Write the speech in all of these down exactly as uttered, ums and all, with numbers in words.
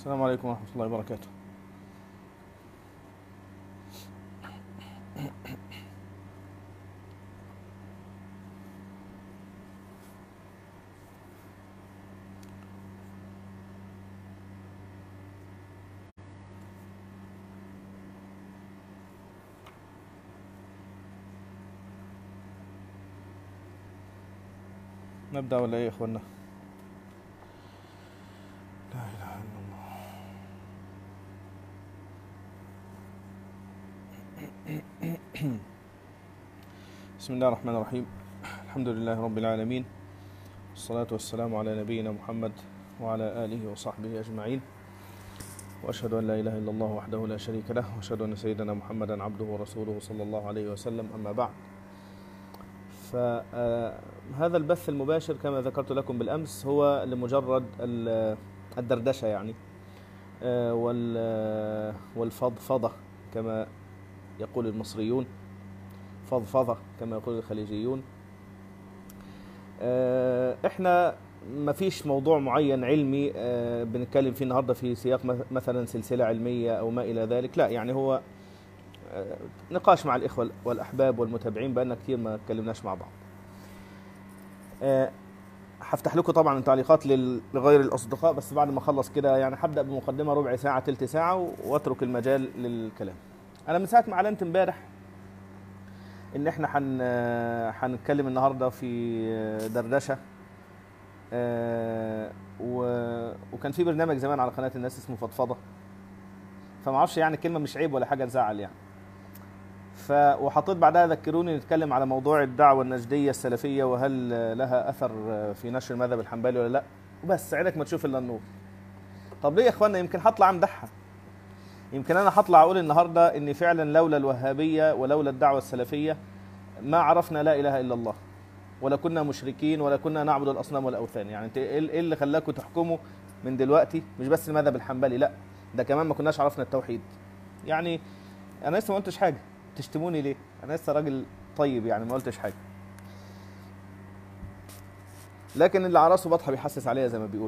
السلام عليكم ورحمة الله وبركاته. نبدأ ولا ايه يا اخوانا؟ لا اله الا الله. بسم الله الرحمن الرحيم. الحمد لله رب العالمين، والصلاة والسلام على نبينا محمد وعلى آله وصحبه أجمعين، وأشهد أن لا إله إلا الله وحده لا شريك له، وأشهد أن سيدنا محمدا عبده ورسوله صلى الله عليه وسلم. أما بعد، فهذا البث المباشر كما ذكرت لكم بالأمس هو لمجرد الدردشة يعني والفضفضة كما يقول المصريون، فضفضة كما يقول الخليجيون. احنا ما فيش موضوع معين علمي بنتكلم فيه النهاردة في سياق مثلا سلسلة علمية أو ما إلى ذلك، لا، يعني هو نقاش مع الإخوة والأحباب والمتابعين، بقالنا كتير ما اتكلمناش مع بعض. هفتح لكم طبعا التعليقات لغير الأصدقاء، بس بعد ما أخلص كده يعني هبدأ بمقدمة ربع ساعة تلت ساعة واترك المجال للكلام. أنا من ساعة ما أعلنت امبارح إن إحنا حن هنتكلم النهاردة في دردشة، وكان في برنامج زمان على قناة الناس اسمه فضفضة، فما اعرفش يعني كلمة مش عيب ولا حاجة تزعل يعني. ف وحطيت بعدها ذكروني نتكلم على موضوع الدعوة النجدية السلفية وهل لها أثر في نشر المذهب الحنبلي ولا لا، وبس عينك ما تشوف إلا النور. طب ليه يا إخوانا؟ يمكن هطلع أمدحها، يمكن أنا هطلع أقول النهاردة إن فعلا لولا الوهابية ولولا الدعوة السلفية ما عرفنا لا إله إلا الله، ولا كنا مشركين، ولا كنا نعبد الأصنام والأوثان. يعني انت إيه اللي خلاكم تحكموا من دلوقتي مش بس المذهب الحنبلي، لا ده كمان ما كناش عرفنا التوحيد؟ يعني أنا لسه ما قلتش حاجة، تشتموني ليه؟ أنا لسه راجل طيب يعني ما قلتش حاجة، لكن اللي على راسه بطحة بيحسس عليها زي ما بيقول.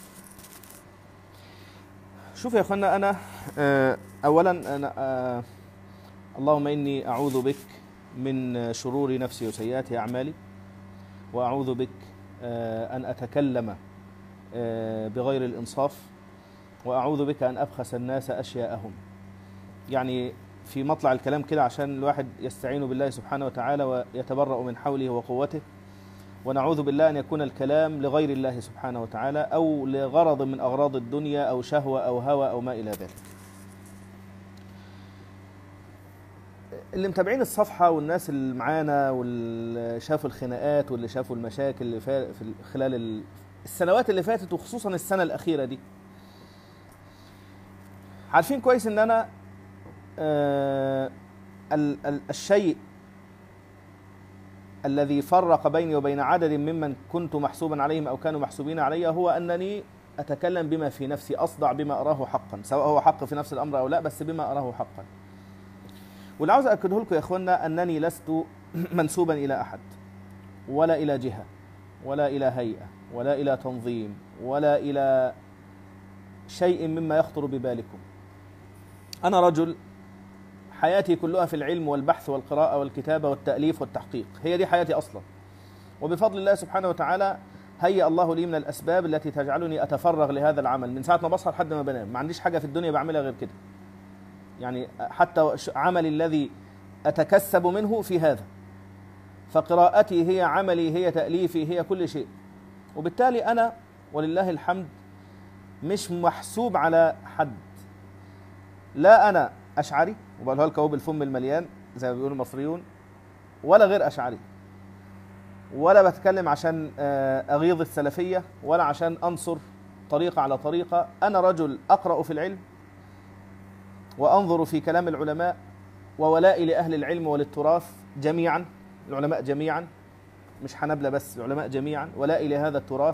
شوف يا أخوانا، أنا أولا أنا آه اللهم إني أعوذ بك من شرور نفسي وسيئات أعمالي، وأعوذ بك آه أن أتكلم آه بغير الإنصاف، وأعوذ بك أن أبخس الناس أشياءهم. يعني في مطلع الكلام كده عشان الواحد يستعين بالله سبحانه وتعالى ويتبرأ من حوله وقوته، ونعوذ بالله أن يكون الكلام لغير الله سبحانه وتعالى أو لغرض من أغراض الدنيا أو شهوة أو هوى أو ما إلى ذلك. اللي متابعين الصفحة والناس اللي معانا واللي شافوا الخناقات واللي شافوا المشاكل اللي في خلال السنوات اللي فاتت وخصوصا السنة الأخيرة دي، عارفين كويس إن أنا آه ال ال الشيء الذي فرق بيني وبين عدد ممن كنت محسوبا عليهم أو كانوا محسوبين علي هو أنني أتكلم بما في نفسي، أصدع بما أراه حقا، سواء هو حق في نفس الأمر أو لا، بس بما أراه حقا. واللي عاوز أكده لكم يا إخوانا أنني لست منسوبا إلى أحد، ولا إلى جهة، ولا إلى هيئة، ولا إلى تنظيم، ولا إلى شيء مما يخطر ببالكم. أنا رجل حياتي كلها في العلم والبحث والقراءة والكتابة والتأليف والتحقيق، هي دي حياتي أصلا. وبفضل الله سبحانه وتعالى هيأ الله لي من الأسباب التي تجعلني أتفرغ لهذا العمل من ساعة ما بصحى لحد ما بنام. ما عنديش حاجة في الدنيا بعملها غير كده، يعني حتى عملي الذي أتكسب منه في هذا، فقراءتي هي عملي، هي تأليفي، هي كل شيء. وبالتالي أنا ولله الحمد مش محسوب على حد، لا أنا أشعري وبقولها لك اهو بالفم المليان زي ما بيقولوا المصريون، ولا غير أشعري، ولا بتكلم عشان أغيظ السلفية ولا عشان أنصر طريقة على طريقة. أنا رجل أقرأ في العلم وأنظر في كلام العلماء، وولائي لأهل العلم وللتراث جميعا، العلماء جميعا مش حنبلة بس، العلماء جميعا ولائي لهذا التراث.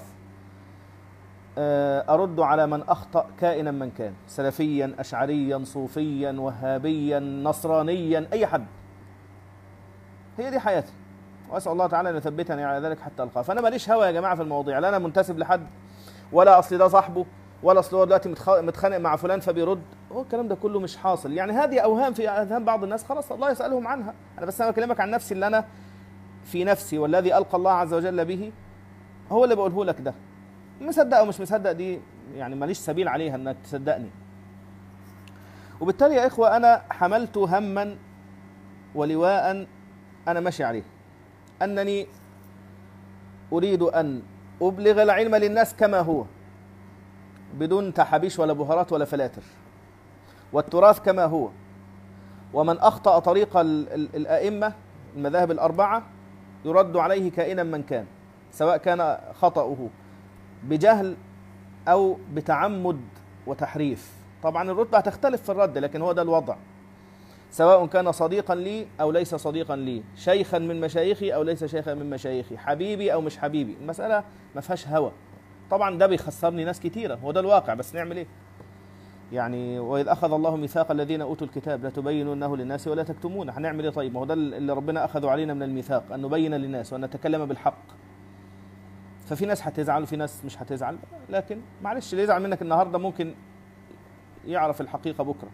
أرد على من أخطأ كائنا من كان، سلفيا أشعريا صوفيا وهابيا نصرانيا، أي حد. هي دي حياتي، وأسأل الله تعالى أن يثبتني على ذلك حتى ألقاه. فأنا ماليش هوى يا جماعة في المواضيع، لا أنا منتسب لحد، ولا أصل ده صاحبه، ولا اصل هو دلوقتي متخانق مع فلان فبيرد. هو الكلام ده كله مش حاصل. يعني هذه اوهام في اذهان بعض الناس، خلاص الله يسالهم عنها. انا بس انا بكلمك عن نفسي، اللي انا في نفسي والذي القى الله عز وجل به هو اللي بقوله لك ده. مصدق او مش مصدق دي يعني ماليش سبيل عليها انك تصدقني. وبالتالي يا اخوه انا حملت هما ولواء انا ماشي عليه، انني اريد ان ابلغ العلم للناس كما هو بدون تحابيش ولا بهارات ولا فلاتر، والتراث كما هو. ومن اخطأ طريق الائمه المذاهب الاربعه يرد عليه كائنا من كان، سواء كان خطأه بجهل او بتعمد وتحريف. طبعا الرتبه هتختلف في الرد، لكن هو ده الوضع، سواء كان صديقا لي او ليس صديقا لي، شيخا من مشايخي او ليس شيخا من مشايخي، حبيبي او مش حبيبي. المساله ما فيهاش هوى. طبعا ده بيخسرني ناس كتيره، هو ده الواقع، بس نعمل ايه؟ يعني واذ اخذ الله ميثاق الذين اوتوا الكتاب لتبيننه للناس ولا تكتمونه. هنعمل ايه طيب؟ ما هو ده اللي ربنا اخذه علينا من الميثاق، ان نبين للناس وان نتكلم بالحق. ففي ناس هتزعل وفي ناس مش هتزعل، لكن معلش اللي يزعل منك النهارده ممكن يعرف الحقيقه بكره.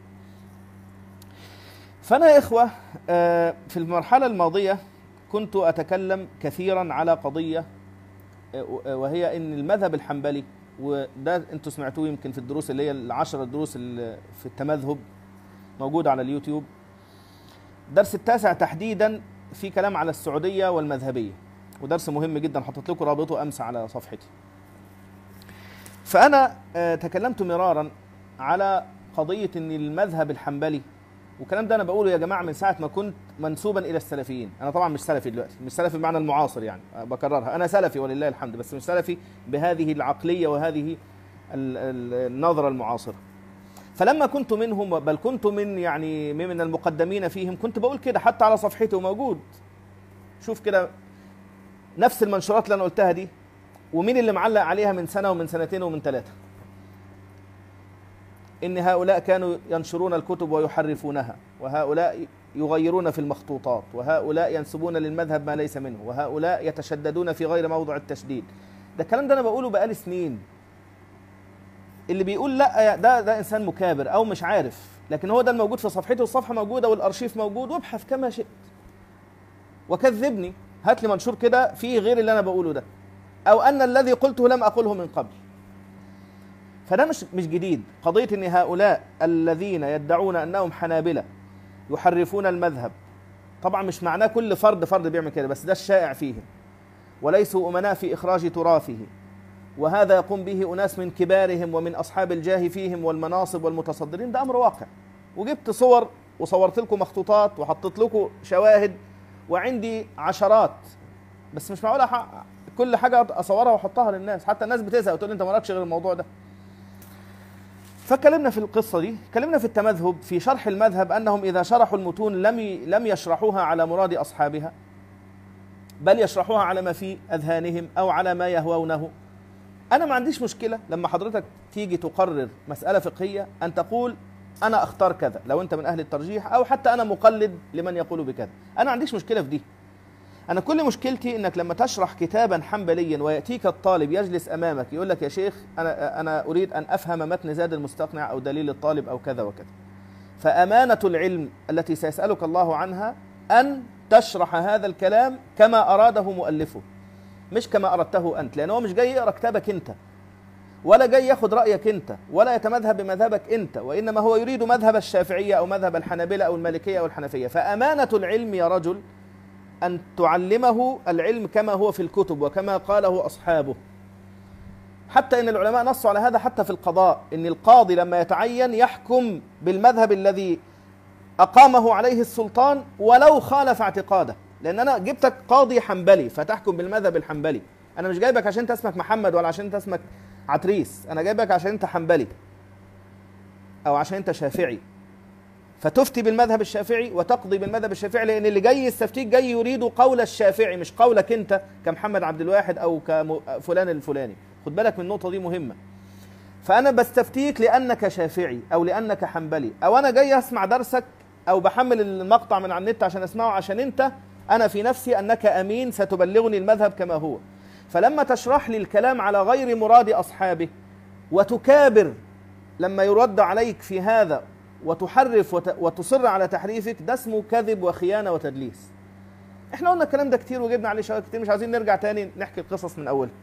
فانا يا اخوه في المرحله الماضيه كنت اتكلم كثيرا على قضيه، وهي ان المذهب الحنبلي، وده انتوا سمعتوه يمكن في الدروس اللي هي العشر دروس اللي في التمذهب موجوده على اليوتيوب. درس التاسع تحديدا في كلام على السعوديه والمذهبيه، ودرس مهم جدا حطيت لكم رابطه امس على صفحتي. فانا تكلمت مرارا على قضيه ان المذهب الحنبلي، والكلام ده انا بقوله يا جماعه من ساعه ما كنت منسوبا الى السلفيين. انا طبعا مش سلفي دلوقتي، مش سلفي بمعنى المعاصر يعني، بكررها، انا سلفي ولله الحمد، بس مش سلفي بهذه العقليه وهذه النظره المعاصره. فلما كنت منهم، بل كنت من يعني من المقدمين فيهم، كنت بقول كده حتى على صفحتي وموجود. شوف كده نفس المنشورات اللي انا قلتها دي، ومين اللي معلق عليها من سنه ومن سنتين ومن ثلاثه، إن هؤلاء كانوا ينشرون الكتب ويحرفونها، وهؤلاء يغيرون في المخطوطات، وهؤلاء ينسبون للمذهب ما ليس منه، وهؤلاء يتشددون في غير موضع التشديد. ده الكلام ده أنا بقوله بقالي سنين. اللي بيقول لا ده ده إنسان مكابر أو مش عارف، لكن هو ده الموجود في صفحتي، والصفحة موجودة والأرشيف موجود، وابحث كما شئت وكذبني، هات لي منشور كده فيه غير اللي أنا بقوله ده، أو أن الذي قلته لم أقله من قبل. فده مش مش جديد. قضية ان هؤلاء الذين يدعون انهم حنابلة يحرفون المذهب، طبعا مش معناه كل فرد فرد بيعمل كده، بس ده الشائع فيهم، وليسوا امناء في اخراج تراثه، وهذا يقوم به اناس من كبارهم ومن اصحاب الجاه فيهم والمناصب والمتصدرين. ده امر واقع، وجبت صور وصورت لكم مخطوطات وحطيت لكم شواهد، وعندي عشرات، بس مش معقول كل حاجة اصورها واحطها للناس، حتى الناس بتزهق وتقول انت مالكش غير الموضوع ده. فكلمنا في القصة دي، كلمنا في التمذهب في شرح المذهب أنهم إذا شرحوا المتون لم لم يشرحوها على مراد أصحابها، بل يشرحوها على ما في أذهانهم أو على ما يهوونه. أنا ما عنديش مشكلة لما حضرتك تيجي تقرر مسألة فقهية أن تقول أنا أختار كذا، لو أنت من أهل الترجيح، أو حتى أنا مقلد لمن يقول بكذا. أنا ما عنديش مشكلة في دي. أنا كل مشكلتي إنك لما تشرح كتابا حنبليا ويأتيك الطالب يجلس أمامك يقول لك يا شيخ أنا أنا أريد أن أفهم متن زاد المستقنع أو دليل الطالب أو كذا وكذا. فأمانة العلم التي سيسألك الله عنها أن تشرح هذا الكلام كما أراده مؤلفه، مش كما أردته أنت، لأنه مش جاي يقرأ كتابك أنت، ولا جاي ياخد رأيك أنت، ولا يتمذهب بمذهبك أنت، وإنما هو يريد مذهب الشافعية أو مذهب الحنابلة أو المالكية أو الحنفية. فأمانة العلم يا رجل أن تعلمه العلم كما هو في الكتب وكما قاله أصحابه. حتى إن العلماء نصوا على هذا حتى في القضاء، إن القاضي لما يتعين يحكم بالمذهب الذي أقامه عليه السلطان ولو خالف اعتقاده. لأن أنا جبتك قاضي حنبلي فتحكم بالمذهب الحنبلي، أنا مش جايبك عشان أنت اسمك محمد ولا عشان أنت اسمك عتريس، أنا جايبك عشان أنت حنبلي أو عشان أنت شافعي، فتفتي بالمذهب الشافعي وتقضي بالمذهب الشافعي، لأن اللي جاي يستفتيك جاي يريد قول الشافعي مش قولك أنت كمحمد عبد الواحد أو كفلان الفلاني. خد بالك من النقطة دي مهمة. فأنا بستفتيك لأنك شافعي أو لأنك حنبلي، أو أنا جاي أسمع درسك أو بحمل المقطع من على النت عشان أسمعه عشان أنت، أنا في نفسي أنك أمين ستبلغني المذهب كما هو. فلما تشرح لي الكلام على غير مراد أصحابه وتكابر لما يرد عليك في هذا وتحرف وتصر على تحريفك، ده اسمه كذب وخيانة وتدليس. احنا قلنا الكلام ده كتير وجبنا عليه شواهد كتير، مش عايزين نرجع تاني نحكي القصص من اولها.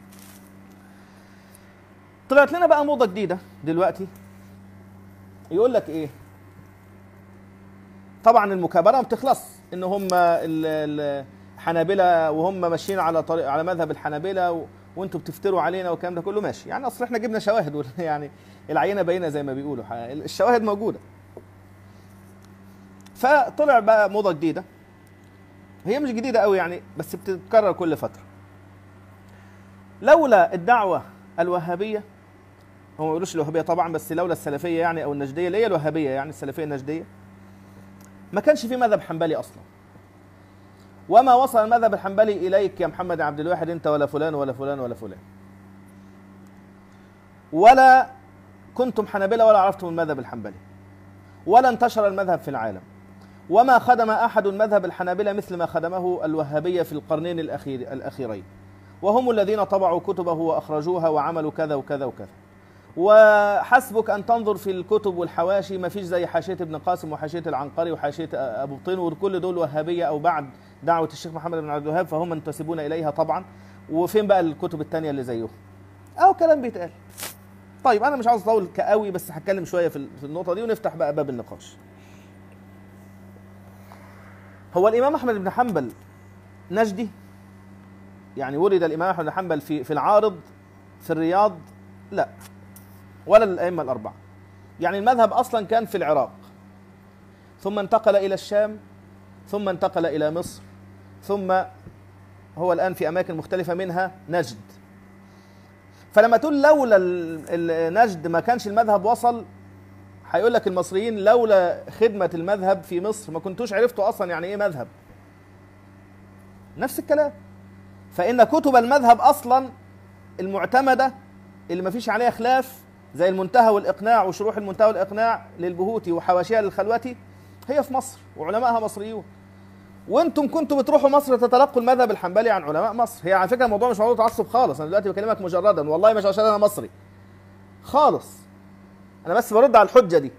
طلعت لنا بقى موضة جديدة دلوقتي، يقول لك ايه؟ طبعا المكابرة ما بتخلص، ان هم الحنابلة وهم ماشيين على طريق على مذهب الحنابلة و... وانتوا بتفتروا علينا والكلام ده كله ماشي، يعني اصل احنا جبنا شواهد يعني العينة باينة زي ما بيقولوا، الشواهد موجودة. فطلع بقى موضة جديدة، هي مش جديدة قوي يعني، بس بتتكرر كل فترة. لولا الدعوة الوهابية، هم ما يقولوش الوهابية طبعا، بس لولا السلفية يعني او النجدية، اللي هي الوهابية يعني السلفية النجدية، ما كانش في مذهب حنبلي اصلا. وما وصل المذهب الحنبلي اليك يا محمد عبد الواحد انت ولا فلان ولا فلان ولا فلان، ولا كنتم حنابلة ولا عرفتم المذهب الحنبلي، ولا انتشر المذهب في العالم، وما خدم احد المذهب الحنابلة مثل ما خدمه الوهابية في القرنين الاخير الاخيرين، وهم الذين طبعوا كتبه واخرجوها وعملوا كذا وكذا وكذا. وحسبك ان تنظر في الكتب والحواشي، ما فيش زي حاشيه ابن قاسم وحاشيه العنقري وحاشيه ابو طين، وكل دول وهابيه او بعد دعوه الشيخ محمد بن عبد الوهاب، فهم منتسبون اليها طبعا. وفين بقى الكتب الثانيه اللي زيهم؟ او كلام بيتقال. طيب انا مش عاوز اطول كقوي، بس هتكلم شويه في النقطه دي ونفتح بقى باب النقاش. هو الامام احمد بن حنبل نجدي؟ يعني ولد الامام احمد بن حنبل في في العارض في الرياض؟ لا، ولا الأئمة الأربعة. يعني المذهب أصلا كان في العراق، ثم انتقل إلى الشام، ثم انتقل إلى مصر، ثم هو الآن في أماكن مختلفة منها نجد. فلما تقول لولا النجد ما كانش المذهب وصل، هيقول لك المصريين لولا خدمة المذهب في مصر ما كنتوش عرفتوا أصلا يعني إيه مذهب. نفس الكلام. فإن كتب المذهب أصلا المعتمدة اللي ما فيش عليها خلاف، زي المنتهى والإقناع وشروح المنتهى والإقناع للبهوتي وحواشيها للخلوتي، هي في مصر وعلمائها مصريون. وانتم كنتم بتروحوا مصر تتلقوا المذهب الحنبلي عن علماء مصر. هي على فكرة الموضوع مش موضوع تعصب خالص، أنا دلوقتي بكلمك مجردا، والله مش عشان أنا مصري خالص، أنا بس برد على الحجة دي.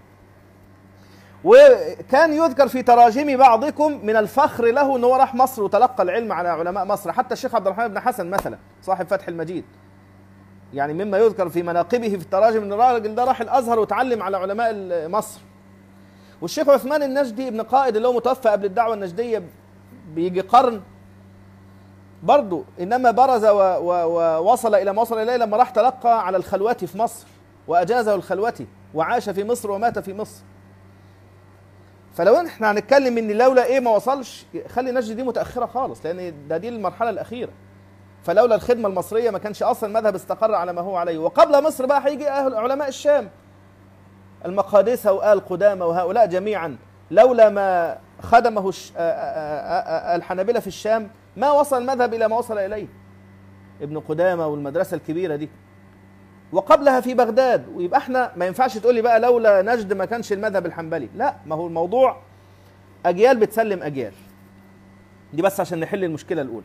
وكان يذكر في تراجم بعضكم من الفخر له أنه راح مصر وتلقى العلم على علماء مصر، حتى الشيخ عبد الرحمن بن حسن مثلا صاحب فتح المجيد، يعني مما يذكر في مناقبه في التراجم ان الراجل ده راح الازهر وتعلم على علماء مصر. والشيخ عثمان النجدي ابن قائد اللي هو متوفى قبل الدعوه النجديه بيجي قرن برضه، انما برز ووصل الى ما وصل اليه لما راح تلقى على الخلوتي في مصر واجازه الخلوتي وعاش في مصر ومات في مصر. فلو احنا هنتكلم ان لولا ايه ما وصلش، خلي نجد دي متاخره خالص، لان ده دي المرحله الاخيره. فلولا الخدمة المصرية ما كانش أصلا المذهب استقر على ما هو عليه. وقبل مصر بقى هيجي أهل علماء الشام، المقادسة وآل قدامة وهؤلاء جميعا، لولا ما خدمه الحنابلة في الشام ما وصل المذهب إلى ما وصل إليه، ابن قدامة والمدرسة الكبيرة دي. وقبلها في بغداد. ويبقى احنا ما ينفعش تقول لي بقى لولا نجد ما كانش المذهب الحنبلي، لا، ما هو الموضوع أجيال بتسلم أجيال. دي بس عشان نحل المشكلة الأولى.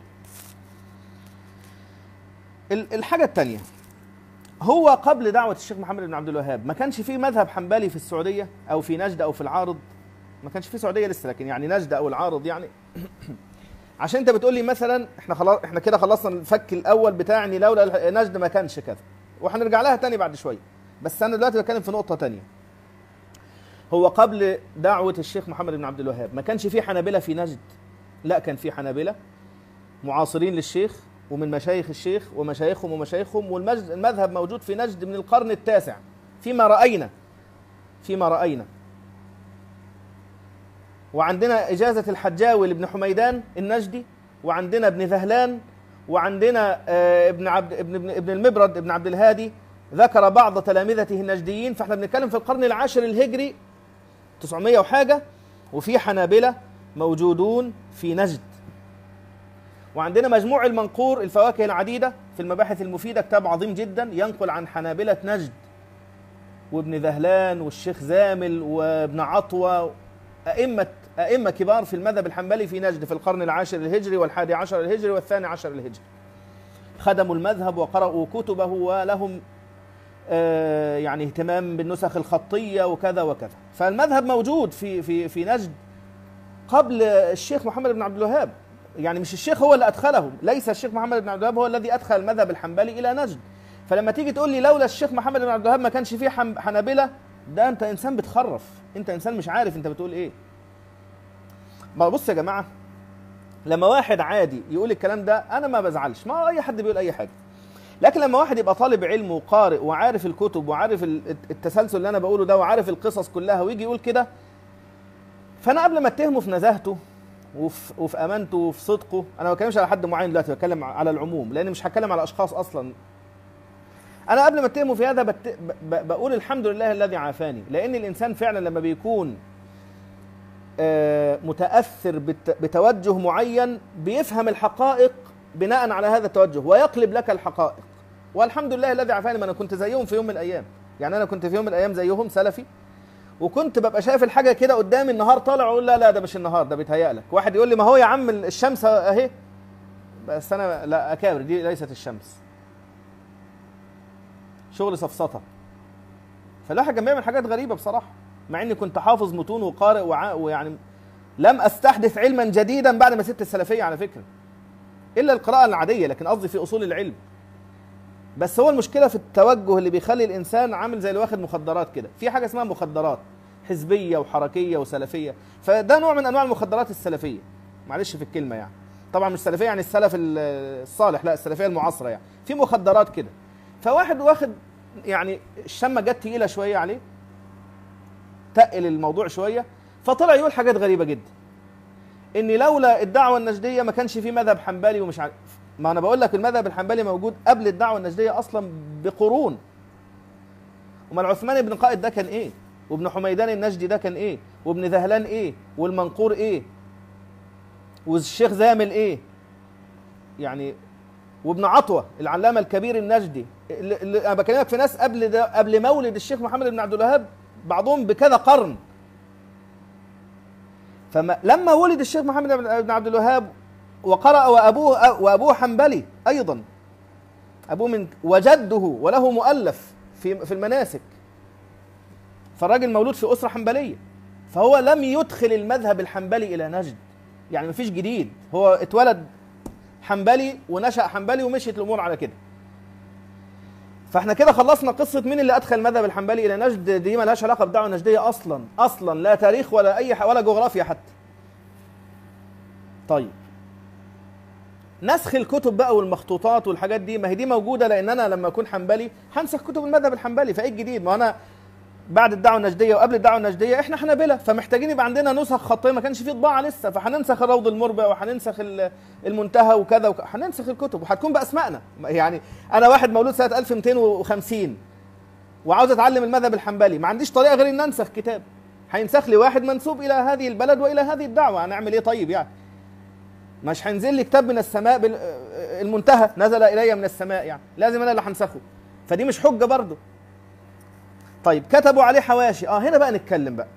الحاجة الثانية، هو قبل دعوة الشيخ محمد بن عبد الوهاب ما كانش فيه مذهب حنبلي في السعودية أو في نجد أو في العارض؟ ما كانش فيه سعودية لسه، لكن يعني نجد أو العارض يعني. عشان أنت بتقول لي مثلا إحنا خلاص إحنا كده خلصنا الفك الأول بتاع إن لولا نجد ما كانش كذا، وهنرجع لها تاني بعد شوية، بس أنا دلوقتي بتكلم في نقطة تانية. هو قبل دعوة الشيخ محمد بن عبد الوهاب ما كانش فيه حنابلة في نجد؟ لا، كان فيه حنابلة معاصرين للشيخ ومن مشايخ الشيخ ومشايخهم ومشايخهم، والمذهب موجود في نجد من القرن التاسع فيما رأينا فيما رأينا وعندنا إجازة الحجاوي لابن حميدان النجدي، وعندنا ابن ذهلان، وعندنا ابن عبد ابن ابن المبرد ابن عبد الهادي ذكر بعض تلامذته النجديين. فاحنا بنتكلم في القرن العاشر الهجري تسعمائة وحاجة، وفي حنابلة موجودون في نجد. وعندنا مجموع المنقور الفواكه العديدة في المباحث المفيدة، كتاب عظيم جدا ينقل عن حنابلة نجد وابن ذهلان والشيخ زامل وابن عطوة، أئمة أئمة كبار في المذهب الحنبلي في نجد في القرن العاشر الهجري والحادي عشر الهجري والثاني عشر الهجري. خدموا المذهب وقرأوا كتبه ولهم آه يعني اهتمام بالنسخ الخطيه وكذا وكذا. فالمذهب موجود في في في نجد قبل الشيخ محمد بن عبد الوهاب، يعني مش الشيخ هو اللي ادخله، ليس الشيخ محمد بن عبد الوهاب هو الذي ادخل المذهب الحنبلي الى نجد. فلما تيجي تقول لي لولا الشيخ محمد بن عبد الوهاب ما كانش فيه حنابلة، ده انت انسان بتخرف، انت انسان مش عارف انت بتقول ايه. بص يا جماعه، لما واحد عادي يقول الكلام ده انا ما بزعلش، ما اي حد بيقول اي حاجه. لكن لما واحد يبقى طالب علم وقارئ وعارف الكتب وعارف التسلسل اللي انا بقوله ده وعارف القصص كلها ويجي يقول كده، فانا قبل ما اتهمه في نزاهته وفي, وفي امانته وفي صدقه، انا ما بتكلمش على حد معين دلوقتي، بتكلم على العموم لان مش هتكلم على اشخاص اصلا. انا قبل ما اتهمه في هذا بت... ب... بقول الحمد لله الذي عافاني، لان الانسان فعلا لما بيكون آه متاثر بت... بتوجه معين بيفهم الحقائق بناء على هذا التوجه ويقلب لك الحقائق. والحمد لله الذي عافاني، ما انا كنت زيهم في يوم من الايام، يعني انا كنت في يوم من الايام زيهم سلفي، وكنت ببقى شايف الحاجه كده قدامي النهار طالع واقول لا لا ده مش النهار، ده بيتهيأ لك. واحد يقول لي ما هو يا عم الشمس اهي، بس انا لا اكابر، دي ليست الشمس، شغل سفسطه. فالواحد كان بيعمل حاجات غريبه بصراحه، مع اني كنت حافظ متون وقارئ وع... ويعني لم استحدث علما جديدا بعد ما سبت السلفيه على فكره، الا القراءه العاديه، لكن قصدي في اصول العلم. بس هو المشكله في التوجه اللي بيخلي الانسان عامل زي اللي واخد مخدرات كده. في حاجه اسمها مخدرات حزبيه وحركيه وسلفيه، فده نوع من انواع المخدرات السلفيه، معلش في الكلمه يعني، طبعا مش سلفيه يعني السلف الصالح، لا السلفيه المعاصره يعني. في مخدرات كده، فواحد واخد يعني الشمه جت تقيله شويه عليه، تقل الموضوع شويه، فطلع يقول حاجات غريبه جدا، ان لولا الدعوه النجديه ما كانش في مذهب حنبلي ومش عارف. ما انا بقول لك المذهب الحنبلي موجود قبل الدعوه النجديه اصلا بقرون. امال عثمان بن قائد ده كان ايه؟ وابن حميدان النجدي ده كان ايه؟ وابن ذهلان ايه؟ والمنقور ايه؟ والشيخ زامل ايه؟ يعني وابن عطوه العلامه الكبير النجدي. اللي انا بكلمك في ناس قبل ده، قبل مولد الشيخ محمد بن عبد الوهاب، بعضهم بكذا قرن. فلما ولد الشيخ محمد بن عبد الوهاب وقرأ وأبوه وأبوه حنبلي أيضا، أبوه من وجده وله مؤلف في في المناسك، فالراجل مولود في أسرة حنبلية، فهو لم يدخل المذهب الحنبلي إلى نجد، يعني مفيش جديد، هو اتولد حنبلي ونشأ حنبلي ومشيت الأمور على كده. فاحنا كده خلصنا قصة مين اللي أدخل المذهب الحنبلي إلى نجد، دي مالهاش علاقة بدعوة نجدية أصلا أصلا، لا تاريخ ولا أي ولا جغرافيا حتى. طيب نسخ الكتب بقى والمخطوطات والحاجات دي، ما هي دي موجوده، لان انا لما اكون حنبلي هنسخ كتب المذهب الحنبلي، فايه الجديد؟ ما انا بعد الدعوه النجديه وقبل الدعوه النجديه احنا حنابله، فمحتاجين يبقى عندنا نسخ خطيه، ما كانش فيه طباعه لسه، فهننسخ الروض المربع وهننسخ المنتهى وكذا وكذا، هننسخ الكتب وهتكون باسمائنا. يعني انا واحد مولود سنه ألف ومئتين وخمسين وعاوز اتعلم المذهب الحنبلي، ما عنديش طريقه غير ان انسخ كتاب، هينسخ لي واحد منسوب الى هذه البلد والى هذه الدعوه، هنعمل ايه طيب يعني؟ مش هينزل لي كتاب من السماء المنتهى نزل الي من السماء، يعني لازم انا اللي هنسخه، فدي مش حجه برضه. طيب كتبوا عليه حواشي، اه هنا بقى نتكلم بقى.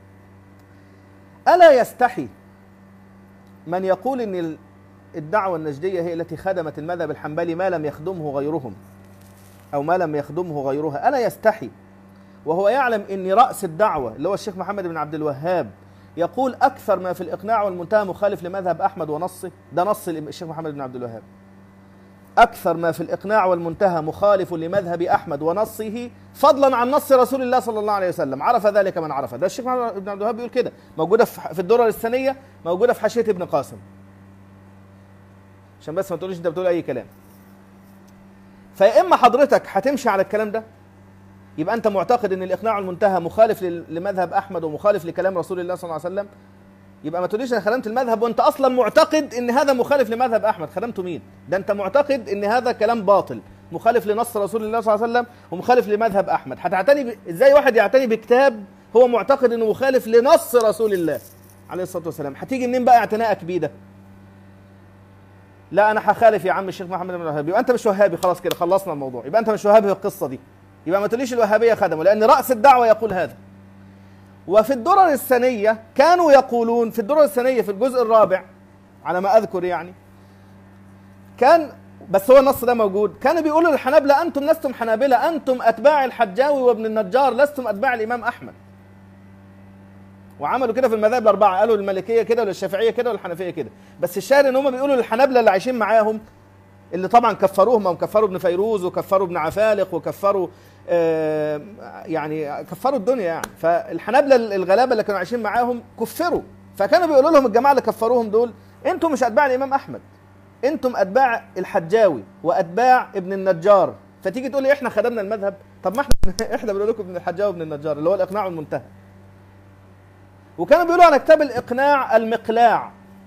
الا يستحي من يقول ان الدعوه النجديه هي التي خدمت المذهب الحنبلي ما لم يخدمه غيرهم او ما لم يخدمه غيرها؟ الا يستحي وهو يعلم ان راس الدعوه اللي هو الشيخ محمد بن عبد الوهاب يقول أكثر ما في الإقناع والمنتهى مخالف لمذهب أحمد ونصه، ده نص الشيخ محمد بن عبد الوهاب، أكثر ما في الإقناع والمنتهى مخالف لمذهب أحمد ونصه فضلا عن نص رسول الله صلى الله عليه وسلم، عرف ذلك من عرف. ده الشيخ محمد بن عبد الوهاب بيقول كده، موجودة في الدرر الثانية، موجودة في حاشية ابن قاسم، عشان بس ما تقوليش أنت بتقول أي كلام. فيا إما حضرتك هتمشي على الكلام ده، يبقى أنت معتقد أن الإقناع المنتهى مخالف لمذهب أحمد ومخالف لكلام رسول الله صلى الله عليه وسلم، يبقى ما تقوليش أنا خدمت المذهب وأنت أصلا معتقد أن هذا مخالف لمذهب أحمد. خدمته مين؟ ده أنت معتقد أن هذا كلام باطل مخالف لنص رسول الله صلى الله عليه وسلم ومخالف لمذهب أحمد. هتعتني ب... إزاي واحد يعتني بكتاب هو معتقد أنه مخالف لنص رسول الله عليه الصلاة والسلام؟ هتيجي منين بقى اعتنائك بيه ده؟ لا أنا هخالف يا عم الشيخ محمد بن الوهاب، يبقى أنت مش وهابي، خلاص كده خلصنا الموضوع، يبقى أنت مش وهابي في القصة دي، يبقى ما تقوليش الوهابية خدموا، لأن رأس الدعوة يقول هذا. وفي الدرر الثانية كانوا يقولون، في الدرر الثانية في الجزء الرابع على ما أذكر يعني، كان بس هو النص ده موجود. كانوا بيقولوا للحنابلة أنتم لستم حنابلة، أنتم أتباع الحجاوي وابن النجار، لستم أتباع الإمام أحمد. وعملوا كده في المذاهب الأربعة، قالوا للمالكية كده وللشافعية كده وللحنفية كده. بس الشاهد إن هم بيقولوا للحنابلة اللي عايشين معاهم، اللي طبعا كفروهم، هم كفروا ابن فيروز وكفروا ابن عفالق وكفروا آه يعني كفروا الدنيا يعني. فالحنابلة الغلابة اللي كانوا عايشين معاهم كفروا، فكانوا بيقولوا لهم الجماعة اللي كفروهم دول أنتم مش أتباع الإمام أحمد، انتم اتباع الحجاوي واتباع ابن النجار. فتيجي تقول لي احنا خدمنا المذهب، طب ما احنا احنا بنقول لكم ابن الحجاوي وابن النجار اللي هو الاقناع والمنتهى. وكانوا بيقولوا على كتاب الاقناع المقلاع،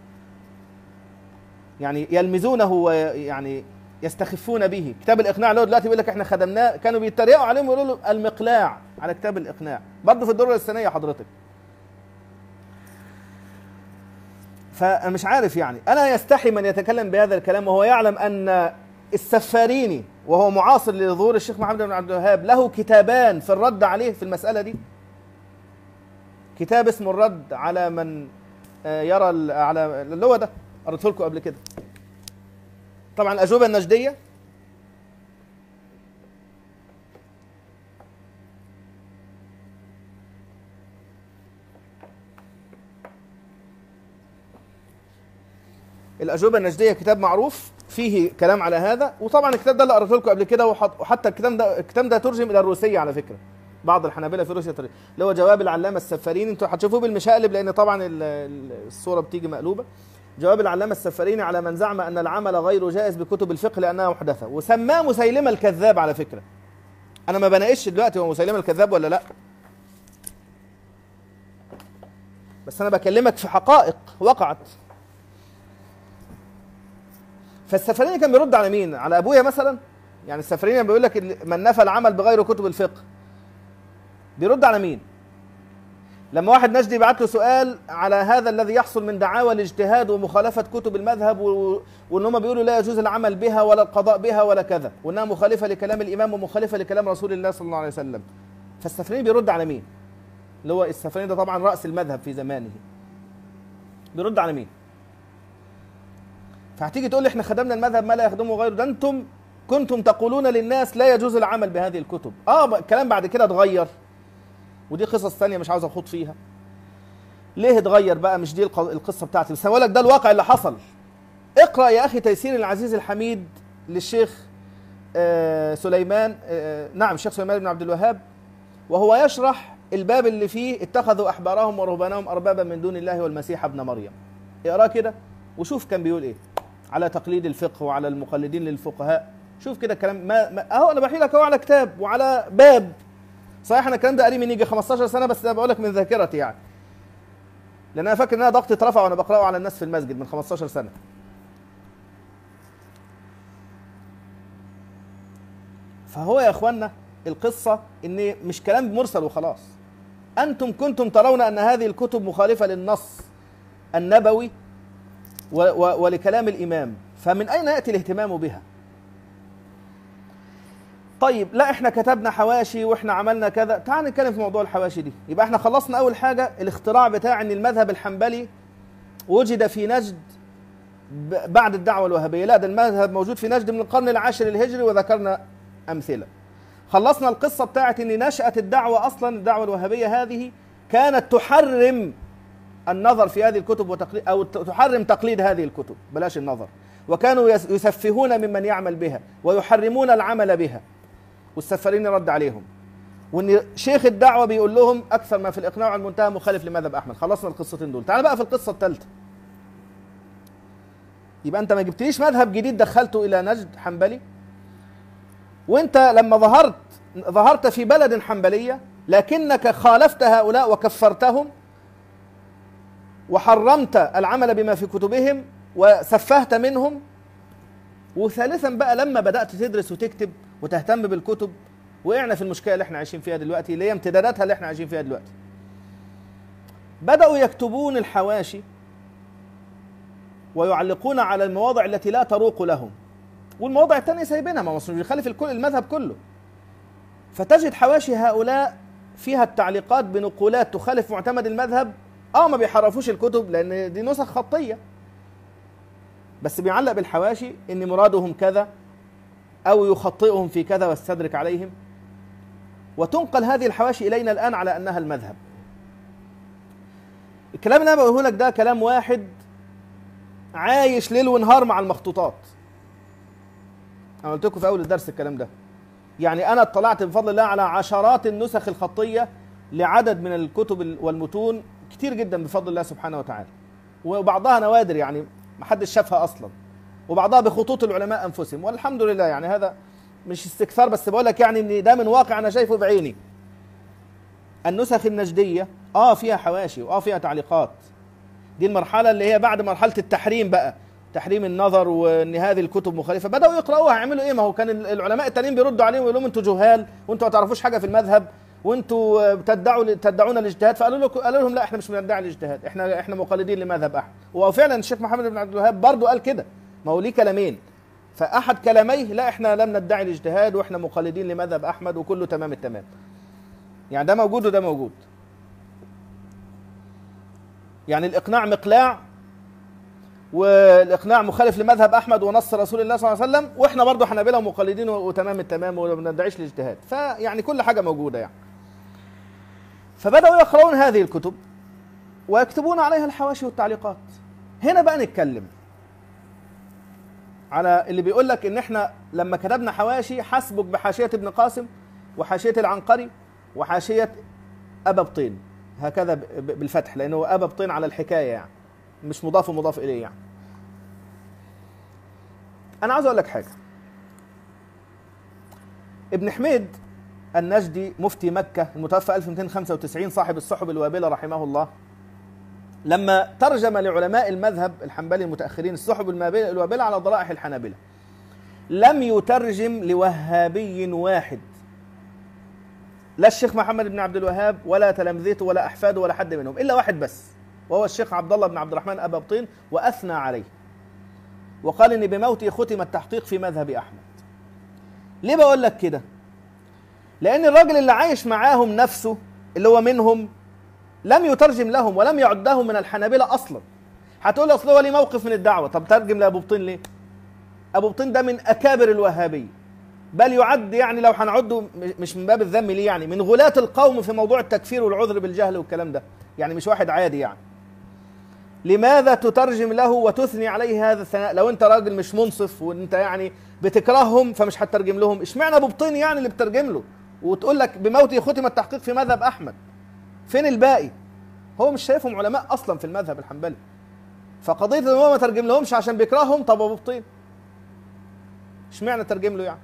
يعني يلمزونه ويعني يستخفون به. كتاب الاقناع اللي هو دلوقتي بيقول لك احنا خدمناه، كانوا بيتريقوا عليهم ويقولوا له المقلاع على كتاب الاقناع، برضه في الدرة الثانية حضرتك. فأنا مش عارف يعني، أنا يستحي من يتكلم بهذا الكلام وهو يعلم أن السفاريني وهو معاصر لظهور الشيخ محمد بن عبد الوهاب له كتابان في الرد عليه في المسألة دي. كتاب اسمه الرد على من يرى على اللي هو ده، قريته لكم قبل كده طبعا، الأجوبة النجدية. الأجوبة النجدية كتاب معروف فيه كلام على هذا، وطبعا الكتاب ده اللي قريته لكم قبل كده، وحتى الكتاب ده الكتاب ده ترجم إلى الروسية على فكرة، بعض الحنابلة في روسيا ترجم، اللي هو جواب العلامة السفاريني. انتوا هتشوفوه بالمشقلب لأن طبعا الصورة بتيجي مقلوبة. جواب العلامة السفاريني على من زعم أن العمل غير جائز بكتب الفقه لأنها محدثة، وسماه مسيلمة الكذاب على فكرة. أنا ما بناقش دلوقتي هو مسيلمة الكذاب ولا لأ، بس أنا بكلمك في حقائق وقعت. فالسفاريني كان بيرد على مين؟ على ابويا مثلا؟ يعني السفاريني بيقول لك من نفى العمل بغير كتب الفقه، بيرد على مين؟ لما واحد نجدي يبعت له سؤال على هذا الذي يحصل من دعاوى الاجتهاد ومخالفه كتب المذهب، وان هم بيقولوا لا يجوز العمل بها ولا القضاء بها ولا كذا، وانها مخالفه لكلام الامام ومخالفه لكلام رسول الله صلى الله عليه وسلم. فالسفاريني بيرد على مين؟ اللي هو السفاريني ده طبعا راس المذهب في زمانه، بيرد على مين؟ فهتيجي تقول لي احنا خدمنا المذهب ما لا يخدمه غيره، ده انتم كنتم تقولون للناس لا يجوز العمل بهذه الكتب. اه الكلام بعد كده اتغير، ودي قصص ثانيه مش عاوز اخوض فيها. ليه اتغير بقى؟ مش دي القصه بتاعتي، بس هقول لك ده الواقع اللي حصل. اقرا يا اخي تيسير العزيز الحميد للشيخ آه سليمان آه نعم الشيخ سليمان بن عبد الوهاب، وهو يشرح الباب اللي فيه اتخذوا احبارهم ورهبانهم اربابا من دون الله والمسيح ابن مريم. اقرا كده وشوف كان بيقول ايه على تقليد الفقه وعلى المقلدين للفقهاء. شوف كده الكلام، ما, ما اهو انا بحكي لك اهو على كتاب وعلى باب. صحيح انا الكلام ده قريب من يجي خمستاشر سنه، بس انا بقول لك من ذاكرتي يعني، لان انا فاكر ان انا ضغطي اترفع وانا بقراه على الناس في المسجد من خمستاشر سنه. فهو يا اخوانا القصه ان مش كلام مرسل وخلاص. انتم كنتم ترون ان هذه الكتب مخالفه للنص النبوي ولكلام الإمام، فمن أين يأتي الاهتمام بها؟ طيب لا احنا كتبنا حواشي واحنا عملنا كذا، تعال نتكلم في موضوع الحواشي دي. يبقى احنا خلصنا أول حاجة الاختراع بتاع ان المذهب الحنبلي وجد في نجد بعد الدعوة الوهابية. لا ده المذهب موجود في نجد من القرن العاشر الهجري، وذكرنا أمثلة. خلصنا القصة بتاعت ان نشأة الدعوة أصلا الدعوة الوهابية هذه كانت تحرم النظر في هذه الكتب وتقليد أو تحرم تقليد هذه الكتب، بلاش النظر، وكانوا يسفهون ممن يعمل بها ويحرمون العمل بها، والسفاريني رد عليهم، وان شيخ الدعوة بيقول لهم أكثر ما في الإقناع والمنتهى مخالف لمذهب أحمد. خلصنا القصتين دول، تعال بقى في القصة الثالثة. يبقى أنت ما جبتليش مذهب جديد دخلته إلى نجد حنبلي، وأنت لما ظهرت ظهرت في بلد حنبلية لكنك خالفت هؤلاء وكفرتهم وحرمت العمل بما في كتبهم وسفهت منهم. وثالثا بقى لما بدأت تدرس وتكتب وتهتم بالكتب، وقعنا في المشكلة اللي احنا عايشين فيها دلوقتي، اللي هي امتداداتها اللي احنا عايشين فيها دلوقتي. بدأوا يكتبون الحواشي ويعلقون على المواضع التي لا تروق لهم، والمواضع الثانية سايبينها، ما مش بيخالف الكل المذهب كله. فتجد حواشي هؤلاء فيها التعليقات بنقولات تخالف معتمد المذهب. اه ما بيحرفوش الكتب لان دي نسخ خطيه، بس بيعلق بالحواشي ان مرادهم كذا او يخطئهم في كذا واستدرك عليهم، وتنقل هذه الحواشي الينا الان على انها المذهب. الكلام اللي انا بقوله لك ده كلام واحد عايش ليل ونهار مع المخطوطات. انا قلت لكم في اول الدرس الكلام ده. يعني انا اطلعت بفضل الله على عشرات النسخ الخطيه لعدد من الكتب والمتون كتير جدا بفضل الله سبحانه وتعالى، وبعضها نوادر يعني ما حدش شافها اصلا، وبعضها بخطوط العلماء انفسهم، والحمد لله. يعني هذا مش استكثار، بس بقول لك يعني ان ده من واقع انا شايفه بعيني. النسخ النجديه اه فيها حواشي واه فيها تعليقات. دي المرحله اللي هي بعد مرحله التحريم بقى، تحريم النظر وان هذه الكتب مخالفه، بداوا يقراوها. يعملوا ايه؟ ما هو كان العلماء التانيين بيردوا عليهم ويقولوا لهم انتوا جهال وانتوا ما تعرفوش حاجه في المذهب وانتوا بتدعوا تدعون الاجتهاد. فقالوا له قالوا لهم لا احنا مش بندعي الاجتهاد، احنا احنا مقلدين لمذهب احمد. وفعلا الشيخ محمد بن عبد الوهاب برضه قال كده. ما هو ليه كلامين، فاحد كلاميه لا احنا لم ندعي الاجتهاد واحنا مقلدين لمذهب احمد وكله تمام التمام. يعني ده موجود وده موجود. يعني الاقناع مقلاع، والاقناع مخالف لمذهب احمد ونص رسول الله صلى الله عليه وسلم، واحنا برضه حنابلة ومقلدين وتمام التمام وما بندعيش الاجتهاد. فيعني كل حاجه موجوده يعني. فبداوا يقرؤون هذه الكتب ويكتبون عليها الحواشي والتعليقات. هنا بقى نتكلم على اللي بيقول لك ان احنا لما كتبنا حواشي حسبك بحاشيه ابن قاسم وحاشيه العنقري وحاشيه ابا بطين، هكذا بالفتح لانه ابا بطين على الحكايه يعني مش مضاف ومضاف اليه. يعني انا عاوز اقول لك حاجه. ابن حميد النجدي مفتي مكه المتوفى ألف ومئتين وخمسة وتسعين صاحب السحب الوابله رحمه الله، لما ترجم لعلماء المذهب الحنبلي المتاخرين السحب الوابله على ضرائح الحنابله، لم يترجم لوهابي واحد، لا الشيخ محمد بن عبد الوهاب ولا تلامذته ولا احفاده ولا حد منهم، الا واحد بس وهو الشيخ عبد الله بن عبد الرحمن ابا بطين، واثنى عليه وقال ان بموته ختم التحقيق في مذهب احمد. ليه بقول لك كده؟ لان الراجل اللي عايش معاهم نفسه اللي هو منهم لم يترجم لهم ولم يعدهم من الحنابلة اصلا. هتقول اصل هو ليه موقف من الدعوه، طب ترجم لابو بطين ليه؟ ابو بطين ده من اكابر الوهابيه، بل يعد يعني لو هنعده مش من باب الذم ليه، يعني من غلاة القوم في موضوع التكفير والعذر بالجهل والكلام ده، يعني مش واحد عادي يعني. لماذا تترجم له وتثني عليه هذا الثناء؟ لو انت راجل مش منصف وانت يعني بتكرههم فمش هتترجم لهم، اشمعنى ابو بطين يعني اللي بترجم له وتقول لك بموته ختم التحقيق في مذهب احمد؟ فين الباقي؟ هو مش شايفهم علماء اصلا في المذهب الحنبلي. فقضيه ان هو ما ترجم لهمش عشان بيكرههم، طب ابو بطين اشمعنى ترجم له يعني؟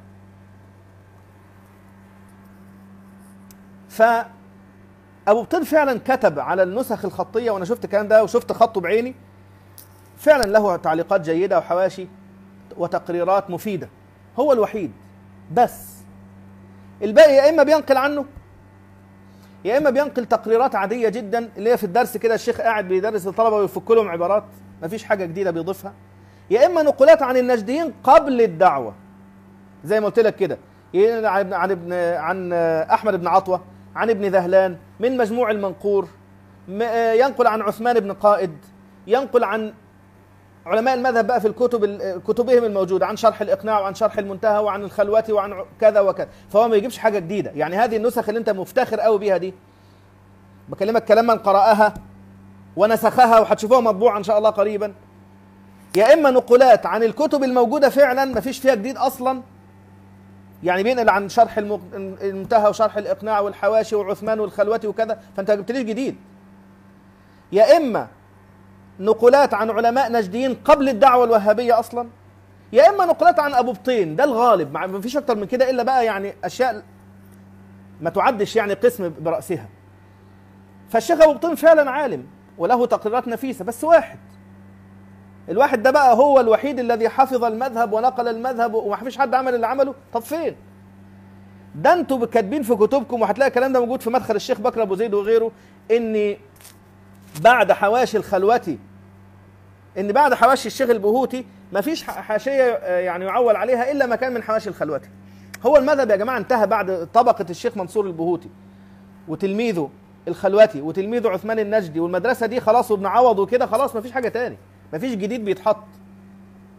فأبو بطين فعلا كتب على النسخ الخطية، وأنا شفت الكلام ده وشفت خطه بعيني، فعلا له تعليقات جيدة وحواشي وتقريرات مفيدة، هو الوحيد. بس الباقي يا إما بينقل عنه يا إما بينقل تقريرات عادية جدا اللي هي في الدرس كده الشيخ قاعد بيدرس الطلبة ويفك لهم عبارات مفيش حاجة جديدة بيضيفها، يا إما نقولات عن النجديين قبل الدعوة زي ما قلت لك كده، عن عن ابن عن احمد بن عطوه، عن ابن ذهلان من مجموع المنقور، ينقل عن عثمان بن قائد، ينقل عن علماء المذهب بقى في الكتب كتبهم الموجوده، عن شرح الاقناع وعن شرح المنتهى وعن الخلوة وعن كذا وكذا. فهو ما يجيبش حاجه جديده. يعني هذه النسخ اللي انت مفتخر قوي بيها دي، بكلمك كلام من قرأها ونسخها وهتشوفوها مطبوعه ان شاء الله قريبا، يا اما نقولات عن الكتب الموجوده فعلا ما فيش فيها جديد اصلا، يعني بينقل عن شرح المنتهى وشرح الاقناع والحواشي وعثمان والخلوة وكذا، فانت ما جبتليش جديد. يا اما نقولات عن علماء نجديين قبل الدعوه الوهابيه اصلا، يا اما نقولات عن ابو بطين، ده الغالب، ما فيش اكتر من كده، الا بقى يعني اشياء ما تعدش يعني قسم براسها. فالشيخ ابو بطين فعلا عالم وله تقريرات نفيسه، بس واحد الواحد ده بقى هو الوحيد الذي حفظ المذهب ونقل المذهب وما فيش حد عمل اللي عمله. طب فين ده؟ انتوا كاتبين في كتبكم وهتلاقي الكلام ده موجود في مدخل الشيخ بكر ابو زيد وغيره، ان بعد حواشي الخلوتي ان بعد حواشي الشيخ البهوتي ما فيش حاشيه يعني يعول عليها الا ما كان من حواشي الخلوتي. هو المذهب يا جماعه انتهى بعد طبقه الشيخ منصور البهوتي وتلميذه الخلوتي وتلميذه عثمان النجدي، والمدرسه دي خلاص وابن عوض وكده، خلاص ما فيش حاجه تاني، ما فيش جديد بيتحط.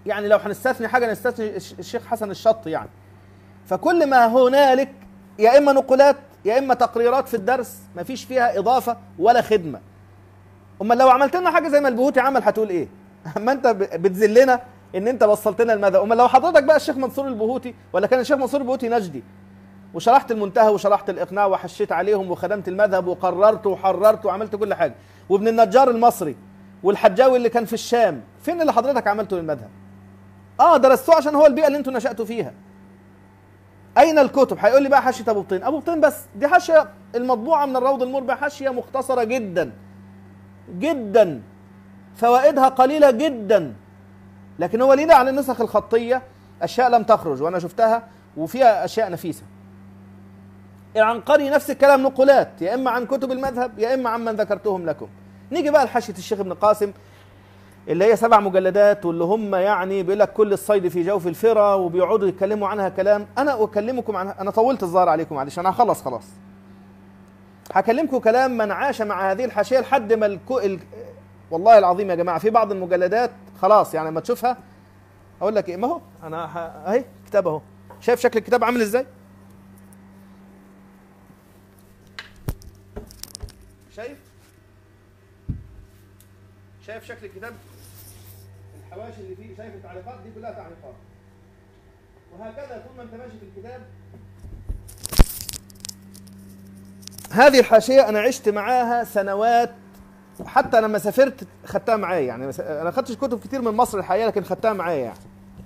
يعني لو هنستثني حاجه نستثني الشيخ حسن الشط يعني. فكل ما هنالك يا اما نقولات يا اما تقريرات في الدرس ما فيش فيها اضافه ولا خدمه. امال لو عملت لنا حاجه زي ما البهوتي عمل هتقول ايه؟ اما انت بتذلنا ان انت وصلت لنا المذهب. امال لو حضرتك بقى الشيخ منصور البهوتي ولا كان الشيخ منصور البهوتي نجدي وشرحت المنتهى وشرحت الاقناع وحشيت عليهم وخدمت المذهب وقررت وحررت وعملت كل حاجه، وابن النجار المصري والحجاوي اللي كان في الشام، فين اللي حضرتك عملته للمذهب؟ اه درستوه عشان هو البيئه اللي انتوا نشاتوا فيها. اين الكتب؟ هيقول لي بقى حاشيه ابو بطين. ابو بطين بس دي حاشيه المطبوعه من الروض المربع، حاشيه مختصره جدا جدا، فوائدها قليله جدا، لكن هو لينا على النسخ الخطيه اشياء لم تخرج وانا شفتها وفيها اشياء نفيسه. العنقري نفس الكلام، نقولات يا اما عن كتب المذهب يا اما عن من ذكرتهم لكم. نيجي بقى لحاشيه الشيخ ابن قاسم اللي هي سبع مجلدات، واللي هم يعني بيقول لك كل الصيد في جوف الفرا، وبيقعدوا يتكلموا عنها كلام. انا اكلمكم عنها، انا طولت الظاهر عليكم معلش، انا هخلص خلاص. هكلمكم كلام من عاش مع هذه الحاشيه لحد ما الكو... ال... والله العظيم يا جماعه في بعض المجلدات خلاص يعني لما تشوفها اقول لك ايه، ما هو انا ه... اهي كتاب اهو، شايف شكل الكتاب عامل ازاي؟ شايف؟ شايف شكل الكتاب؟ الحواشي اللي فيه، شايف التعليقات دي كلها تعليقات. وهكذا طول ما انت ماشي في الكتاب. هذه الحاشيه انا عشت معاها سنوات، حتى لما سافرت خدتها معايا يعني. انا ما خدتش كتب كتير من مصر الحقيقه لكن خدتها معايا يعني.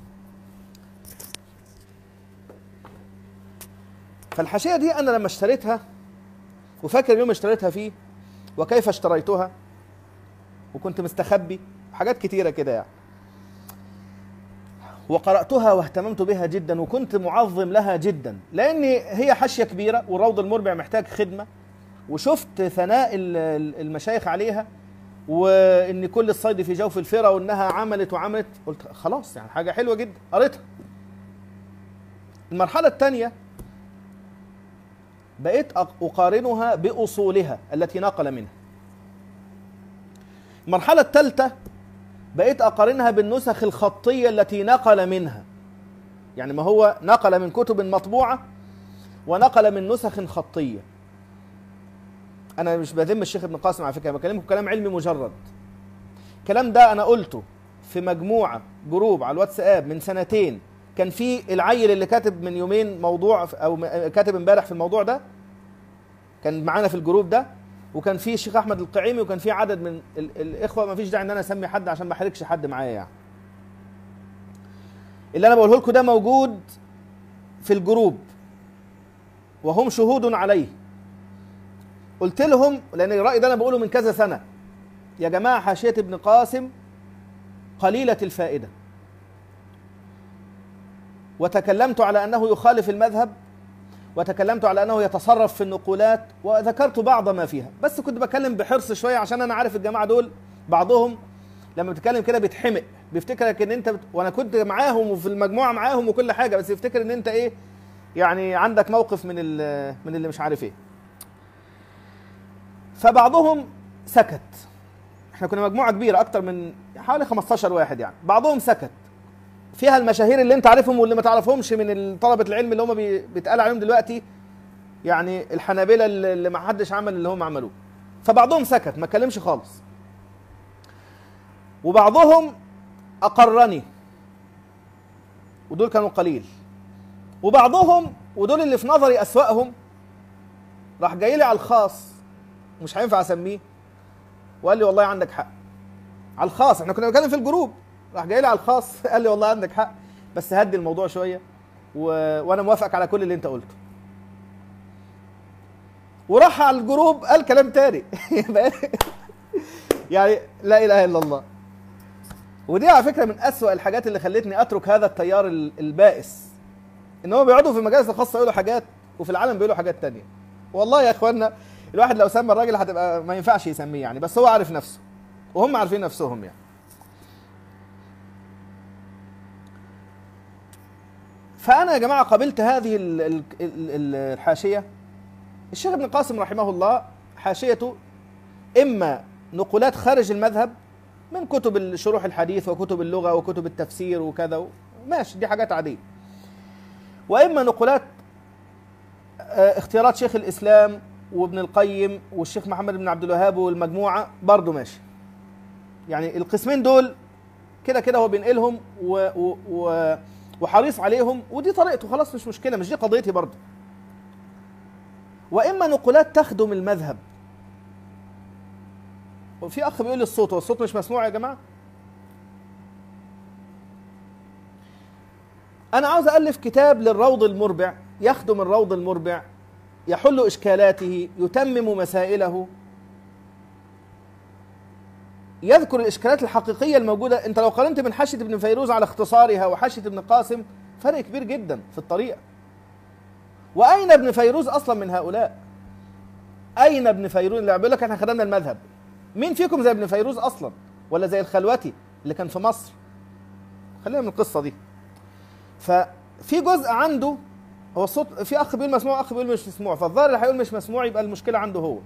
فالحاشيه دي انا لما اشتريتها، وفاكر اليوم اشتريتها فيه وكيف اشتريتها، وكنت مستخبي حاجات كتيره كده يعني، وقرأتها واهتممت بها جدا وكنت معظم لها جدا، لأن هي حاشية كبيرة والروض المربع محتاج خدمة، وشفت ثناء المشايخ عليها، وإن كل الصيد في جوف الفرا، وإنها عملت وعملت، قلت خلاص يعني حاجة حلوة جدا، قريتها. المرحلة الثانية بقيت أقارنها بأصولها التي نقل منها. المرحلة الثالثة بقيت أقارنها بالنسخ الخطية التي نقل منها. يعني ما هو نقل من كتب مطبوعة ونقل من نسخ خطية. أنا مش بذم الشيخ ابن قاسم على فكرة، بكلمكم كلام علمي مجرد. الكلام ده أنا قلته في مجموعة جروب على الواتساب من سنتين، كان في العيل اللي كاتب من يومين موضوع أو كاتب امبارح في الموضوع ده، كان معانا في الجروب ده، وكان في الشيخ احمد القعيمي، وكان في عدد من الاخوه. ما فيش داعي ان انا اسمي حد عشان ما احرجش حد معايا يعني. اللي انا بقوله لكم ده موجود في الجروب وهم شهود عليه. قلت لهم، لان الراي ده انا بقوله من كذا سنه، يا جماعه حاشيه ابن قاسم قليله الفائده، وتكلمت على انه يخالف المذهب، وتكلمت على أنه يتصرف في النقولات، وذكرت بعض ما فيها، بس كنت بكلم بحرص شوية عشان أنا عارف الجماعة دول بعضهم لما بتكلم كده بيتحمق، بيفتكرك إن أنت بت... وأنا كنت معاهم وفي المجموعة معاهم وكل حاجة، بس يفتكر إن أنت إيه يعني عندك موقف من ال... من اللي مش عارف إيه. فبعضهم سكت، إحنا كنا مجموعة كبيرة أكتر من حوالي خمستاشر واحد يعني، بعضهم سكت، فيها المشاهير اللي انت عارفهم واللي ما تعرفهمش من طلبة العلم اللي هم بيتقال عليهم دلوقتي يعني الحنابلة اللي ما حدش عمل اللي هم عملوه. فبعضهم سكت ما اتكلمش خالص، وبعضهم أقرني، ودول كانوا قليل، وبعضهم ودول اللي في نظري أسوأهم راح جاي لي على الخاص، مش هينفع أسميه، وقال لي والله عندك حق على الخاص. احنا كنا بنتكلم في الجروب، راح جاي لي على الخاص قال لي والله عندك حق بس هدي الموضوع شويه و... وانا موافقك على كل اللي انت قلته. وراح على الجروب قال كلام تاني يعني لا اله الا الله. ودي على فكره من اسوأ الحاجات اللي خلتني اترك هذا التيار البائس، ان هم بيقعدوا في المجالس الخاصه يقولوا حاجات وفي العالم بيقولوا حاجات تانية. والله يا اخوانا الواحد لو سمى الراجل هتبقى ما ينفعش يسميه يعني، بس هو عارف نفسه وهم عارفين نفسهم يعني. فأنا يا جماعة قبلت هذه الحاشية. الشيخ ابن قاسم رحمه الله حاشيته إما نقولات خارج المذهب من كتب الشروح الحديث وكتب اللغة وكتب التفسير وكذا، ماشي، دي حاجات عادية. وإما نقولات اختيارات شيخ الإسلام وابن القيم والشيخ محمد بن عبد الوهاب والمجموعة، برضو ماشي. يعني القسمين دول كده كده هو بينقلهم و و و وحريص عليهم، ودي طريقته خلاص، مش مشكلة، مش دي قضيتي برضو. وإما نقولات تخدم المذهب. وفي أخ بيقول لي الصوت، هو الصوت مش مسموع يا جماعة؟ أنا عاوز ألف كتاب للروض المربع، يخدم الروض المربع، يحل إشكالاته، يتمم مسائله، يذكر الإشكالات الحقيقية الموجودة. أنت لو قارنت من حاشية ابن فيروز على اختصارها وحاشية ابن قاسم، فرق كبير جدا في الطريقة. وأين ابن فيروز أصلا من هؤلاء؟ أين ابن فيروز اللي بيقول لك احنا خدمنا المذهب؟ مين فيكم زي ابن فيروز أصلا؟ ولا زي الخلوتي اللي كان في مصر؟ خلينا من القصة دي. ففي جزء عنده هو الصوت، في أخ بيقول مسموع، أخ بيقول مش مسموع، فالظاهر اللي هيقول مش مسموع يبقى المشكلة عنده هو.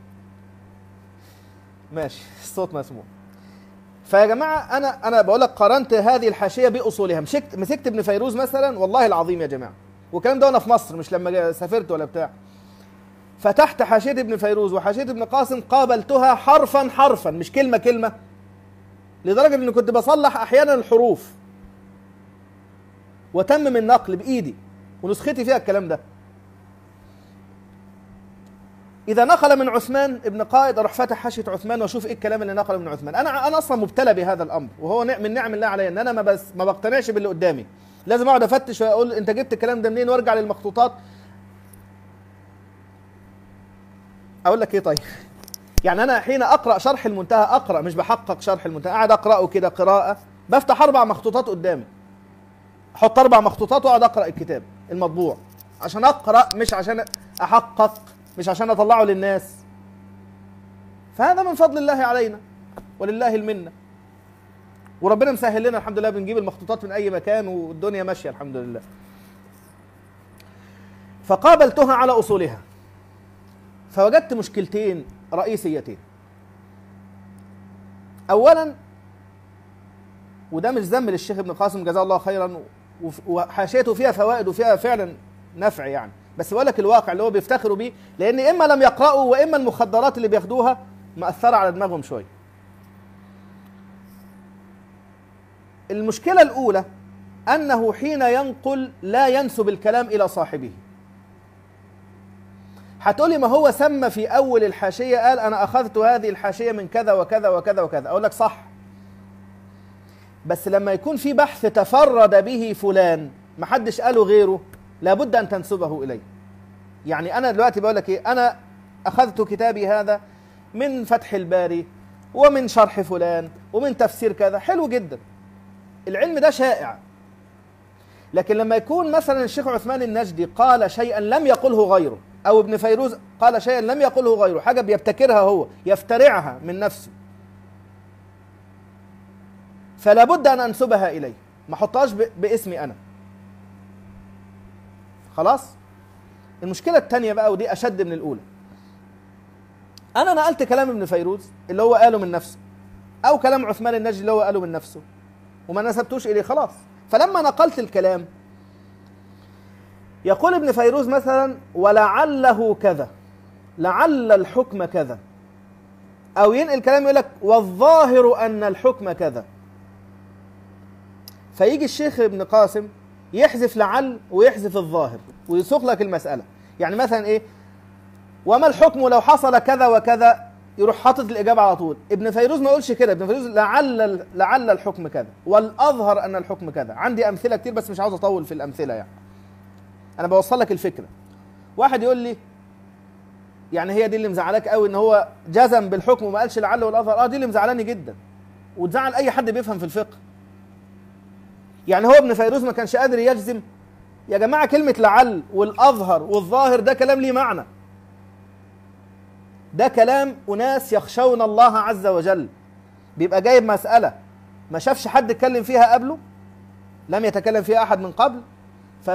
ماشي، الصوت مسموع. فيا جماعة أنا أنا بقول لك قارنت هذه الحاشية بأصولها، مسكت مسكت ابن فيروز مثلا، والله العظيم يا جماعة، والكلام ده وأنا في مصر مش لما سافرت ولا بتاع. فتحت حاشية ابن فيروز وحاشية ابن قاسم، قابلتها حرفا حرفا، مش كلمة كلمة، لدرجة إني كنت بصلح أحيانا الحروف وتمم النقل بإيدي، ونسختي فيها الكلام ده. إذا نقل من عثمان ابن قائد أروح فاتح حاشية عثمان وأشوف إيه الكلام اللي نقله من عثمان. أنا أنا أصلا مبتلى بهذا الأمر، وهو من نعم الله علي إن أنا ما بس ما بقتنعش باللي قدامي، لازم أقعد أفتش وأقول أنت جبت الكلام ده منين، وأرجع للمخطوطات. أقول لك إيه طيب؟ يعني أنا حين أقرأ شرح المنتهى، أقرأ مش بحقق شرح المنتهى، قاعد أقرأه كده قراءة، بفتح أربع مخطوطات قدامي، أحط أربع مخطوطات وأقعد أقرأ الكتاب المطبوع عشان أقرأ، مش عشان أحقق، مش عشان أطلعه للناس. فهذا من فضل الله علينا ولله المنة، وربنا مسهل لنا الحمد لله، بنجيب المخطوطات من أي مكان والدنيا ماشية الحمد لله. فقابلتها على أصولها، فوجدت مشكلتين رئيسيتين. أولا، وده مش ذنب للشيخ ابن قاسم جزاه الله خيرا، وحاشيته فيها فوائد وفيها فعلا نفع يعني، بس بقول لك الواقع اللي هو بيفتخروا بيه، لأن إما لم يقرأوا وإما المخدرات اللي بياخدوها مأثرة على دماغهم شوية. المشكلة الأولى أنه حين ينقل لا ينسب الكلام إلى صاحبه. هتقولي ما هو سمى في أول الحاشية قال أنا أخذت هذه الحاشية من كذا وكذا وكذا وكذا، أقول لك صح، بس لما يكون في بحث تفرد به فلان محدش قاله غيره، لابد أن تنسبه إليه. يعني أنا دلوقتي بقول لك إيه، أنا أخذت كتابي هذا من فتح الباري ومن شرح فلان ومن تفسير كذا، حلو جدا، العلم ده شائع. لكن لما يكون مثلا الشيخ عثمان النجدي قال شيئا لم يقله غيره، أو ابن فيروز قال شيئا لم يقله غيره، حاجة بيبتكرها هو، يفترعها من نفسه، فلا بد أن أنسبها إليه، ما أحطهاش باسمي أنا. خلاص؟ المشكلة الثانية بقى، ودي أشد من الأولى، أنا نقلت كلام ابن فيروز اللي هو قاله من نفسه، أو كلام عثمان النجدي اللي هو قاله من نفسه، وما نسبتوش إليه خلاص. فلما نقلت الكلام يقول ابن فيروز مثلا ولعله كذا، لعل الحكم كذا، أو ينقل كلام يقول لك والظاهر أن الحكم كذا، فيجي الشيخ ابن قاسم يحذف لعل ويحذف الظاهر ويسوق لك المسألة. يعني مثلا إيه، وما الحكم لو حصل كذا وكذا، يروح حاطط الإجابة على طول. ابن فيروز ما يقولش كده، ابن فيروز لعل لعل الحكم كذا والأظهر أن الحكم كذا. عندي أمثلة كتير بس مش عاوز أطول في الأمثلة، يعني أنا بوصل لك الفكرة. واحد يقول لي يعني هي دي اللي مزعلاك قوي، إن هو جزم بالحكم وما قالش لعل والأظهر؟ آه دي اللي مزعلاني جدا، وتزعل أي حد بيفهم في الفقه. يعني هو ابن فيروز ما كانش قادر يجزم؟ يا جماعة كلمة لعل والأظهر والظاهر ده كلام ليه معنى، ده كلام أناس يخشون الله عز وجل، بيبقى جايب مسألة ما شافش حد اتكلم فيها قبله، لم يتكلم فيها أحد من قبل،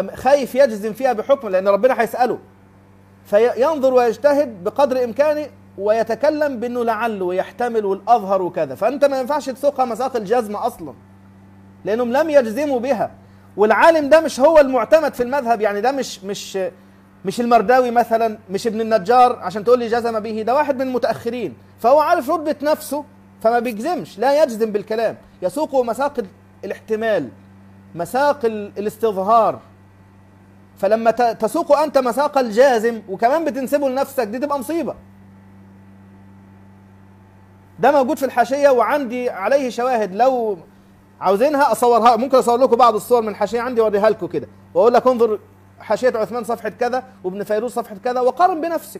فخايف يجزم فيها بحكم لأن ربنا هيسأله، فينظر ويجتهد بقدر إمكانه ويتكلم بأنه لعل ويحتمل والأظهر وكذا، فأنت ما ينفعش تسوقها مساق الجزم أصلا لأنهم لم يجزموا بها. والعالم ده مش هو المعتمد في المذهب، يعني ده مش مش مش المرداوي مثلا، مش ابن النجار عشان تقول لي جزم به، ده واحد من المتأخرين، فهو عارف رتبة نفسه فما بيجزمش، لا يجزم بالكلام، يسوق مساق الاحتمال، مساق الاستظهار. فلما تسوق أنت مساق الجازم وكمان بتنسبه لنفسك دي تبقى مصيبة. ده موجود في الحاشية وعندي عليه شواهد، لو عاوزينها أصورها، ممكن أصور لكم بعض الصور من الحاشية عندي وأوريها لكم كده وأقول لك انظر حاشية عثمان صفحة كذا وابن فيروز صفحة كذا وقارن بنفسك.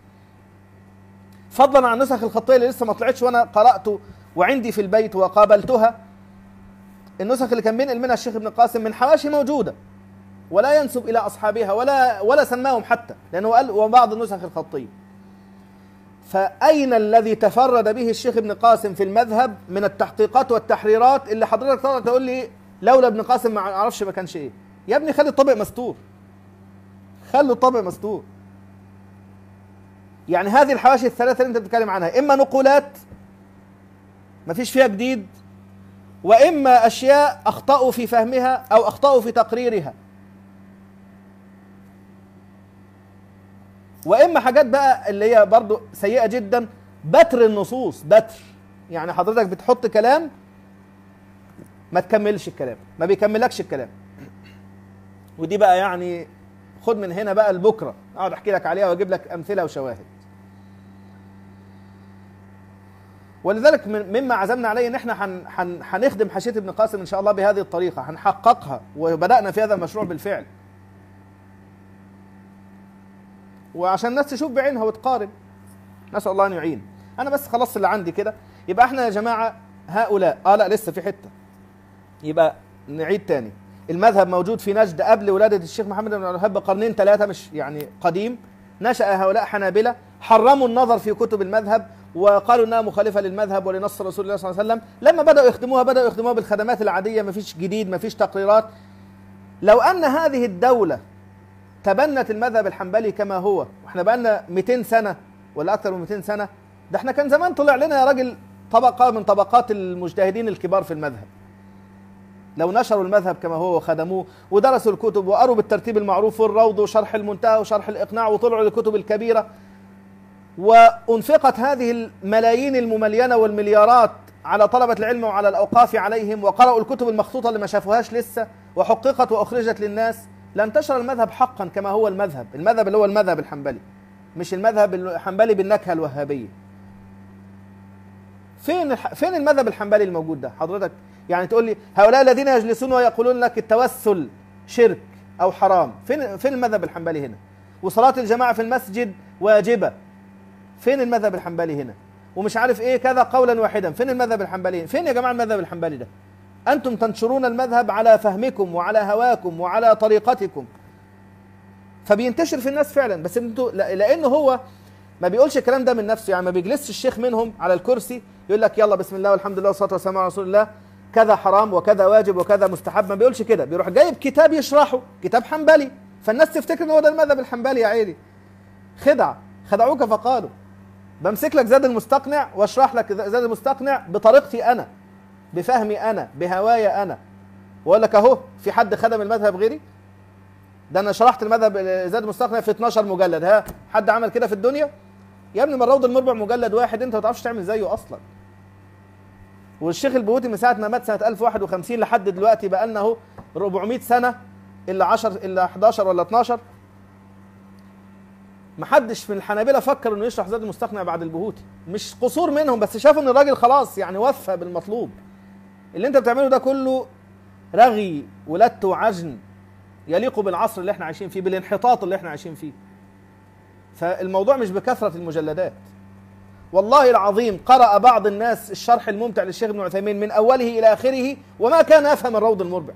فضلا عن النسخ الخطية اللي لسه ما طلعتش وأنا قرأته وعندي في البيت وقابلتها، النسخ اللي كان بينقل منها الشيخ ابن قاسم من حواشي موجودة ولا ينسب إلى أصحابها ولا ولا سماهم حتى، لأنه قال وبعض النسخ الخطية. فأين الذي تفرد به الشيخ ابن قاسم في المذهب من التحقيقات والتحريرات اللي حضرتك تقدر تقول لي لولا ابن قاسم ما اعرفش ما كانش ايه؟ يا ابني خلي الطبق مستور، خلوا الطبق مستور. يعني هذه الحواشي الثلاثة اللي انت بتتكلم عنها اما نقولات ما فيش فيها جديد، واما اشياء اخطأوا في فهمها او اخطأوا في تقريرها، واما حاجات بقى اللي هي برضو سيئة جدا، بتر النصوص، بتر يعني حضرتك بتحط كلام ما تكملش الكلام، ما بيكملكش الكلام. ودي بقى يعني خد من هنا بقى لبكره اقعد احكي لك عليها واجيب لك امثله وشواهد. ولذلك مما عزمنا عليه ان احنا هنخدم حاشيه ابن قاسم ان شاء الله بهذه الطريقه، هنحققها وبدانا في هذا المشروع بالفعل، وعشان الناس تشوف بعينها وتقارن. نسال الله ان يعين. انا بس خلاص اللي عندي كده. يبقى احنا يا جماعه هؤلاء اه لا لسه في حته، يبقى نعيد تاني. المذهب موجود في نجد قبل ولادة الشيخ محمد بن عبد الوهاب بقرنين ثلاثة، مش يعني قديم. نشأ هؤلاء حنابلة حرموا النظر في كتب المذهب وقالوا انها مخالفة للمذهب ولنص رسول الله صلى الله عليه وسلم. لما بدأوا يخدموها بدأوا يخدموها بالخدمات العادية، ما فيش جديد، ما فيش تقريرات. لو أن هذه الدولة تبنت المذهب الحنبلي كما هو، واحنا بقالنا مئتين سنة ولا أكثر من مئتين سنة، ده احنا كان زمان طلع لنا يا راجل طبقة من طبقات المجتهدين الكبار في المذهب. لو نشروا المذهب كما هو وخدموه ودرسوا الكتب وقروا بالترتيب المعروف والروض وشرح المنتهى وشرح الإقناع وطلعوا للكتب الكبيرة، وأنفقت هذه الملايين المملينة والمليارات على طلبة العلم وعلى الأوقاف عليهم، وقرأوا الكتب المخطوطة اللي ما شافوهاش لسه وحققت وأخرجت للناس، لانتشر المذهب حقا كما هو المذهب، المذهب اللي هو المذهب الحنبلي، مش المذهب الحنبلي بالنكهة الوهابية. فين فين المذهب الحنبلي الموجود ده حضرتك؟ يعني تقول لي هؤلاء الذين يجلسون ويقولون لك التوسل شرك أو حرام، فين فين المذهب الحنبلي هنا؟ وصلاة الجماعة في المسجد واجبة، فين المذهب الحنبلي هنا؟ ومش عارف ايه كذا قولا واحدا، فين المذهب الحنبلي؟ فين يا جماعة المذهب الحنبلي ده؟ أنتم تنشرون المذهب على فهمكم وعلى هواكم وعلى طريقتكم، فبينتشر في الناس فعلا. بس انتوا لأنه هو ما بيقولش الكلام ده من نفسه، يعني ما بيجلسش الشيخ منهم على الكرسي يقول لك يلا بسم الله والحمد لله والصلاة والسلام على رسول الله، كذا حرام وكذا واجب وكذا مستحب، ما بيقولش كده، بيروح جايب كتاب يشرحه، كتاب حنبلي، فالناس تفتكر ان هو ده المذهب الحنبلي. يا عيني خدع، خدعوك فقالوا. بمسك لك زاد المستقنع واشرح لك زاد المستقنع بطريقتي انا، بفهمي انا، بهوايا انا، واقول لك اهو في حد خدم المذهب غيري؟ ده انا شرحت المذهب زاد المستقنع في اتناشر مجلد، ها حد عمل كده في الدنيا؟ يا ابني من الروض المربع مجلد واحد انت ما تعرفش تعمل زيه اصلا. والشيخ البهوتي من ساعه ما مات سنه ألف وواحد وخمسين لحد دلوقتي بقى لنا اهو أربعمئة سنه الا عشرة الا احداشر ولا اتناشر، ما حدش من الحنابلة فكر انه يشرح زاد المستقنع بعد البهوتي. مش قصور منهم، بس شافوا ان الراجل خلاص يعني وفى بالمطلوب. اللي انت بتعمله ده كله رغي ولت وعجن يليق بالعصر اللي احنا عايشين فيه، بالانحطاط اللي احنا عايشين فيه. فالموضوع مش بكثرة المجلدات. والله العظيم قرأ بعض الناس الشرح الممتع للشيخ ابن عثيمين من أوله إلى آخره وما كان يفهم الروض المربع.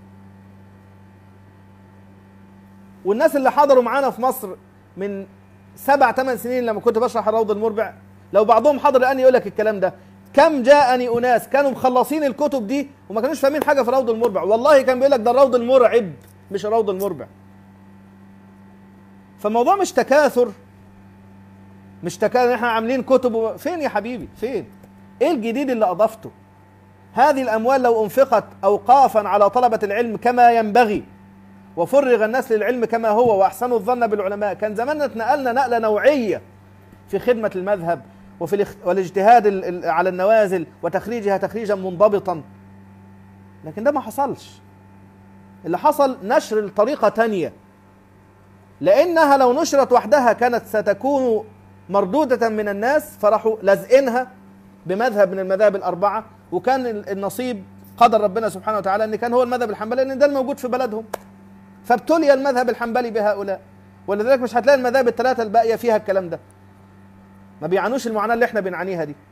والناس اللي حضروا معانا في مصر من سبع ثمان سنين لما كنت بشرح الروض المربع، لو بعضهم حضر الآن يقول لك الكلام ده. كم جاءني أناس كانوا مخلصين الكتب دي وما كانوش فاهمين حاجة في الروض المربع، والله كان بيقول لك ده الروض المرعب مش الروض المربع. فالموضوع مش تكاثر مش تكاد احنا عاملين كتب و... فين يا حبيبي فين؟ ايه الجديد اللي اضفته؟ هذه الاموال لو انفقت اوقافا على طلبة العلم كما ينبغي وفرغ الناس للعلم كما هو واحسنوا الظن بالعلماء، كان زماننا اتنقلنا نقلة نوعية في خدمة المذهب وفي الاخ... والاجتهاد ال... على النوازل وتخريجها تخريجا منضبطا. لكن ده ما حصلش. اللي حصل نشر الطريقة تانية، لأنها لو نشرت وحدها كانت ستكون مردودة من الناس، فراحوا لازقينها بمذهب من المذاهب الأربعة، وكان النصيب قدر ربنا سبحانه وتعالى أن كان هو المذهب الحنبلي، لأن ده الموجود في بلدهم، فابتلي المذهب الحنبلي بهؤلاء. ولذلك مش هتلاقي المذاهب الثلاثة الباقية فيها الكلام ده، ما بيعانوش المعاناة اللي احنا بنعانيها دي.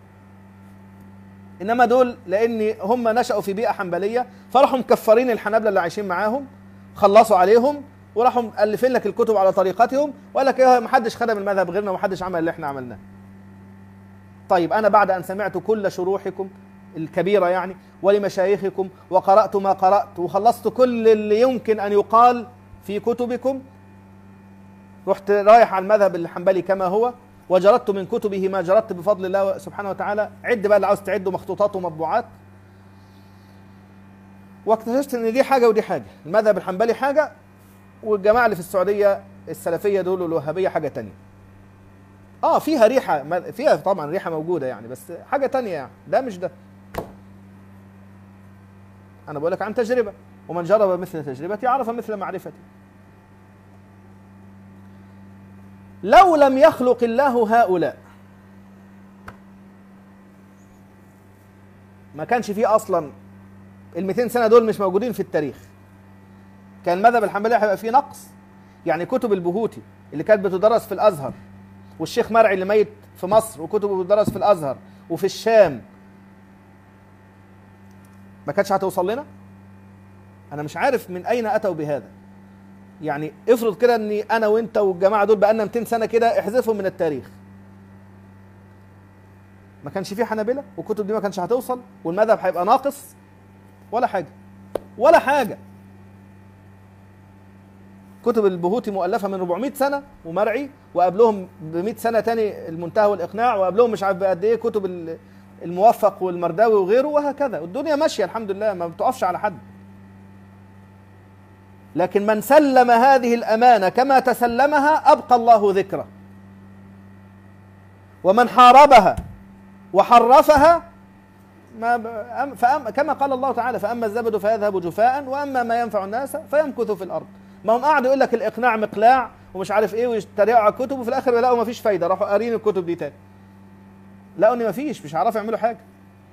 إنما دول لأن هم نشأوا في بيئة حنبلية فراحوا مكفرين الحنابلة اللي عايشين معاهم، خلصوا عليهم وراحوا مؤلفين لك الكتب على طريقتهم، وقال لك ايه محدش خدم المذهب غيرنا ومحدش عمل اللي احنا عملناه. طيب أنا بعد أن سمعت كل شروحكم الكبيرة يعني ولمشايخكم وقرأت ما قرأت وخلصت كل اللي يمكن أن يقال في كتبكم، رحت رايح على المذهب الحنبلي كما هو وجردت من كتبه ما جردت بفضل الله سبحانه وتعالى. عد بقى اللي عاوز تعده، مخطوطات ومطبوعات. واكتشفت ان دي حاجة ودي حاجة، المذهب الحنبلي حاجة والجماعة اللي في السعودية السلفية دول والوهابية حاجة تانية. اه فيها ريحة، فيها طبعا ريحة موجودة يعني، بس حاجة تانية يعني، ده مش ده. انا بقول لك عن تجربة، ومن جرب مثل تجربتي عرف مثل معرفتي. لو لم يخلق الله هؤلاء ما كانش فيه اصلا ال مئتين سنة دول مش موجودين في التاريخ، كان المذهب الحنبلي هيبقى فيه نقص. يعني كتب البهوتي اللي كانت بتدرس في الازهر، والشيخ مرعي اللي ميت في مصر وكتبه بتدرس في الازهر وفي الشام، ما كانتش هتوصل لنا. انا مش عارف من اين اتوا بهذا. يعني افرض كده اني انا وانت والجماعه دول بقالنا مئتين سنة كده، احذفهم من التاريخ، ما كانش فيه حنابلة والكتب دي ما كانش هتوصل، والمذهب هيبقى ناقص ولا حاجه ولا حاجه. كتب البهوتي مؤلفه من أربعمئة سنة ومرعي، وقبلهم ب مئة سنة تاني المنتهى والاقناع، وقبلهم مش عارف قد ايه كتب الموفق والمرداوي وغيره، وهكذا. والدنيا ماشيه الحمد لله، ما بتقفش على حد. لكن من سلم هذه الامانه كما تسلمها ابقى الله ذكره، ومن حاربها وحرفها ما فأم كما قال الله تعالى: فاما الزبد فيذهب جفاء واما ما ينفع الناس فيمكث في الارض. ما هم قاعدوا يقول لك الاقناع مقلاع ومش عارف ايه، ويتريقوا على الكتب، وفي الاخر يلاقوا ما فيش فايده، راحوا قارين الكتب دي تاني لقوا ان ما فيش، مش هيعرفوا يعملوا حاجه.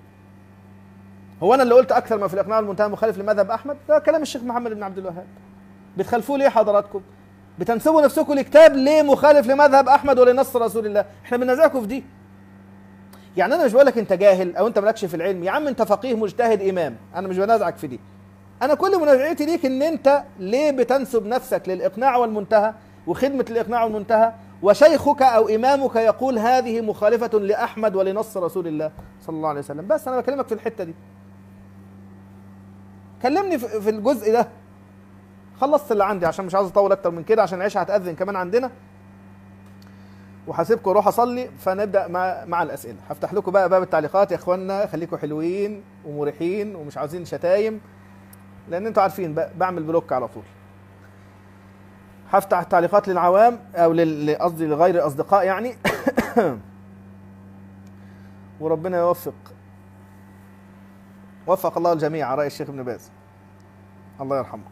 هو انا اللي قلت اكثر ما في الاقناع المنتهى مخالف لمذهب احمد؟ ده كلام الشيخ محمد بن عبد الوهاب. بتخالفوه ليه حضراتكم؟ بتنسبوا نفسكم لكتاب ليه مخالف لمذهب احمد ولنص رسول الله؟ احنا بننازعكم في دي. يعني انا مش بقول لك انت جاهل او انت مالكش في العلم، يا عم انت فقيه مجتهد امام، انا مش بنازعك في دي. انا كل منازعتي ليك ان انت ليه بتنسب نفسك للاقناع والمنتهى وخدمه الاقناع والمنتهى، وشيخك او امامك يقول هذه مخالفه لاحمد ولنص رسول الله صلى الله عليه وسلم. بس انا بكلمك في الحته دي، كلمني في الجزء ده. خلصت اللي عندي عشان مش عاوز اطول اكتر من كده، عشان العشاء هتاذن كمان عندنا، وهسيبكم اروح اصلي. فنبدا مع مع الاسئله. هفتح لكم بقى باب التعليقات يا اخوانا، خليكم حلوين ومريحين ومش عاوزين شتايم، لان انتوا عارفين بعمل بلوك على طول. هفتح التعليقات للعوام او قصدي لغير الاصدقاء يعني. وربنا يوفق، وفق الله الجميع على رأي الشيخ ابن باز الله يرحمه.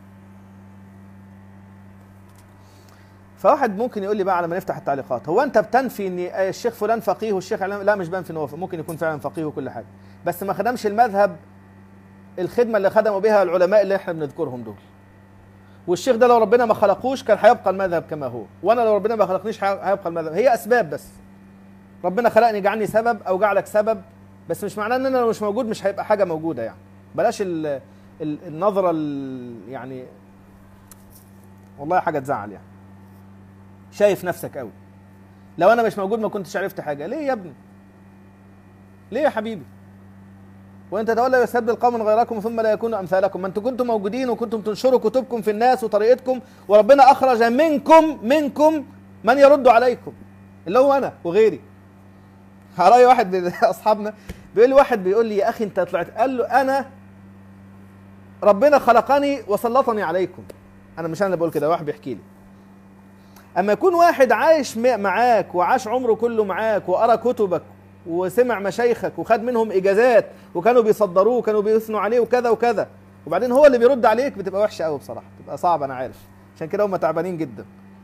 فواحد ممكن يقول لي بقى على ما نفتح التعليقات: هو انت بتنفي ان الشيخ فلان فقيه والشيخ علان؟ لا، مش بنفي ان هو ممكن يكون فعلا فقيه وكل حاجه، بس ما خدمش المذهب الخدمه اللي خدموا بها العلماء اللي احنا بنذكرهم دول. والشيخ ده لو ربنا ما خلقوش كان هيبقى المذهب كما هو، وانا لو ربنا ما خلقنيش هيبقى المذهب. هي اسباب بس، ربنا خلقني جعلني سبب او جعلك سبب، بس مش معناه ان انا لو مش موجود مش هيبقى حاجه موجوده. يعني بلاش ال ال النظره ال يعني والله حاجه تزعل. يعني شايف نفسك قوي، لو انا مش موجود ما كنتش عرفت حاجه. ليه يا ابني؟ ليه يا حبيبي؟ وانت تولى يستبدل قوما غيركم ثم لا يكونوا امثالكم. ما انتم كنتم موجودين وكنتم تنشروا كتبكم في الناس وطريقتكم، وربنا اخرج منكم منكم من يرد عليكم. اللي هو انا وغيري. هراي واحد من اصحابنا بيقول لي، واحد بيقول لي يا اخي انت طلعت، قال له انا ربنا خلقني وسلطني عليكم. انا مش انا اللي بقول كده، واحد بيحكي لي. اما يكون واحد عايش معاك وعاش عمره كله معاك وقرا كتبك وسمع مشايخك وخد منهم اجازات وكانوا بيصدروه وكانوا بيثنوا عليه وكذا وكذا، وبعدين هو اللي بيرد عليك، بتبقى وحشه قوي بصراحه، بتبقى صعبه. انا عارف، عشان كده هم تعبانين جدا.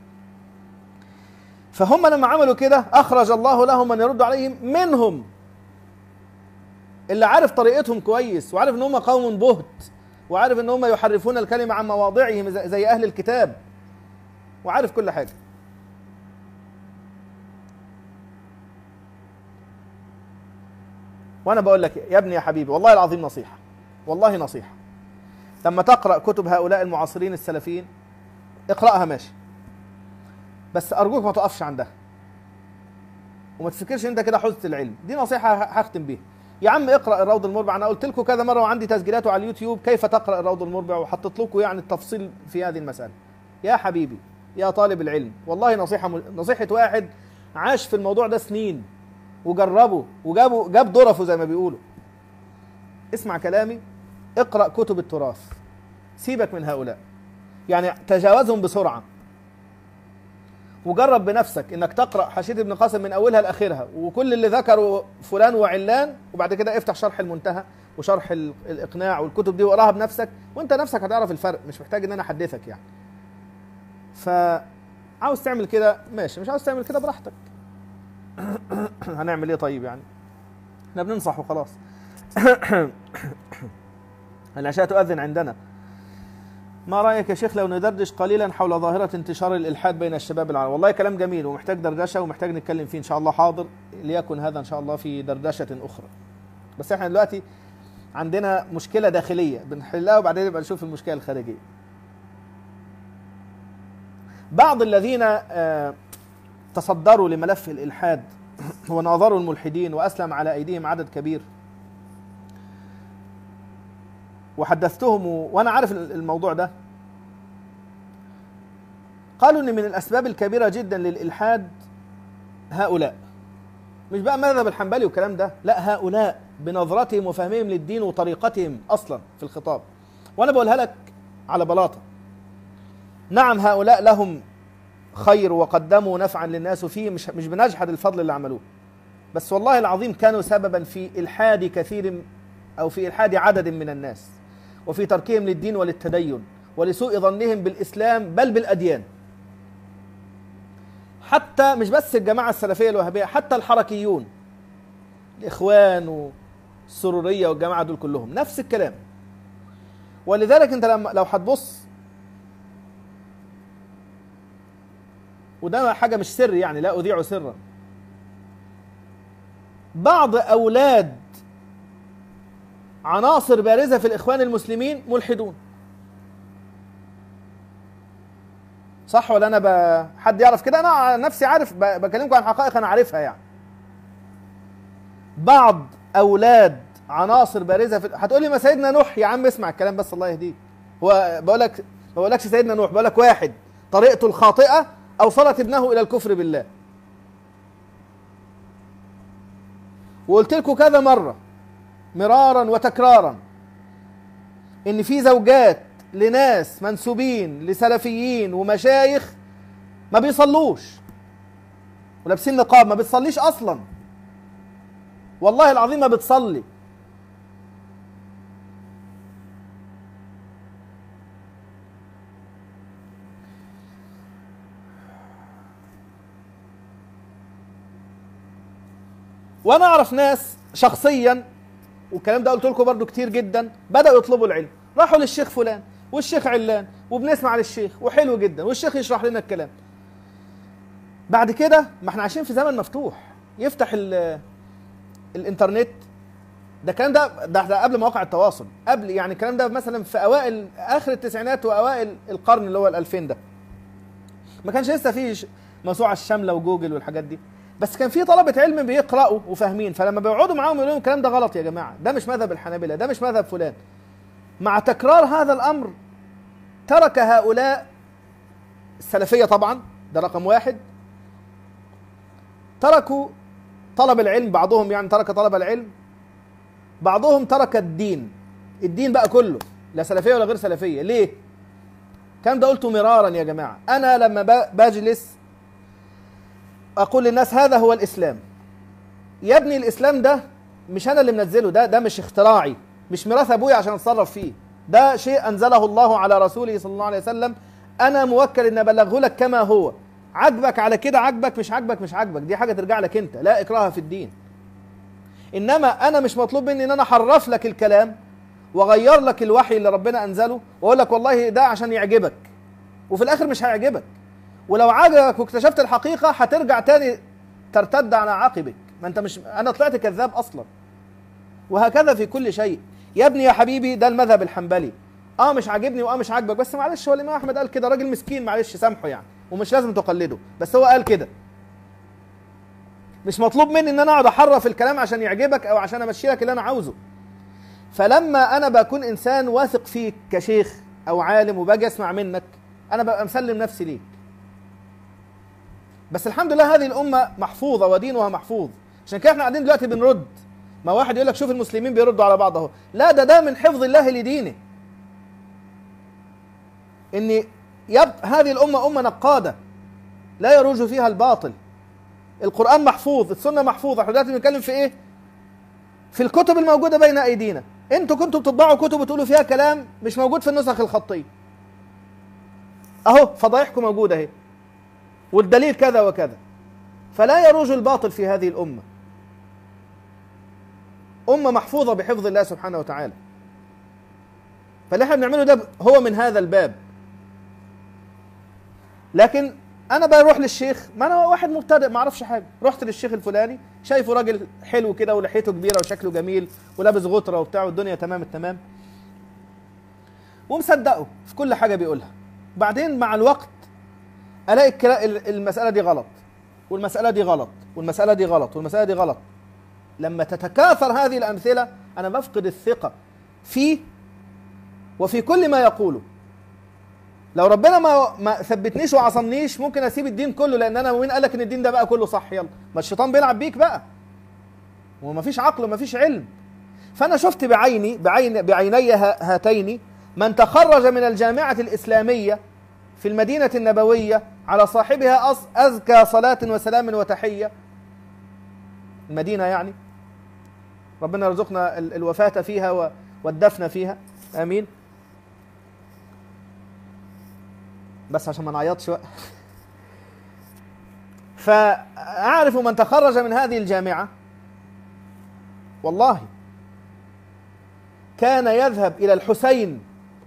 فهم لما عملوا كده اخرج الله لهم من يرد عليهم، منهم اللي عارف طريقتهم كويس وعارف ان هم قوم بهت وعارف ان هم يحرفون الكلمه عن مواضعهم زي اهل الكتاب، وعارف كل حاجه. وانا بقول لك يا ابني يا حبيبي، والله العظيم نصيحه، والله نصيحه، لما تقرا كتب هؤلاء المعاصرين السلفيين اقراها ماشي، بس ارجوك ما تقفش عندها وما تفكرش انت كده حوزه العلم. دي نصيحه هختم بيها. يا عم اقرا الروض المربع، انا قلت لكم كذا مره وعندي تسجيلاته على اليوتيوب كيف تقرا الروض المربع، وحطيت لكم يعني التفصيل في هذه المساله. يا حبيبي يا طالب العلم، والله نصيحه نصيحه واحد عاش في الموضوع ده سنين وجربه وجابوا جاب ظرفه زي ما بيقولوا. اسمع كلامي، اقرا كتب التراث، سيبك من هؤلاء، يعني تجاوزهم بسرعه، وجرب بنفسك انك تقرا حاشيه ابن قاسم من اولها لاخرها وكل اللي ذكره فلان وعلان، وبعد كده افتح شرح المنتهى وشرح الاقناع والكتب دي واقراها بنفسك، وانت نفسك هتعرف الفرق، مش محتاج ان انا احدثك يعني. فعاوز تعمل كده ماشي، مش عاوز تعمل كده براحتك. هنعمل ايه طيب يعني؟ احنا بننصح وخلاص. العشاء تؤذن عندنا. ما رأيك يا شيخ لو ندردش قليلا حول ظاهرة انتشار الإلحاد بين الشباب العرب؟ والله كلام جميل ومحتاج دردشة ومحتاج نتكلم فيه إن شاء الله. حاضر، ليكن هذا إن شاء الله في دردشة أخرى. بس احنا دلوقتي عندنا مشكلة داخلية بنحلها وبعدين نبقى نشوف المشكلة الخارجية. بعض الذين تصدروا لملف الإلحاد وناظروا الملحدين وأسلم على أيديهم عدد كبير، وحدثتهم وأنا عارف الموضوع ده، قالوا إن من الأسباب الكبيرة جدا للإلحاد هؤلاء، مش بقى مذهب الحنبلي والكلام ده، لا، هؤلاء بنظرتهم وفهمهم للدين وطريقتهم أصلا في الخطاب. وأنا بقولها لك على بلاطة. نعم هؤلاء لهم خير وقدموا نفعا للناس فيه، مش مش بنجحد الفضل اللي عملوه، بس والله العظيم كانوا سببا في إلحاد كثير أو في إلحاد عدد من الناس، وفي تركهم للدين وللتدين ولسوء ظنهم بالإسلام بل بالأديان. حتى مش بس الجماعة السلفية الوهابية، حتى الحركيون، الإخوان والسرورية والجماعة دول كلهم نفس الكلام. ولذلك أنت لما لو هتبص، وده حاجة مش سر يعني، لا أذيع سرا، بعض أولاد عناصر بارزة في الإخوان المسلمين ملحدون. صح ولا أنا ب... حد يعرف كده؟ أنا نفسي عارف، ب... بكلمكم عن حقائق أنا عارفها يعني. بعض أولاد عناصر بارزة في، هتقولي ما سيدنا نوح، يا عم اسمع الكلام بس الله يهديك. هو بقول لك ما بقولكش سيدنا نوح، بقول لك واحد طريقته الخاطئة أوصلت ابنه إلى الكفر بالله. وقلت لكم كذا مرة مرارا وتكرارا إن في زوجات لناس منسوبين لسلفيين ومشايخ ما بيصلوش ولابسين نقاب، ما بتصليش أصلا، والله العظيم ما بتصلي. وانا اعرف ناس شخصيا، والكلام ده قلت لكم برضو كتير جدا، بدأوا يطلبوا العلم، راحوا للشيخ فلان والشيخ علان وبنسمع للشيخ وحلو جدا والشيخ يشرح لنا الكلام. بعد كده ما احنا عايشين في زمن مفتوح، يفتح الانترنت، ده الكلام ده, ده ده قبل مواقع التواصل، قبل يعني الكلام ده مثلا في اوائل اخر التسعينات واوائل القرن اللي هو الألفين ده، ما كانش لسه فيه موسوعة الشاملة وجوجل والحاجات دي، بس كان في طلبة علم بيقرأوا وفاهمين، فلما بيقعدوا معاهم يقولوا لهم الكلام ده غلط يا جماعة، ده مش مذهب الحنابلة، ده مش مذهب فلان. مع تكرار هذا الأمر ترك هؤلاء السلفية طبعا، ده رقم واحد، تركوا طلب العلم، بعضهم يعني ترك طلب العلم، بعضهم ترك الدين. الدين بقى كله، لا سلفية ولا غير سلفية. ليه؟ كان ده قلته مرارا يا جماعة. أنا لما بجلس أقول للناس هذا هو الإسلام، يا ابني الإسلام ده مش أنا اللي منزله، ده ده مش اختراعي، مش ميراث أبويا عشان أتصرف فيه، ده شيء أنزله الله على رسوله صلى الله عليه وسلم، أنا موكل إن أبلغه لك كما هو. عجبك على كده عجبك، مش عجبك مش عجبك، دي حاجة ترجع لك أنت، لا إكراه في الدين. إنما أنا مش مطلوب مني إن أنا أحرف لك الكلام وأغير لك الوحي اللي ربنا أنزله وأقول لك والله ده عشان يعجبك، وفي الآخر مش هيعجبك. ولو عجبك واكتشفت الحقيقة هترجع تاني ترتد على عقبك، ما أنت مش، أنا طلعت كذاب أصلا. وهكذا في كل شيء. يا ابني يا حبيبي ده المذهب الحنبلي، اه مش عاجبني واه مش عاجبك، بس معلش هو الامام احمد قال كده، راجل مسكين معلش سامحه يعني، ومش لازم تقلده، بس هو قال كده. مش مطلوب مني ان انا اقعد احرف الكلام عشان يعجبك او عشان امشي لك اللي انا عاوزه. فلما انا بكون انسان واثق فيك كشيخ او عالم وباجي اسمع منك، انا ببقى مسلم نفسي ليك. بس الحمد لله هذه الامه محفوظه ودينها محفوظ، عشان كده احنا قاعدين دلوقتي بنرد. ما واحد يقول لك شوف المسلمين بيردوا على بعض اهو، لا ده ده من حفظ الله لدينه. ان يب هذه الامه امه نقاده لا يروج فيها الباطل. القران محفوظ، السنه محفوظه، احنا دلوقتي بنتكلم في ايه؟ في الكتب الموجوده بين ايدينا. انتوا كنتوا بتطبعوا كتب وتقولوا فيها كلام مش موجود في النسخ الخطيه. اهو فضايحكم موجوده اهي، والدليل كذا وكذا. فلا يروج الباطل في هذه الامه. أمة محفوظة بحفظ الله سبحانه وتعالى. فاللي احنا بنعمله ده هو من هذا الباب. لكن أنا بروح للشيخ، ما أنا واحد مبتدئ ما أعرفش حاجة، رحت للشيخ الفلاني شايفه راجل حلو كده ولحيته كبيرة وشكله جميل ولابس غطرة وبتاع والدنيا تمام التمام، ومصدقه في كل حاجة بيقولها. بعدين مع الوقت ألاقي المسألة دي غلط والمسألة دي غلط والمسألة دي غلط والمسألة دي غلط. لما تتكاثر هذه الأمثلة أنا بفقد الثقة فيه وفي كل ما يقوله. لو ربنا ما ما ثبتنيش وعصمنيش ممكن أسيب الدين كله، لأن أنا مين قالك إن الدين ده بقى كله صح؟ يلا ما الشيطان بيلعب بيك بقى، وما فيش عقل وما فيش علم. فأنا شفت بعيني بعين بعيني هاتين من تخرج من الجامعة الإسلامية في المدينة النبوية على صاحبها أزكى صلاة وسلام وتحية، المدينة يعني ربنا يرزقنا الوفاة فيها والدفن فيها، آمين. بس عشان ما نعيطش بقى. فأعرف من تخرج من هذه الجامعة والله كان يذهب إلى الحسين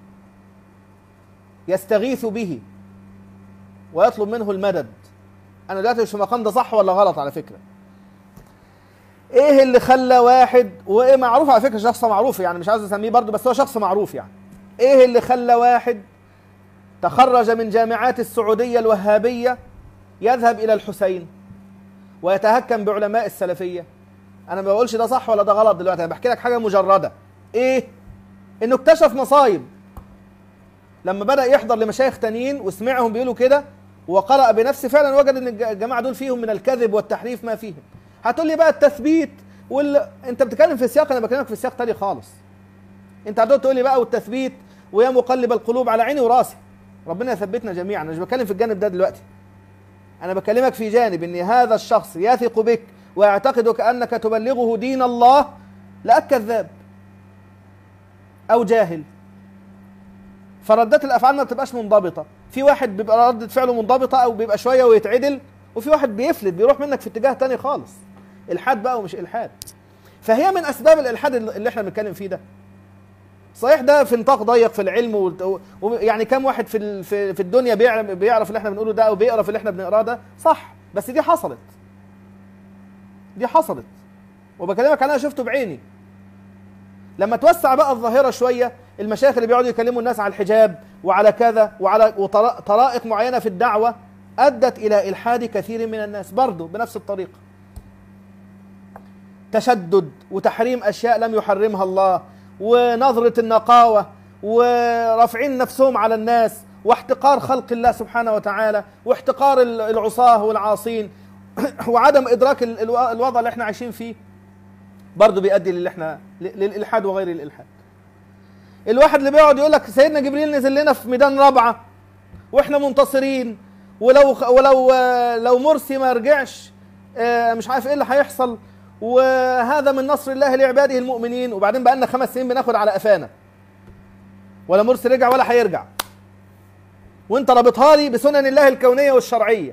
يستغيث به ويطلب منه المدد. أنا دلوقتي مش في مقام ده صح ولا غلط على فكرة. ايه اللي خلى واحد، وايه معروف على فكره، شخص معروف يعني مش عايز اسميه برضه، بس هو شخص معروف يعني، ايه اللي خلى واحد تخرج من جامعات السعوديه الوهابيه يذهب الى الحسين ويتهكم بعلماء السلفيه؟ انا ما بقولش ده صح ولا ده غلط دلوقتي، انا بحكي لك حاجه مجرده. ايه؟ انه اكتشف مصايب لما بدا يحضر لمشايخ تانيين وسمعهم بيقولوا كده وقرأ بنفسه، فعلا وجد ان الجماعه دول فيهم من الكذب والتحريف ما فيهم. هتقول لي بقى التثبيت وال... انت بتتكلم في سياق، انا بكلمك في سياق تاني خالص. انت هتقعد تقول لي بقى والتثبيت ويا مقلب القلوب، على عيني وراسي، ربنا يثبتنا جميعا. انا مش بتكلم في الجانب ده دلوقتي، انا بكلمك في جانب ان هذا الشخص يثق بك ويعتقد كأنك تبلغه دين الله، لا كذاب او جاهل. فردات الافعال ما بتبقاش منضبطه. في واحد بيبقى ردة فعله منضبطه او بيبقى شويه ويتعدل، وفي واحد بيفلت بيروح منك في اتجاه تاني خالص، الحاد بقى ومش الحاد. فهي من اسباب الالحاد اللي احنا بنتكلم فيه ده. صحيح ده في نطاق ضيق في العلم، ويعني كم واحد في في الدنيا بيعرف اللي احنا بنقوله ده او بيقرا في اللي احنا بنقراه ده، صح، بس دي حصلت دي حصلت وبكلمك عنها، شفته بعيني. لما توسع بقى الظاهره شويه، المشايخ اللي بيقعدوا يكلموا الناس على الحجاب وعلى كذا وعلى طرائق معينه في الدعوه ادت الى الحاد كثير من الناس برضه بنفس الطريقه. تشدد وتحريم اشياء لم يحرمها الله، ونظره النقاوه، ورافعين نفسهم على الناس، واحتقار خلق الله سبحانه وتعالى، واحتقار العصاه والعاصين. وعدم ادراك الوضع اللي احنا عايشين فيه برضه بيؤدي للي احنا للالحاد وغير الالحاد. الواحد اللي بيقعد يقول لك سيدنا جبريل نزل لنا في ميدان رابعه واحنا منتصرين، ولو ولو لو مرسي ما رجعش مش عارف ايه اللي هيحصل، وهذا من نصر الله لعباده المؤمنين، وبعدين بقى لنا خمس سنين بناخد على قفانا ولا مرسي رجع ولا هيرجع، وانت رابطها لي بسنن الله الكونيه والشرعيه.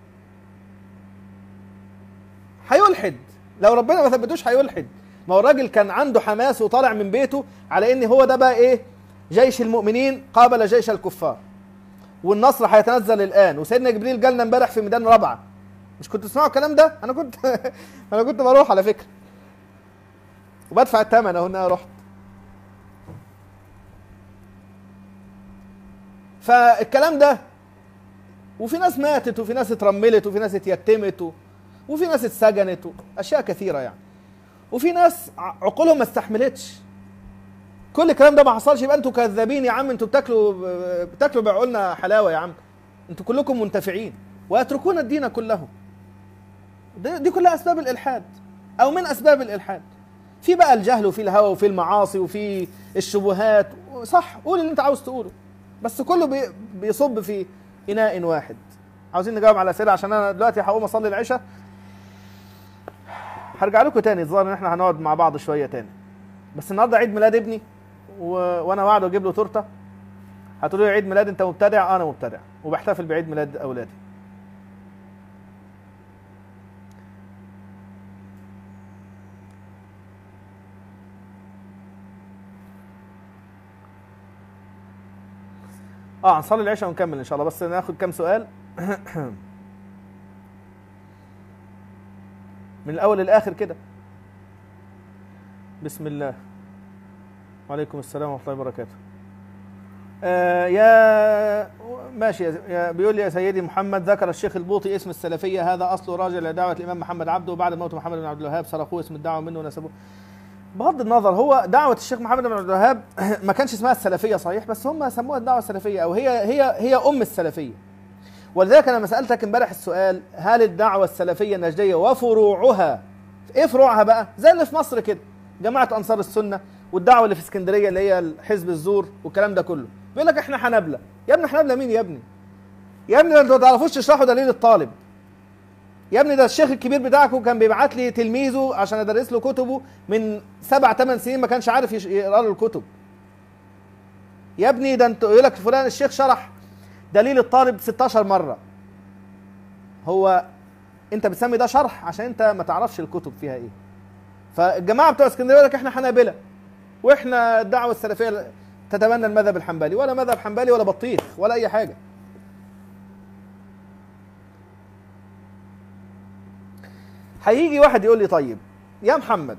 هيلحد لو ربنا ما ثبتوش، هيلحد. ما هو الراجل كان عنده حماس وطالع من بيته على ان هو ده بقى ايه، جيش المؤمنين قابل جيش الكفار، والنصر هيتنزل الان، وسيدنا جبريل جالنا امبارح في ميدان رابعه. مش كنت تسمعوا الكلام ده؟ انا كنت انا كنت بروح على فكره وبدفع الثمن اهو ان انا رحت. فالكلام ده، وفي ناس ماتت وفي ناس اترملت وفي ناس اتيتمت وفي ناس اتسجنت، اشياء كثيره يعني، وفي ناس عقولهم ما استحملتش. كل الكلام ده ما حصلش، يبقى انتوا كذابين يا عم، انتوا بتاكلوا بتاكلوا بعقولنا حلاوه يا عم، انتوا كلكم منتفعين ويتركون الدين كله. دي, دي كلها اسباب الالحاد او من اسباب الالحاد. في بقى الجهل وفي الهوى وفي المعاصي وفي الشبهات، صح، قول اللي انت عاوز تقوله، بس كله بي بيصب في اناء واحد. عاوزين نجاوب على اسئله عشان انا دلوقتي هقوم اصلي العشاء، هرجع لكم تاني. الظاهر ان احنا هنقعد مع بعض شويه تاني، بس النهارده عيد ميلاد ابني و... وانا وعده اجيب له تورته. هتقولوا لي عيد ميلاد انت مبتدع؟ انا مبتدع وبحتفل بعيد ميلاد اولادي. اه هنصلي العشاء ونكمل ان شاء الله، بس ناخد كام سؤال من الاول للاخر كده. بسم الله. وعليكم السلام ورحمه الله وبركاته. آه يا ماشي يا بيقول لي يا سيدي محمد، ذكر الشيخ البوطي اسم السلفيه، هذا اصله راجع لدعوه الامام محمد عبده، وبعد موت محمد بن عبد الوهاب سرقوه اسم الدعوه منه ونسبوه. بغض النظر، هو دعوه الشيخ محمد بن عبد الوهاب ما كانش اسمها السلفيه صحيح، بس هم سموها الدعوه السلفيه، او هي هي هي ام السلفيه. ولذلك انا لما سالتك امبارح السؤال، هل الدعوه السلفيه النجديه وفروعها، ايه فروعها بقى؟ زي اللي في مصر كده، جماعه انصار السنه، والدعوه اللي في اسكندريه اللي هي حزب الزور والكلام ده كله. بيقول لك احنا حنابلة. يا ابني حنابلة مين يا ابني؟ يا ابني انتوا ما تعرفوش تشرحوا دليل الطالب. يا ابني ده الشيخ الكبير بتاعكم كان بيبعت لي تلميذه عشان ادرس له كتبه من سبع ثمان سنين، ما كانش عارف يقرا له الكتب. يا ابني ده انتوا، يقول لك فلان الشيخ شرح دليل الطالب ستاشر مره. هو انت بتسمي ده شرح عشان انت ما تعرفش الكتب فيها ايه. فالجماعه بتوع اسكندريه يقول لك احنا حنابلة، واحنا الدعوه السلفيه تتبنى المذهب الحنبلي، ولا مذهب حنبلي ولا بطيخ ولا اي حاجه. هيجي واحد يقول لي طيب يا محمد،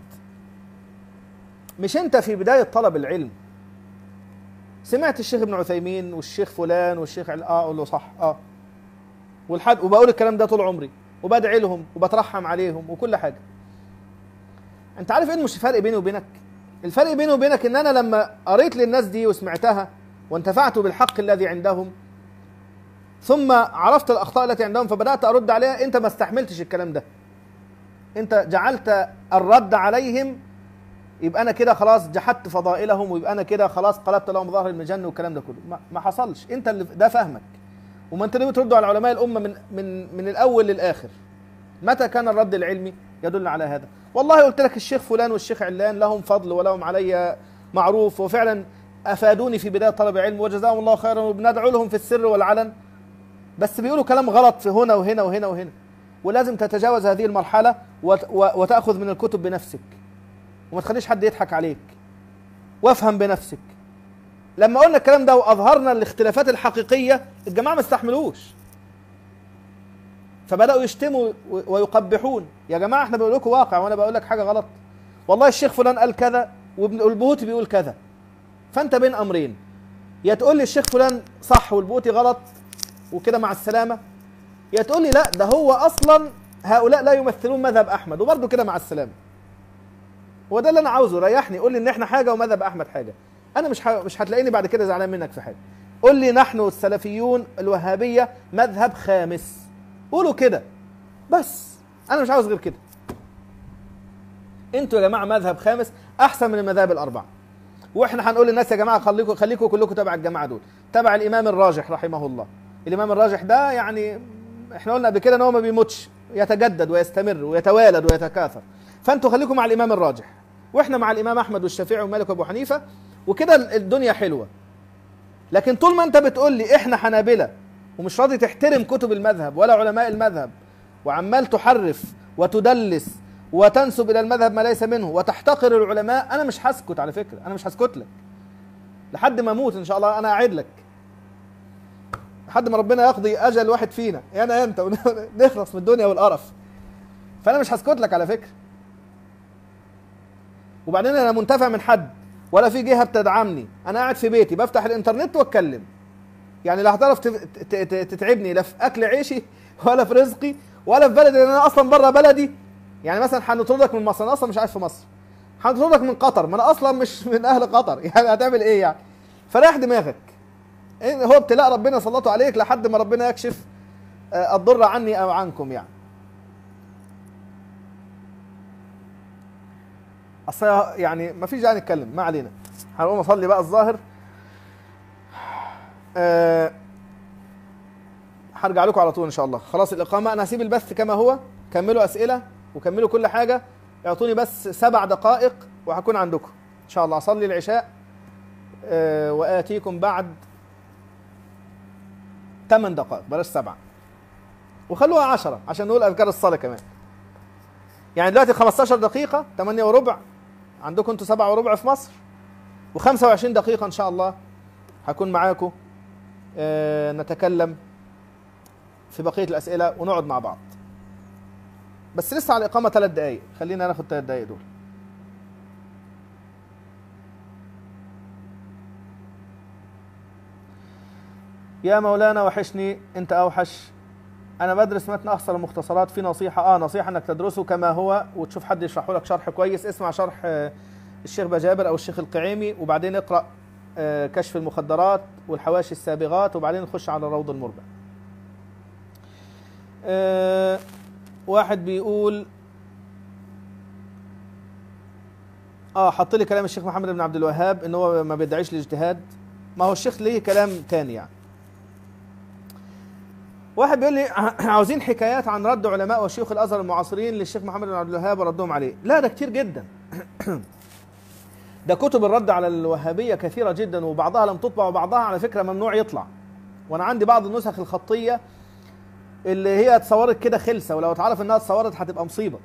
مش انت في بدايه طلب العلم سمعت الشيخ ابن عثيمين والشيخ فلان والشيخ عل... اه اقول له صح اه والحد، وبقول الكلام ده طول عمري وبدعي لهم وبترحم عليهم وكل حاجه. انت عارف ايه مش الفرق بيني وبينك؟ الفرق بيني وبينك ان انا لما قريت للناس دي وسمعتها وانتفعت بالحق الذي عندهم، ثم عرفت الاخطاء التي عندهم فبدات ارد عليها، انت ما استحملتش الكلام ده، انت جعلت الرد عليهم يبقى انا كده خلاص جحدت فضائلهم، ويبقى انا كده خلاص قلبت لهم ظهر المجن والكلام ده كله. ما, ما حصلش، انت اللي ده فهمك. وما انت اللي بتردوا على علماء الامه من من من الاول للاخر. متى كان الرد العلمي يدل على هذا؟ والله قلت لك الشيخ فلان والشيخ علان لهم فضل ولهم علي معروف، وفعلا افادوني في بدايه طلب العلم وجزاهم الله خيرا، وبندعو لهم في السر والعلن، بس بيقولوا كلام غلط في هنا وهنا وهنا وهنا. ولازم تتجاوز هذه المرحله وتاخذ من الكتب بنفسك، وما تخليش حد يضحك عليك، وافهم بنفسك. لما قلنا الكلام ده واظهرنا الاختلافات الحقيقيه، الجماعه ما استحملوش، فبداوا يشتموا ويقبحون. يا جماعه احنا بنقول لكم واقع، وانا بقول لك حاجه غلط، والله الشيخ فلان قال كذا وابن البهوتي بيقول كذا، فانت بين امرين، يا تقول لي الشيخ فلان صح والبهوتي غلط وكده مع السلامه، يا تقول لي لا ده هو اصلا هؤلاء لا يمثلون مذهب احمد وبرضه كده مع السلامه. هو ده اللي انا عاوزه، ريحني، قول لي ان احنا حاجه ومذهب احمد حاجه. انا مش ح... مش هتلاقيني بعد كده زعلان منك في حاجه. قول لي نحن السلفيون الوهابيه مذهب خامس، قولوا كده بس. انا مش عاوز غير كده. انتوا يا جماعه مذهب خامس احسن من المذاهب الاربعه، واحنا هنقول للناس يا جماعه خليكم خليكم كلكم تبع الجماعه دول، تبع الامام الراجح رحمه الله. الامام الراجح ده يعني احنا قلنا قبل كده ان هو ما بيموتش، يتجدد ويستمر ويتوالد ويتكاثر، فانتوا خليكم مع الامام الراجح، واحنا مع الامام احمد والشافعي ومالك وابو حنيفه، وكده الدنيا حلوه. لكن طول ما انت بتقول لي احنا حنابلة ومش راضي تحترم كتب المذهب ولا علماء المذهب، وعمال تحرف وتدلس وتنسب الى المذهب ما ليس منه وتحتقر العلماء، انا مش هسكت على فكره، انا مش هسكت لك لحد ما اموت ان شاء الله. انا اعد لك لحد ما ربنا يقضي اجل واحد فينا، انا انت ونخلص من الدنيا والقرف. فانا مش هسكت لك على فكره. وبعدين انا منتفع من حد ولا في جهه بتدعمني، انا قاعد في بيتي بفتح الانترنت واتكلم. يعني لا هتعرف تتعبني لا في اكل عيشي ولا في رزقي ولا في بلدي، لان انا اصلا بره بلدي. يعني مثلا هنطردك من مصر، انا اصلا مش عايش في مصر. هنطردك من قطر، ما انا اصلا مش من اهل قطر، يعني هتعمل ايه يعني؟ فريح دماغك، هو ابتلاء ربنا سلطه عليك لحد ما ربنا يكشف الضر عني او عنكم يعني. اصل يعني ما فيش داعي نتكلم، ما علينا. هنقوم اصلي بقى الظاهر. أه هرجع لكم على طول ان شاء الله. خلاص الاقامه انا هسيب البث كما هو، كملوا اسئله وكملوا كل حاجه، اعطوني بس سبع دقائق وهكون عندكم ان شاء الله. اصلي العشاء أه واتيكم بعد ثمان دقائق، بلاش سبعه، وخلوها عشرة عشان نقول اذكار الصلاه كمان. يعني دلوقتي خمستاشر دقيقه، ثمانية وربع عندكم انتوا، سبعة وربع في مصر، وخمسة وعشرين دقيقه ان شاء الله هكون معاكم. أه نتكلم في بقيه الاسئله ونقعد مع بعض. بس لسه على الاقامه ثلاث دقائق، خلينا ناخد ثلاث دقائق دول. يا مولانا وحشني، انت اوحش. انا بدرس متن اخصر المختصرات، في نصيحه اه نصيحه انك تدرسه كما هو وتشوف حد يشرحه لك شرح كويس. اسمع شرح آه الشيخ بجابر او الشيخ القعيمي، وبعدين اقرا آه كشف المخدرات والحواشي السابغات، وبعدين نخش على الروض المربع. آه واحد بيقول اه حط لي كلام الشيخ محمد بن عبد الوهاب ان هو ما بيدعيش الاجتهاد. ما هو الشيخ ليه كلام تاني يعني. واحد بيقول لي عاوزين حكايات عن رد علماء وشيوخ الازهر المعاصرين للشيخ محمد بن عبد الوهاب وردهم عليه. لا ده كتير جدا. ده كتب الرد على الوهابيه كثيره جدا، وبعضها لم تطبع وبعضها على فكره ممنوع يطلع. وانا عندي بعض النسخ الخطيه اللي هي اتصورت كده خلسه، ولو اتعرف انها اتصورت هتبقى مصيبه.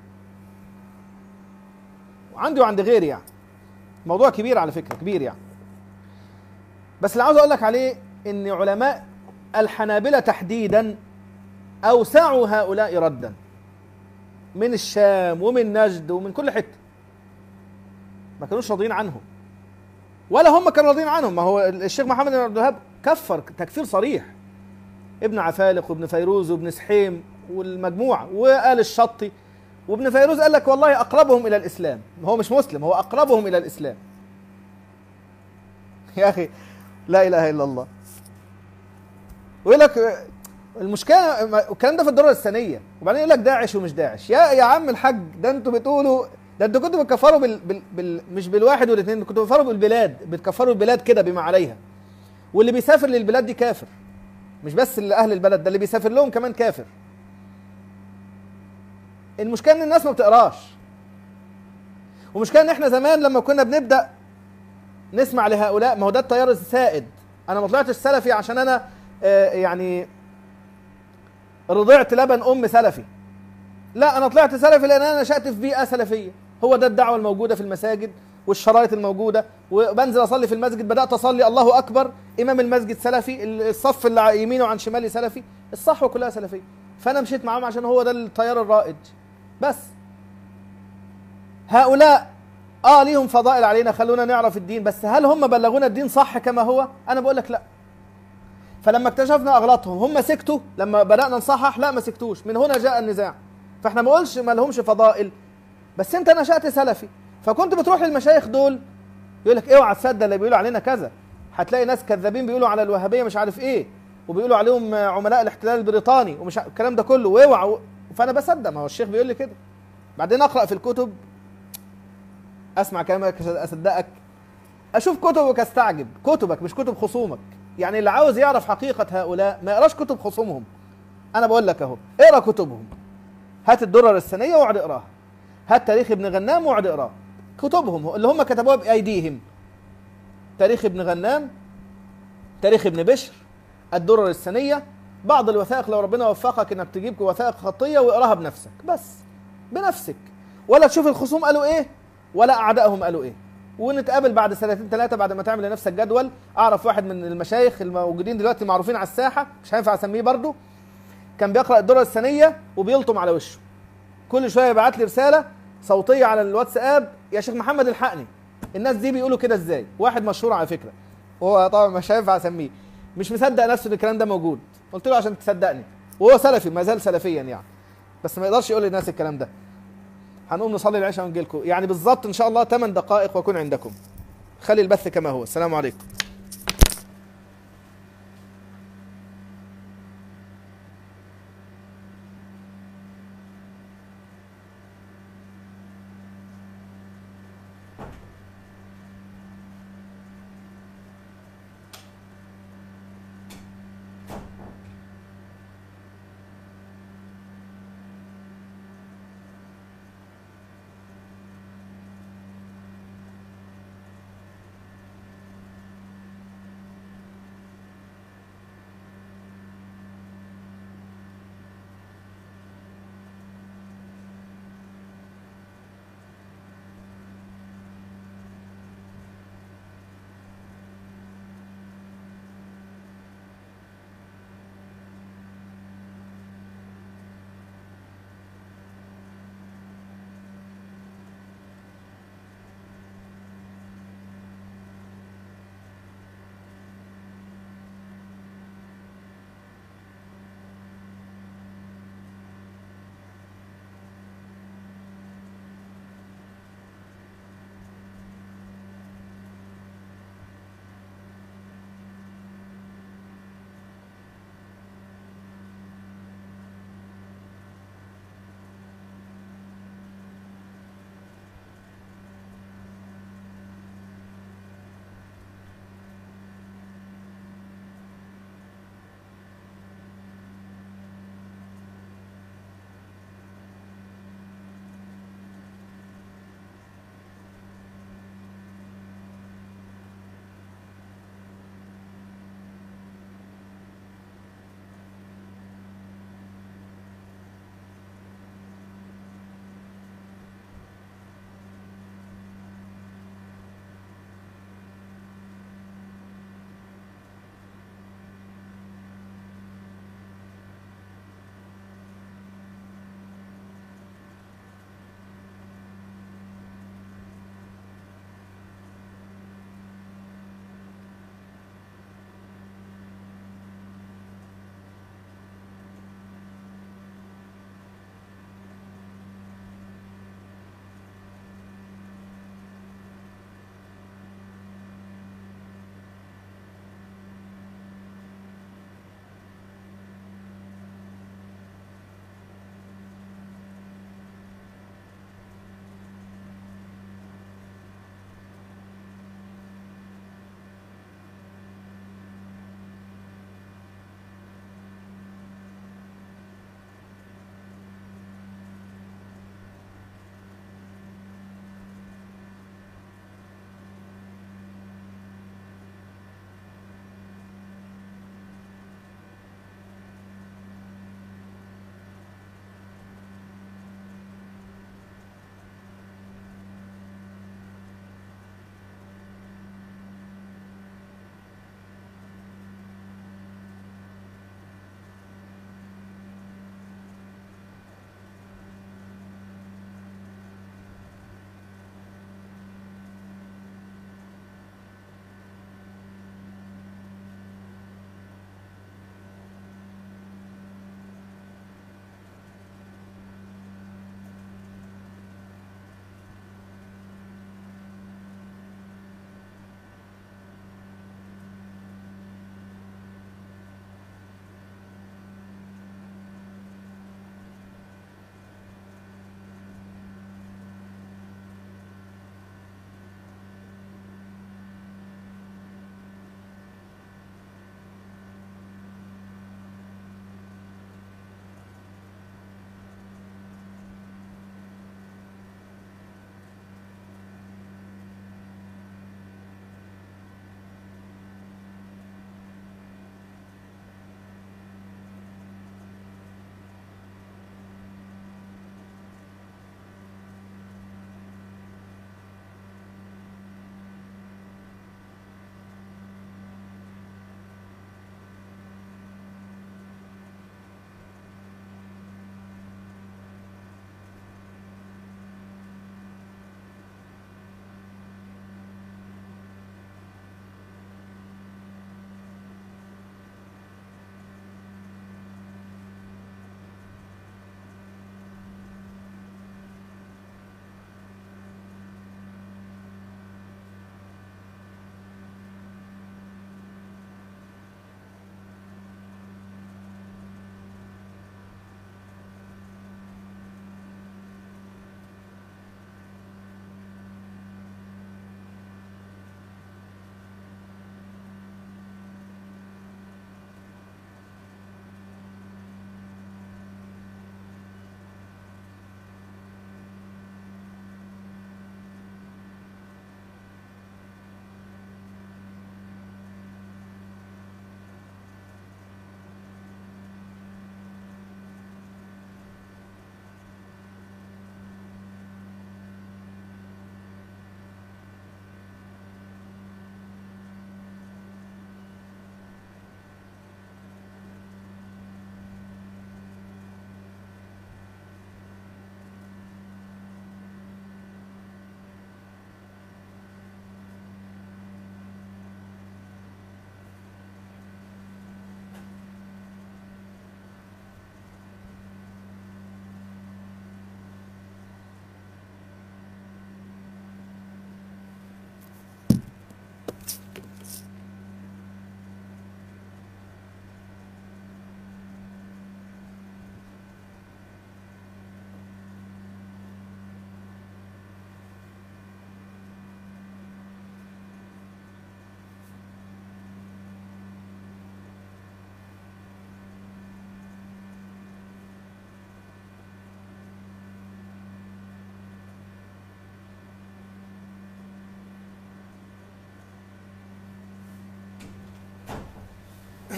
وعندي وعند غيري يعني. موضوع كبير على فكره، كبير يعني. بس اللي عاوز اقول لك عليه ان علماء الحنابلة تحديدا اوسعوا هؤلاء ردا من الشام ومن نجد ومن كل حته. ما كانوش راضيين عنهم ولا هم كانوا راضيين عنهم. ما هو الشيخ محمد بن عبد الوهاب كفر تكفير صريح ابن عفالق وابن فيروز وابن سحيم والمجموعه، وقال الشطي. وابن فيروز قال لك والله اقربهم الى الاسلام، هو مش مسلم، هو اقربهم الى الاسلام. يا اخي لا اله الا الله. ويقول لك المشكله الكلام ده في الدوره الثانيه، وبعدين يقول لك داعش ومش داعش. يا يا عم الحاج، ده انتوا بتقولوا، ده انتوا كنتوا بتكفروا بال... بال... بال... مش بالواحد والاثنين، كنتوا بتكفروا بالبلاد، بتكفروا البلاد كده بما عليها. واللي بيسافر للبلاد دي كافر، مش بس اللي اهل البلد، ده اللي بيسافر لهم كمان كافر. المشكله ان الناس ما بتقراش. ومشكله ان احنا زمان لما كنا بنبدا نسمع لهؤلاء، ما هو ده التيار السائد. انا ما طلعتش سلفي عشان انا آه يعني رضعت لبن ام سلفي. لا، انا طلعت سلفي لان انا نشأت في بيئه سلفيه. هو ده الدعوه الموجوده في المساجد والشرايط الموجوده، وبنزل اصلي في المسجد. بدات اصلي الله اكبر، امام المسجد سلفي، الصف اللي يمينه عن شمالي سلفي، الصحوه كلها سلفيه. فانا مشيت معاهم عشان هو ده التيار الرائج. بس هؤلاء اه ليهم فضائل علينا، خلونا نعرف الدين، بس هل هم بلغونا الدين صح كما هو؟ انا بقول لك لا. فلما اكتشفنا اغلاطهم هم سكتوا، لما بدانا نصحح لا ما سكتوش، من هنا جاء النزاع. فاحنا ما نقولش ما لهمش فضائل، بس انت نشأت سلفي فكنت بتروح للمشايخ دول يقول لك اوعى تصدق اللي بيقولوا علينا كذا، هتلاقي ناس كذابين بيقولوا على الوهابيه مش عارف ايه، وبيقولوا عليهم عملاء الاحتلال البريطاني ومش الكلام ده كله، واوعى. فانا بصدق، ما هو الشيخ بيقول لي كده. بعدين اقرا في الكتب، اسمع كلامك اصدقك، اشوف كتبك استعجب. كتبك مش كتب خصومك. يعني اللي عاوز يعرف حقيقه هؤلاء ما يقراش كتب خصومهم. انا بقول لك اهو، اقرا كتبهم. هات الدرر السنيه واقعد اقراها، هات تاريخ ابن غنام واقعد اقراه. كتبهم اللي هم كتبوها بايديهم، تاريخ ابن غنام، تاريخ ابن بشر، الدرر السنيه، بعض الوثائق لو ربنا وفقك انك تجيب وثائق خطيه واقراها بنفسك، بس بنفسك، ولا تشوف الخصوم قالوا ايه ولا اعدائهم قالوا ايه. ونتقابل بعد سنتين ثلاثه بعد ما تعمل لنفسك جدول. اعرف واحد من المشايخ الموجودين دلوقتي معروفين على الساحه، مش هينفع اسميه برضه، كان بيقرا الدرر السنيه وبيلطم على وشه. كل شويه يبعت لي رساله صوتيه على الواتساب: يا شيخ محمد الحقني، الناس دي بيقولوا كده ازاي؟ واحد مشهور على فكره، وهو طبعا مش هينفع اسميه، مش مصدق نفسه ان الكلام ده موجود. قلت له عشان تصدقني، وهو سلفي ما زال سلفيا يعني، بس ما يقدرش يقول للناس الكلام ده. هنقوم نصلي العشاء ونجي لكم يعني بالظبط ان شاء الله ثمان دقائق واكون عندكم. خلي البث كما هو. السلام عليكم.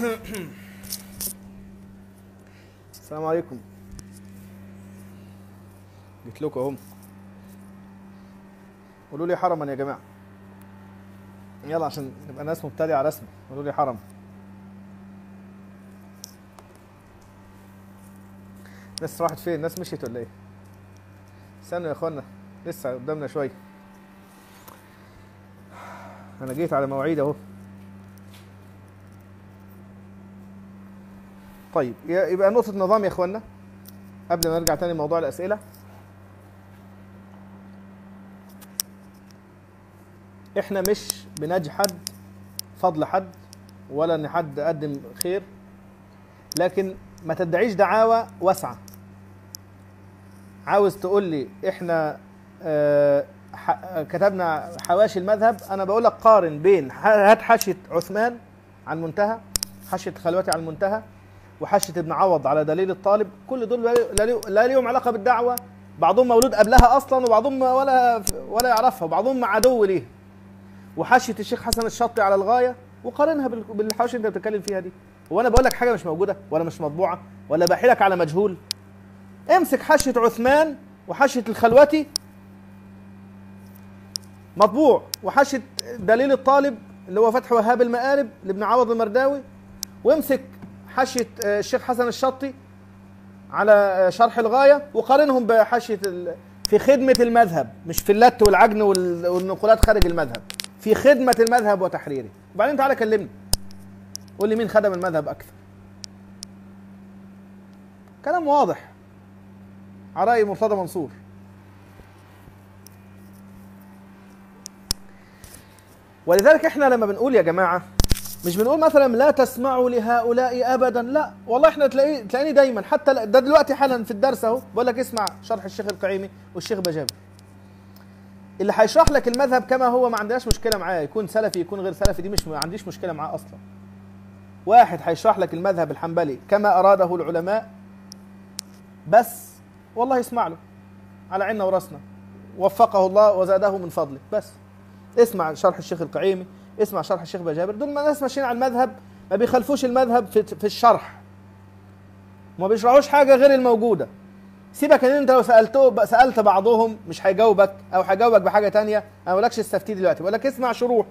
السلام عليكم. جيت لكم اهم. قولوا لي حرما يا جماعه، يلا عشان نبقى ناس مبتدعه رسمي. قولوا لي حرم. الناس راحت فين؟ الناس مشيت ولا ايه؟ استنوا يا اخوانا، لسه قدامنا شويه. انا جيت على مواعيد اهو. طيب يبقى نقطه نظام يا اخوانا قبل ما نرجع تاني لموضوع الاسئله. احنا مش بنجحد فضل حد ولا ان حد قدم خير، لكن ما تدعيش دعاوى واسعه. عاوز تقول لي احنا اه كتبنا حواشي المذهب، انا بقول لك قارن بين هات حاشيه عثمان على المنتهى، حاشيه خلوتي على المنتهى، وحاشيه ابن عوض على دليل الطالب. كل دول لا ليهم علاقه بالدعوه، بعضهم مولود قبلها اصلا وبعضهم ولا ولا يعرفها وبعضهم عدو ليه. وحاشيه الشيخ حسن الشطي على الغايه، وقارنها بالحواشي اللي انت بتتكلم فيها دي. هو انا بقول لك حاجه مش موجوده ولا مش مطبوعه ولا بحيلك على مجهول؟ امسك حاشيه عثمان وحاشيه الخلوتي مطبوع، وحاشيه دليل الطالب اللي هو فتح وهاب المآرب لابن عوض المرداوي، وامسك حاشيه الشيخ حسن الشطي على شرح الغايه، وقارنهم بحاشيه في خدمه المذهب، مش في اللت والعجن والنقولات خارج المذهب، في خدمه المذهب وتحريره. وبعدين تعالى كلمني قول لي مين خدم المذهب اكثر. كلام واضح على رأي مرتضى منصور. ولذلك احنا لما بنقول يا جماعه مش بنقول مثلا لا تسمعوا لهؤلاء ابدا، لا والله احنا تلاقي تلاقيني دايما حتى ده دلوقتي حالا في الدرس اهو بقول لك اسمع شرح الشيخ القعيمي والشيخ بجابر. اللي هيشرح لك المذهب كما هو ما عندناش مشكله معاه، يكون سلفي يكون غير سلفي، دي مش ما عنديش مشكله معاه اصلا. واحد هيشرح لك المذهب الحنبلي كما اراده العلماء بس والله اسمع له على عيننا وراسنا، وفقه الله وزاده من فضله. بس اسمع شرح الشيخ القعيمي، اسمع شرح الشيخ بجابر، دول ناس ماشيين على المذهب ما بيخالفوش المذهب في في الشرح، وما بيشرحوش حاجه غير الموجوده. سيبك ان انت لو سالته سالت بعضهم مش هيجاوبك او هيجاوبك بحاجه ثانيه، انا ما بقولكش استفتي دلوقتي، بقول لك اسمع شروحه.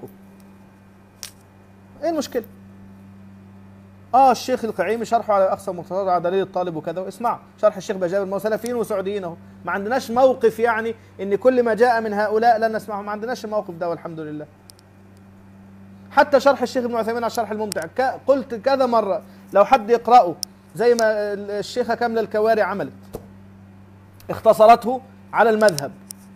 ايه المشكله؟ اه الشيخ القعيمي شرحه على اقصى مقتضى على دليل الطالب وكذا، واسمع شرح الشيخ بجابر، ما هو سلفيين وسعوديين اهو، ما عندناش موقف يعني ان كل ما جاء من هؤلاء لن نسمعه، ما عندناش الموقف ده والحمد لله. حتى شرح الشيخ ابن عثيمين على الشرح الممتع قلت كذا مره لو حد يقراه زي ما الشيخه كامله الكواري عملت، اختصرته على المذهب،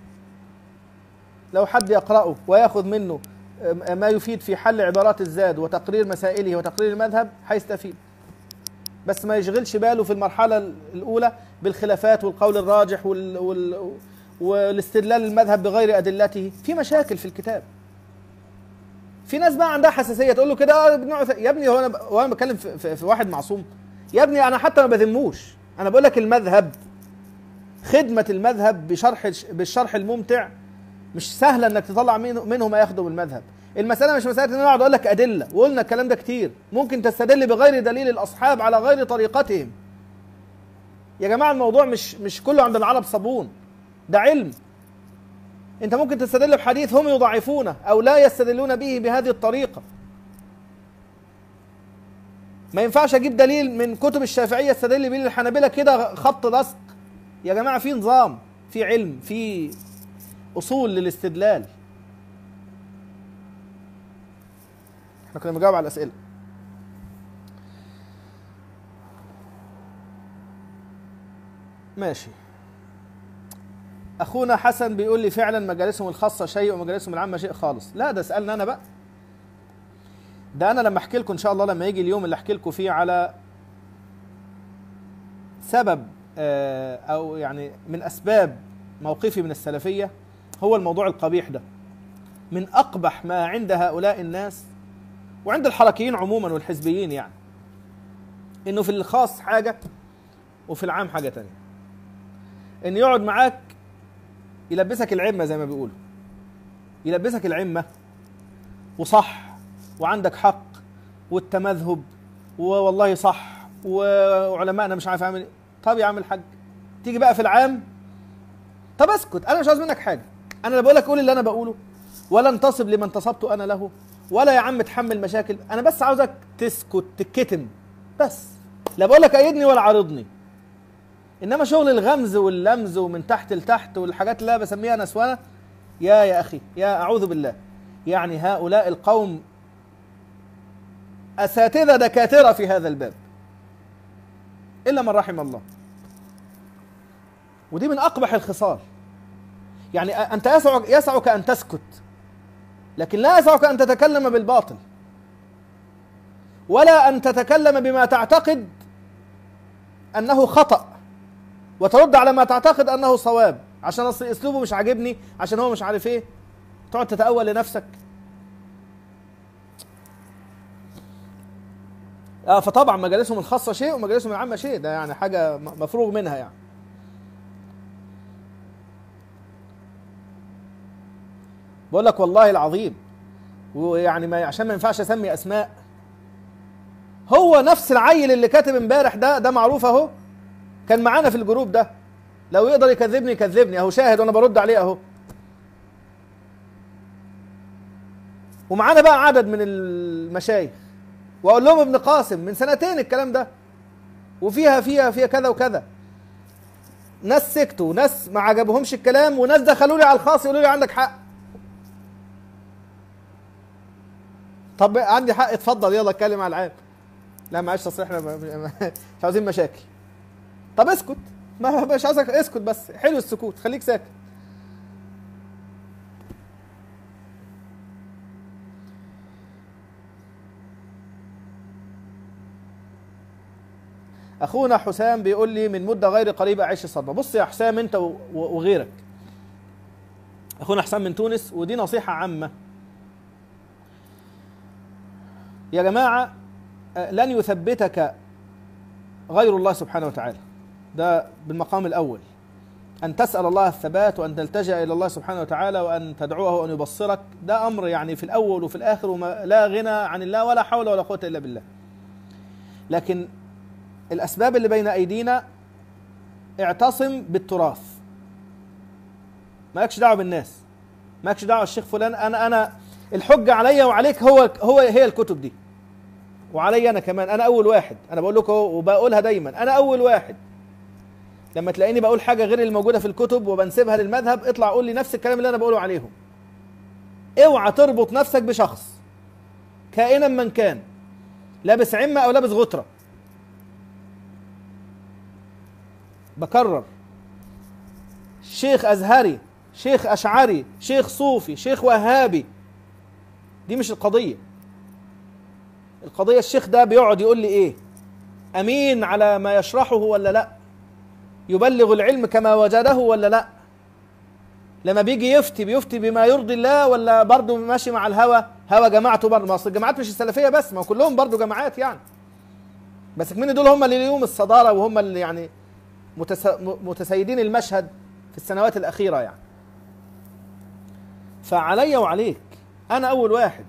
لو حد يقراه وياخذ منه ما يفيد في حل عبارات الزاد وتقرير مسائله وتقرير المذهب هيستفيد، بس ما يشغلش باله في المرحله الاولى بالخلافات والقول الراجح وال... وال... والاستدلال المذهب بغير ادلته. في مشاكل في الكتاب. في ناس بقى عندها حساسيه تقول له كده يا ابني، هو انا هو انا بتكلم في... في... في واحد معصوم يا ابني، انا حتى ما بذموش، انا بقول لك المذهب خدمه المذهب بشرح بالشرح الممتع مش سهله انك تطلع منه منه ما يخدم المذهب. المساله مش مساله ان انا اقعد اقول لك ادله، وقلنا الكلام ده كتير، ممكن تستدل بغير دليل الاصحاب على غير طريقتهم. يا جماعه الموضوع مش مش كله عند العرب صابون، ده علم. انت ممكن تستدل بحديث هم يضعفونه او لا يستدلون به بهذه الطريقه. ما ينفعش اجيب دليل من كتب الشافعيه استدل بيه للحنابلة كده خط لصق. يا جماعه في نظام، في علم، في اصول للاستدلال. احنا كنا بنجاوب على الاسئله. ماشي. اخونا حسن بيقول لي فعلا مجالسهم الخاصه شيء ومجالسهم العامه شيء خالص. لا ده اسالنا انا بقى، ده انا لما احكي لكم ان شاء الله، لما يجي اليوم اللي احكي لكم فيه على سبب او يعني من اسباب موقفي من السلفيه، هو الموضوع القبيح ده من اقبح ما عند هؤلاء الناس وعند الحركيين عموما والحزبيين، يعني انه في الخاص حاجه وفي العام حاجه تانية. ان يقعد معاك يلبسك العمه زي ما بيقولوا، يلبسك العمه وصح وعندك حق والتمذهب والله صح وعلمائنا مش عارف اعمل ايه. طب يا عم الحاج، تيجي بقى في العام، طب اسكت، انا مش عايز منك حاجه، انا لا بقول لك قول اللي انا بقوله ولا انتصب لمن انتصبت انا له، ولا يا عم تحمل مشاكل، انا بس عاوزك تسكت تتكتم بس، لا بقول لك ايدني ولا عارضني. انما شغل الغمز واللمز ومن تحت لتحت والحاجات اللي انا بسميها نسوانه، يا يا اخي يا اعوذ بالله، يعني هؤلاء القوم اساتذه دكاتره في هذا الباب الا من رحم الله. ودي من اقبح الخصال. يعني انت يسعك يسعك ان تسكت، لكن لا يسعك ان تتكلم بالباطل، ولا ان تتكلم بما تعتقد انه خطأ وترد على ما تعتقد انه صواب عشان اصل اسلوبه مش عاجبني، عشان هو مش عارف ايه، تقعد تتأول لنفسك. اه فطبعا مجالسهم الخاصه شيء ومجالسهم العامه شيء، ده يعني حاجه مفروغ منها يعني. بقول لك والله العظيم، ويعني ما عشان ما ينفعش اسمي اسماء، هو نفس العيل اللي كاتب امبارح ده، ده معروف اهو، كان معانا في الجروب ده، لو يقدر يكذبني يكذبني اهو، شاهد وانا برد عليه اهو. ومعانا بقى عدد من المشايخ، واقول لهم ابن قاسم من سنتين الكلام ده، وفيها فيها فيها كذا وكذا، ناس سكتوا وناس ما عجبهمش الكلام وناس دخلوا لي على الخاص يقولوا لي عندك حق. طب عندي حق، اتفضل يلا اتكلم على العام. لا معلش تصريح، احنا مش عاوزين مشاكل. طب اسكت، ما مش عايزك اسكت، بس حلو السكوت، خليك ساكت. اخونا حسام بيقول لي من مده غير قريبه اعيش صدمه. بص يا حسام انت وغيرك، اخونا حسام من تونس، ودي نصيحه عامه يا جماعه، لن يثبتك غير الله سبحانه وتعالى، ده بالمقام الاول، ان تسال الله الثبات وان تلتجئ الى الله سبحانه وتعالى وان تدعوه وان يبصرك، ده امر يعني في الاول وفي الاخر، وما لا غنى عن الله ولا حول ولا قوه الا بالله. لكن الأسباب اللي بين أيدينا، اعتصم بالتراث، مالكش دعوة بالناس، مالكش دعوة الشيخ فلان، أنا أنا الحجة عليا وعليك، هو هو هي الكتب دي، وعلي أنا كمان، أنا أول واحد، أنا بقول لكم وبقولها دايما، أنا أول واحد. لما تلاقيني بقول حاجة غير الموجودة في الكتب وبنسبها للمذهب، اطلع قول لي نفس الكلام اللي أنا بقوله عليهم. اوعى تربط نفسك بشخص كائنا من كان، لابس عمة أو لابس غترة. بكرر، شيخ أزهري، شيخ أشعري، شيخ صوفي، شيخ وهابي، دي مش القضية. القضية الشيخ ده بيقعد يقول لي إيه؟ أمين على ما يشرحه ولا لأ؟ يبلغ العلم كما وجده ولا لأ؟ لما بيجي يفتي بيفتي بما يرضي الله ولا برضه ماشي مع الهوى؟ هوى جماعته برضه، ما أصل الجماعات مش السلفية بس، ما كلهم برضه جماعات يعني، بس كمان دول هم اللي ليهم الصدارة وهم اللي يعني متسيدين المشهد في السنوات الأخيرة يعني. فعلي وعليك، أنا أول واحد،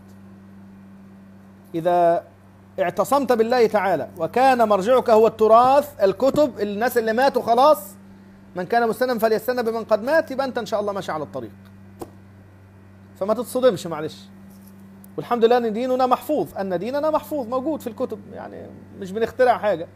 إذا اعتصمت بالله تعالى وكان مرجعك هو التراث، الكتب، الناس اللي ماتوا خلاص، من كان مستنا فليستنى بمن قد مات، يبقى أنت إن شاء الله ماشي على الطريق. فما تتصدمش معلش، والحمد لله أن ديننا محفوظ، أن ديننا محفوظ موجود في الكتب، يعني مش بنخترع حاجة.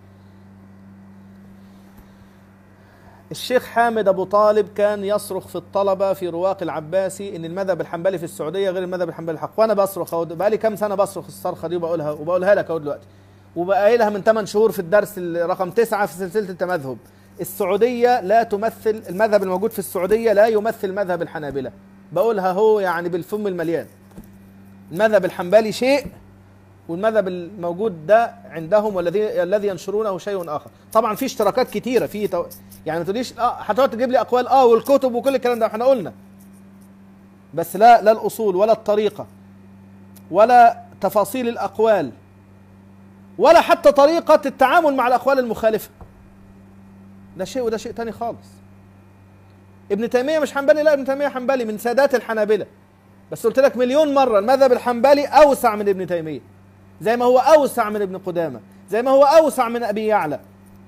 الشيخ حامد أبو طالب كان يصرخ في الطلبة في رواق العباسي إن المذهب الحنبلي في السعودية غير المذهب الحنبلي الحق، وأنا بصرخ أهو، بقالي كام سنة بصرخ الصرخة دي وبقولها وبقولها لك أهو دلوقتي، وبقايلها من ثمان شهور في الدرس رقم تسعة في سلسلة التمذهب. السعودية لا تمثل، المذهب الموجود في السعودية لا يمثل مذهب الحنابلة، بقولها هو يعني بالفم المليان. المذهب الحنبلي شيء، والمذهب الموجود ده عندهم والذي الذي ينشرونه شيء اخر. طبعا في اشتراكات كتيره في تو... يعني ما تقوليش اه هتقعد تجيب لي اقوال اه والكتب وكل الكلام ده، احنا قلنا، بس لا لا الاصول ولا الطريقه ولا تفاصيل الاقوال ولا حتى طريقه التعامل مع الاقوال المخالفه، ده شيء وده شيء تاني خالص. ابن تيميه مش حنبلي، لا ابن تيميه حنبلي من سادات الحنابلة، بس قلت لك مليون مره المذهب الحنبلي اوسع من ابن تيميه، زي ما هو اوسع من ابن قدامه، زي ما هو أوسع من أبي يعلى.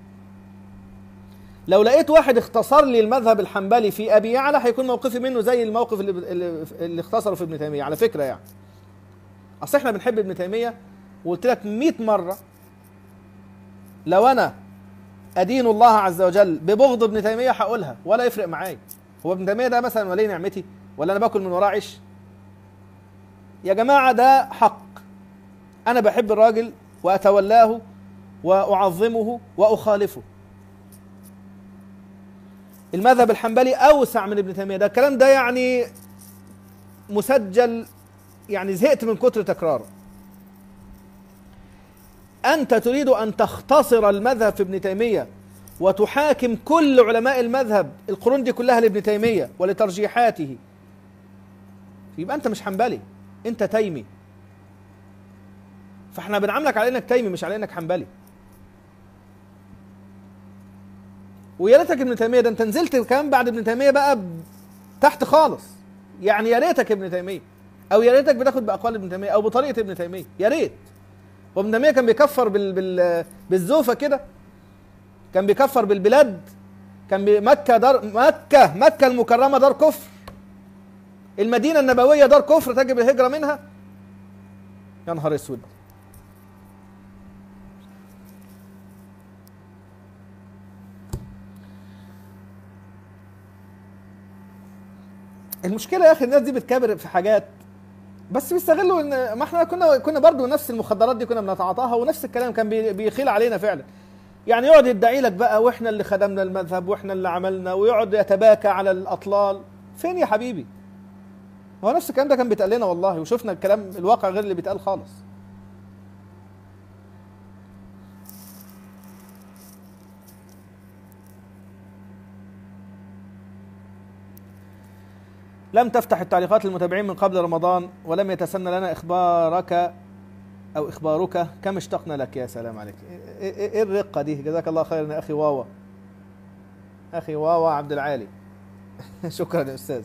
لو لقيت واحد اختصر لي المذهب الحنبلي في أبي يعلى هيكون موقفي منه زي الموقف اللي, اللي, اللي اختصره في ابن تيمية على فكرة. يعني أصل احنا بنحب ابن تيمية، وقلت لك مئة مرة لو أنا أدين الله عز وجل ببغض ابن تيمية هقولها ولا يفرق معايا. هو ابن تيمية ده مثلا ولي نعمتي ولا أنا باكل من وراه عيش؟ يا جماعة ده حق، أنا بحب الراجل وأتولاه وأعظمه وأخالفه. المذهب الحنبلي أوسع من ابن تيمية، ده الكلام ده يعني مسجل، يعني زهقت من كتر تكراره. أنت تريد أن تختصر المذهب في ابن تيمية وتحاكم كل علماء المذهب القرون دي كلها لابن تيمية ولترجيحاته، يبقى أنت مش حنبلي، أنت تيمي. فاحنا بنعاملك على انك تيمي مش على انك حنبلي. ويا ريتك ابن تيميه ده انت نزلت كمان بعد ابن تيميه بقى تحت خالص. يعني يا ريتك ابن تيميه، او يا ريتك بتاخد باقوال ابن تيميه او بطريقه ابن تيميه، يا ريت. وابن تيميه كان بيكفر بال بال بالزوفه كده، كان بيكفر بالبلاد، كان بمكه دار مكه مكه المكرمه دار كفر، المدينه النبويه دار كفر تجب الهجره منها. يا نهار اسود. المشكله يا اخي الناس دي بتكابر في حاجات بس بيستغلوا ان ما احنا كنا كنا برضه نفس المخدرات دي كنا بنتعاطاها، ونفس الكلام كان بيخيل علينا فعلا. يعني يقعد يدعي لك بقى واحنا اللي خدمنا المذهب واحنا اللي عملنا، ويقعد يتباكى على الاطلال. فين يا حبيبي؟ هو نفس الكلام ده كان بيتقال لنا والله، وشفنا الكلام الواقع غير اللي بيتقال خالص. لم تفتح التعليقات للمتابعين من قبل رمضان ولم يتسنى لنا إخبارك أو إخبارك، كم اشتقنا لك. يا سلام عليك، إيه الرقة دي؟ جزاك الله خيرا يا أخي واوا، أخي واوا عبد العالي. شكرا يا أستاذ،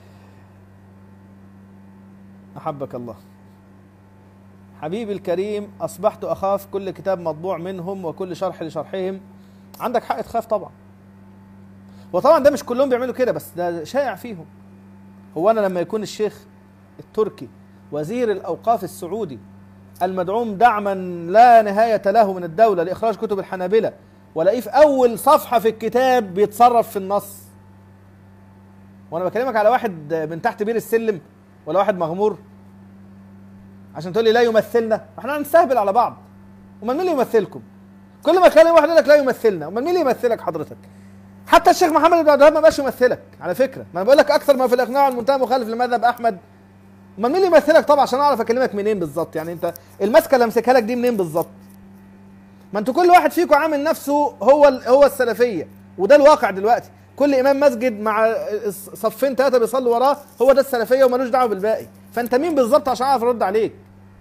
أحبك الله. حبيبي الكريم، أصبحت أخاف كل كتاب مطبوع منهم وكل شرح لشرحهم. عندك حق تخاف طبعا، وطبعا ده مش كلهم بيعملوا كده، بس ده شائع فيهم. هو أنا لما يكون الشيخ التركي وزير الأوقاف السعودي المدعوم دعما لا نهاية له من الدولة لإخراج كتب الحنابلة، ولاقيه في أول صفحة في الكتاب بيتصرف في النص، وأنا بكلمك على واحد من تحت بير السلم ولا واحد مغمور عشان تقول لي لا يمثلنا؟ احنا هنستهبل على بعض. امال مين اللي يمثلكم؟ كل ما كان واحد يقول لك لا يمثلنا، امال مين اللي يمثلك حضرتك؟ حتى الشيخ محمد بن عبد الوهاب ما بقاش يمثلك على فكره، ما انا بقول لك اكثر ما في الاقناع والمنتهى مخالف لمذهب احمد. امال مين اللي يمثلك؟ طبعا عشان اعرف اكلمك منين بالظبط. يعني انت المسكه اللي امسكها لك دي منين بالظبط؟ ما انتوا كل واحد فيكم عامل نفسه هو هو السلفيه، وده الواقع دلوقتي. كل امام مسجد مع صفين ثلاثه بيصلوا وراه هو ده السلفيه ومالوش دعوه بالباقي. فانت مين بالظبط عشان اعرف ارد عليك؟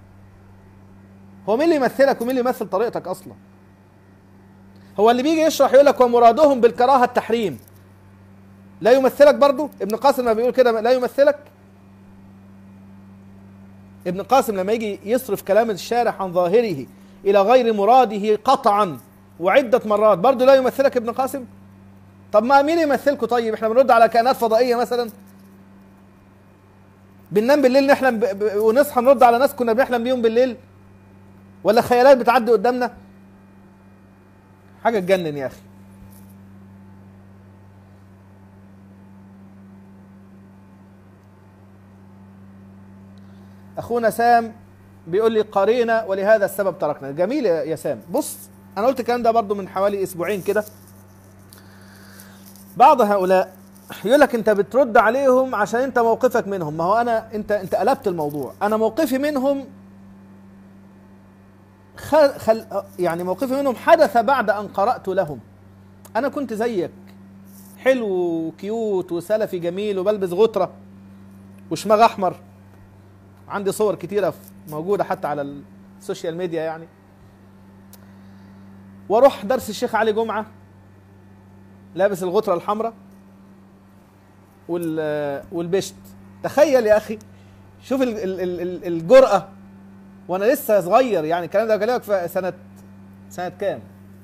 هو مين اللي يمثلك ومين اللي يمثل طريقتك اصلا؟ هو اللي بيجي يشرح يقول لك ومرادهم بالكراهه التحريم، لا يمثلك برضو؟ ابن قاسم ما بيقول كده لا يمثلك؟ ابن قاسم لما يجي يصرف كلام الشارح عن ظاهره الى غير مراده قطعا وعده مرات برضو لا يمثلك ابن قاسم؟ طب ما مين يمثلكوا؟ طيب احنا بنرد على كائنات فضائيه مثلا؟ بننام بالليل نحلم ب... ب... ونصحى نرد على ناس كنا بنحلم بيهم بالليل؟ ولا خيالات بتعدي قدامنا؟ حاجه تجنن يا اخي. اخونا سام بيقول لي قرينا ولهذا السبب تركنا. جميل يا سام. بص انا قلت الكلام ده برضو من حوالي اسبوعين كده. بعض هؤلاء يقول لك انت بترد عليهم عشان انت موقفك منهم. ما هو انا انت انت قلبت الموضوع. انا موقفي منهم خل خل يعني موقفي منهم حدث بعد ان قرأت لهم. انا كنت زيك حلو وكيوت وسلفي جميل وبلبس غترة وشماغ احمر، عندي صور كتيرة موجودة حتى على السوشيال ميديا يعني، واروح درس الشيخ علي جمعة لابس الغترة الحمراء والبشت. تخيل يا اخي، شوف الجرأة وانا لسه صغير. يعني الكلام ده بكلمك في سنة سنة كام؟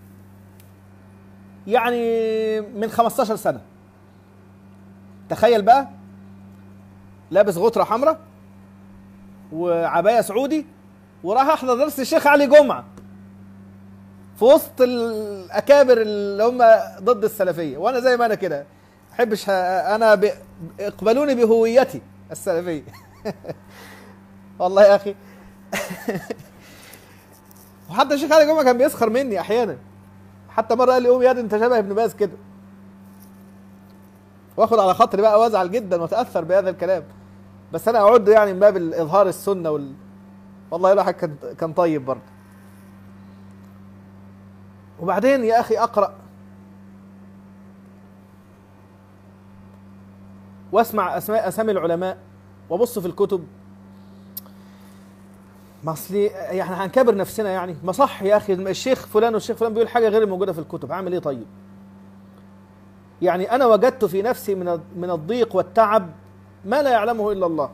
يعني من خمستاشر سنة. تخيل بقى، لابس غترة حمراء وعباية سعودي، وراح احضر درس الشيخ علي جمعة في وسط الأكابر اللي هم ضد السلفية، وأنا زي ما أنا كده أحبش، أنا ب... اقبلوني بهويتي السلفية. والله يا أخي. وحتى الشيخ علي جمعة كان بيسخر مني أحيانا، حتى مرة قال لي قوم يا دي أنت شبه ابن باز كده، واخد على خاطري بقى وازعل جدا واتأثر بهذا الكلام، بس أنا أعد يعني من باب إظهار السنة وال... والله الواحد كان كان طيب برضه. وبعدين يا أخي أقرأ واسمع أسماء أسامي العلماء وابص في الكتب، ما اصلي يعني هنكبر نفسنا يعني، ما صح يا أخي الشيخ فلان والشيخ فلان بيقول حاجة غير الموجودة في الكتب، أعمل إيه طيب؟ يعني أنا وجدت في نفسي من من الضيق والتعب ما لا يعلمه إلا الله،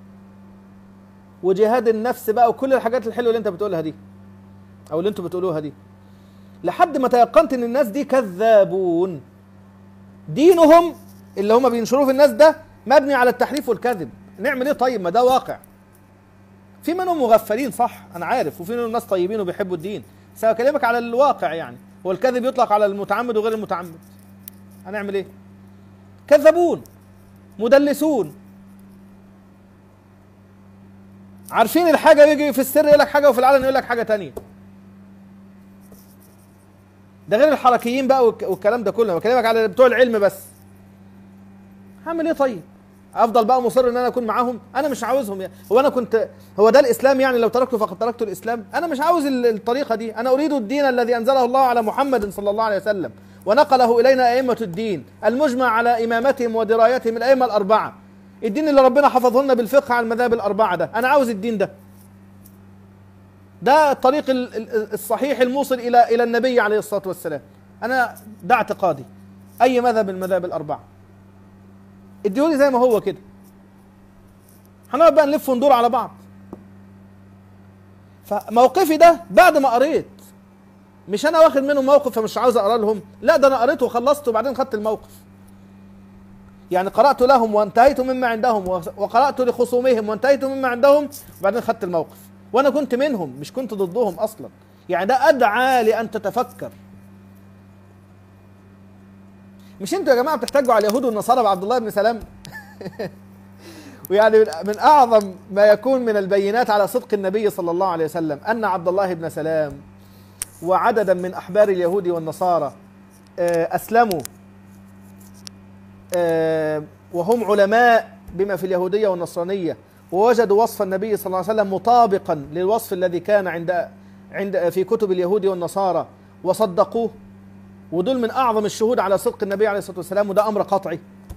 وجهاد النفس بقى وكل الحاجات الحلوة اللي أنت بتقولها دي أو اللي أنتوا بتقولوها دي، لحد ما تيقنت ان الناس دي كذابون. دينهم اللي هم بينشروه في الناس ده مبني على التحريف والكذب. نعمل ايه طيب؟ ما ده واقع. في منهم مغفلين صح انا عارف، وفي منهم ناس طيبين وبيحبوا الدين، بس انا بكلمك على الواقع يعني. هو الكذب يطلق على المتعمد وغير المتعمد. هنعمل ايه؟ كذابون مدلسون، عارفين الحاجه يجي في السر يقول لك حاجه وفي العلن يقول لك حاجه تانية. ده غير الحركيين بقى والكلام ده كله، بكلمك على بتوع العلم بس. هعمل ايه طيب؟ افضل بقى مصر ان انا اكون معاهم؟ انا مش عاوزهم يعني. هو انا كنت هو ده الاسلام يعني؟ لو تركته فقد تركت الاسلام. انا مش عاوز الطريقه دي، انا اريد الدين الذي انزله الله على محمد صلى الله عليه وسلم ونقله الينا ائمه الدين المجمع على امامتهم ودرايتهم الائمه الاربعه، الدين اللي ربنا حفظه لنا بالفقه على المذاهب الاربعه ده. انا عاوز الدين ده، ده الطريق الصحيح الموصل الى الى النبي عليه الصلاه والسلام. انا ده اعتقادي. اي مذهب من المذاهب الاربعه اديهولي زي ما هو كده، هنقعد بقى نلف وندور على بعض. فموقفي ده بعد ما قريت، مش انا واخد منهم موقف فمش عاوز اقرا لهم، لا ده انا قريت وخلصت وبعدين خدت الموقف. يعني قرات لهم وانتهيت مما عندهم، وقرات لخصومهم وانتهيت مما عندهم، وبعدين خدت الموقف. وانا كنت منهم مش كنت ضدهم اصلا. يعني ده ادعى لان تتفكر. مش انتوا يا جماعه بتحتاجوا على اليهود والنصارى بعبد الله بن سلام؟ ويعني من اعظم ما يكون من البينات على صدق النبي صلى الله عليه وسلم ان عبد الله بن سلام وعددا من احبار اليهود والنصارى اسلموا وهم علماء بما في اليهوديه والنصرانيه، ووجدوا وصف النبي صلى الله عليه وسلم مطابقا للوصف الذي كان عند عند في كتب اليهود والنصارى وصدقوه. ودول من اعظم الشهود على صدق النبي عليه الصلاه والسلام، وده امر قطعي.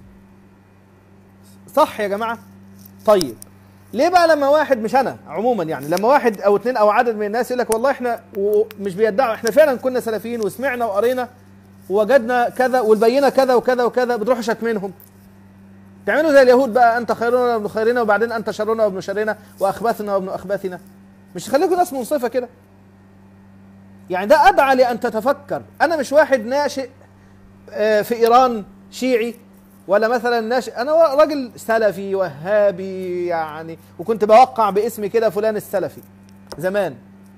صح يا جماعه؟ طيب ليه بقى لما واحد، مش انا عموما يعني، لما واحد او اثنين او عدد من الناس يقول لك والله احنا مش بيدعوا احنا فعلا كنا سلفيين وسمعنا وقرينا ووجدنا كذا والبينه كذا وكذا وكذا، بتروحوا شاتمينهم. تعملوا زي اليهود بقى، انت خيرنا وابن خيرنا، وبعدين انت شرنا وابن شرنا واخبثنا وابن اخبثنا. مش تخليكم ناس منصفه كده؟ يعني ده ادعى لان تتفكر. انا مش واحد ناشئ في ايران شيعي، ولا مثلا ناشئ، انا راجل سلفي وهابي يعني، وكنت بوقع باسمي كده فلان السلفي زمان،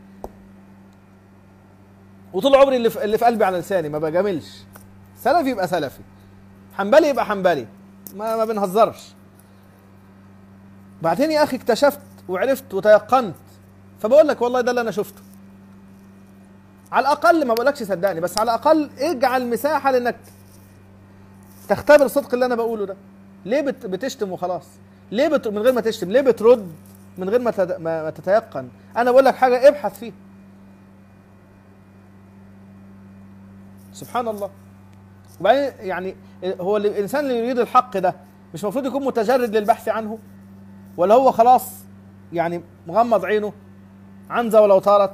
وطول عمري اللي في, اللي في قلبي على لساني، ما بجاملش. سلفي يبقى سلفي، حنبلي يبقى حنبلي، ما ما بنهزرش. بعدين يا اخي اكتشفت وعرفت وتيقنت، فبقول لك والله ده اللي انا شفته. على الاقل ما بقولكش صدقني، بس على الاقل اجعل مساحه لانك تختبر صدق اللي انا بقوله ده. ليه بت بتشتم وخلاص؟ ليه بت من غير ما تشتم؟ ليه بترد من غير ما, تد... ما... ما تتيقن؟ انا بقول لك حاجه ابحث فيها. سبحان الله. وبعدين يعني هو الانسان اللي يريد الحق ده مش المفروض يكون متجرد للبحث عنه؟ ولا هو خلاص يعني مغمض عينه عنزه ولو طارت؟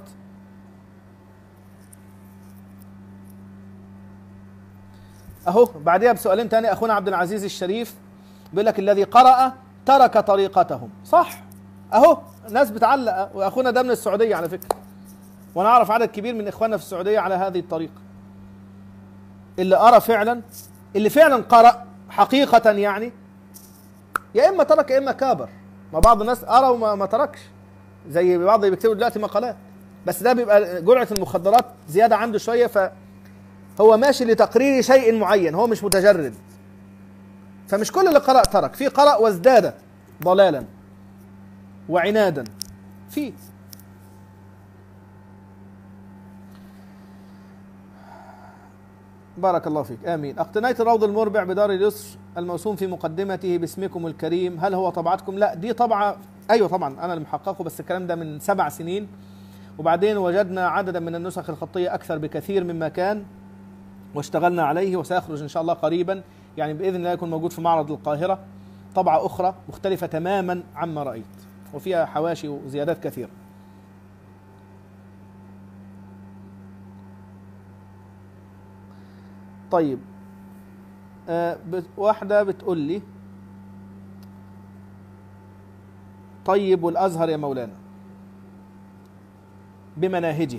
اهو بعديها بسؤالين تاني اخونا عبد العزيز الشريف بيقول لك الذي قرأ ترك طريقتهم. صح اهو ناس بتعلق، واخونا ده من السعوديه على فكره. وأنا أعرف عدد كبير من إخواننا في السعودية على هذه الطريقة، اللي أرى فعلا، اللي فعلا قرأ حقيقة يعني، يا إما ترك يا إما كابر. ما بعض الناس أرى وما ما تركش، زي بعض اللي بيكتبوا دلوقتي مقالات، بس ده بيبقى جرعة المخدرات زيادة عنده شوية، فهو ماشي لتقرير شيء معين، هو مش متجرد. فمش كل اللي قرأ ترك، في قرأ وازداد ضلالا وعنادا في. بارك الله فيك، آمين. اقتنيت الروض المربع بدار اليسر الموسوم في مقدمته باسمكم الكريم، هل هو طبعتكم؟ لا، دي طبعة، أيوة طبعا أنا اللي محققه، بس الكلام ده من سبع سنين، وبعدين وجدنا عددا من النسخ الخطية أكثر بكثير مما كان، واشتغلنا عليه، وسيخرج إن شاء الله قريبا، يعني بإذن الله يكون موجود في معرض القاهرة، طبعة أخرى مختلفة تماما عما رأيت، وفيها حواشي وزيادات كثيرة. طيب، آه بت واحدة بتقول لي طيب والأزهر يا مولانا بمناهجه،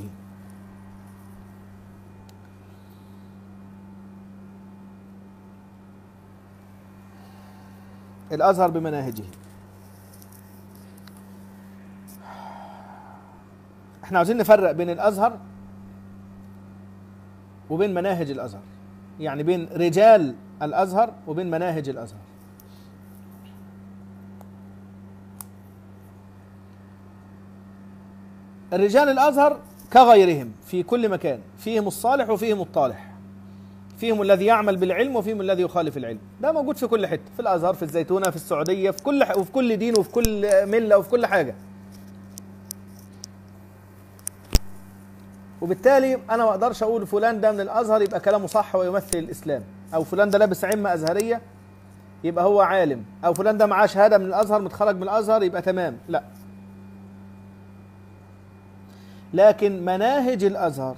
الأزهر بمناهجه، احنا عاوزين نفرق بين الأزهر وبين مناهج الأزهر، يعني بين رجال الأزهر وبين مناهج الأزهر. الرجال الأزهر كغيرهم في كل مكان، فيهم الصالح وفيهم الطالح، فيهم الذي يعمل بالعلم وفيهم الذي يخالف العلم، ده موجود في كل حتة، في الأزهر، في الزيتونة، في السعودية، في كل ح... وفي كل دين وفي كل ملة وفي كل حاجة. وبالتالي أنا ما أقدرش أقول فلان ده من الأزهر يبقى كلامه صح ويمثل الإسلام، أو فلان ده لابس عمة أزهرية يبقى هو عالم، أو فلان ده معاه شهادة من الأزهر متخرج من الأزهر يبقى تمام، لا. لكن مناهج الأزهر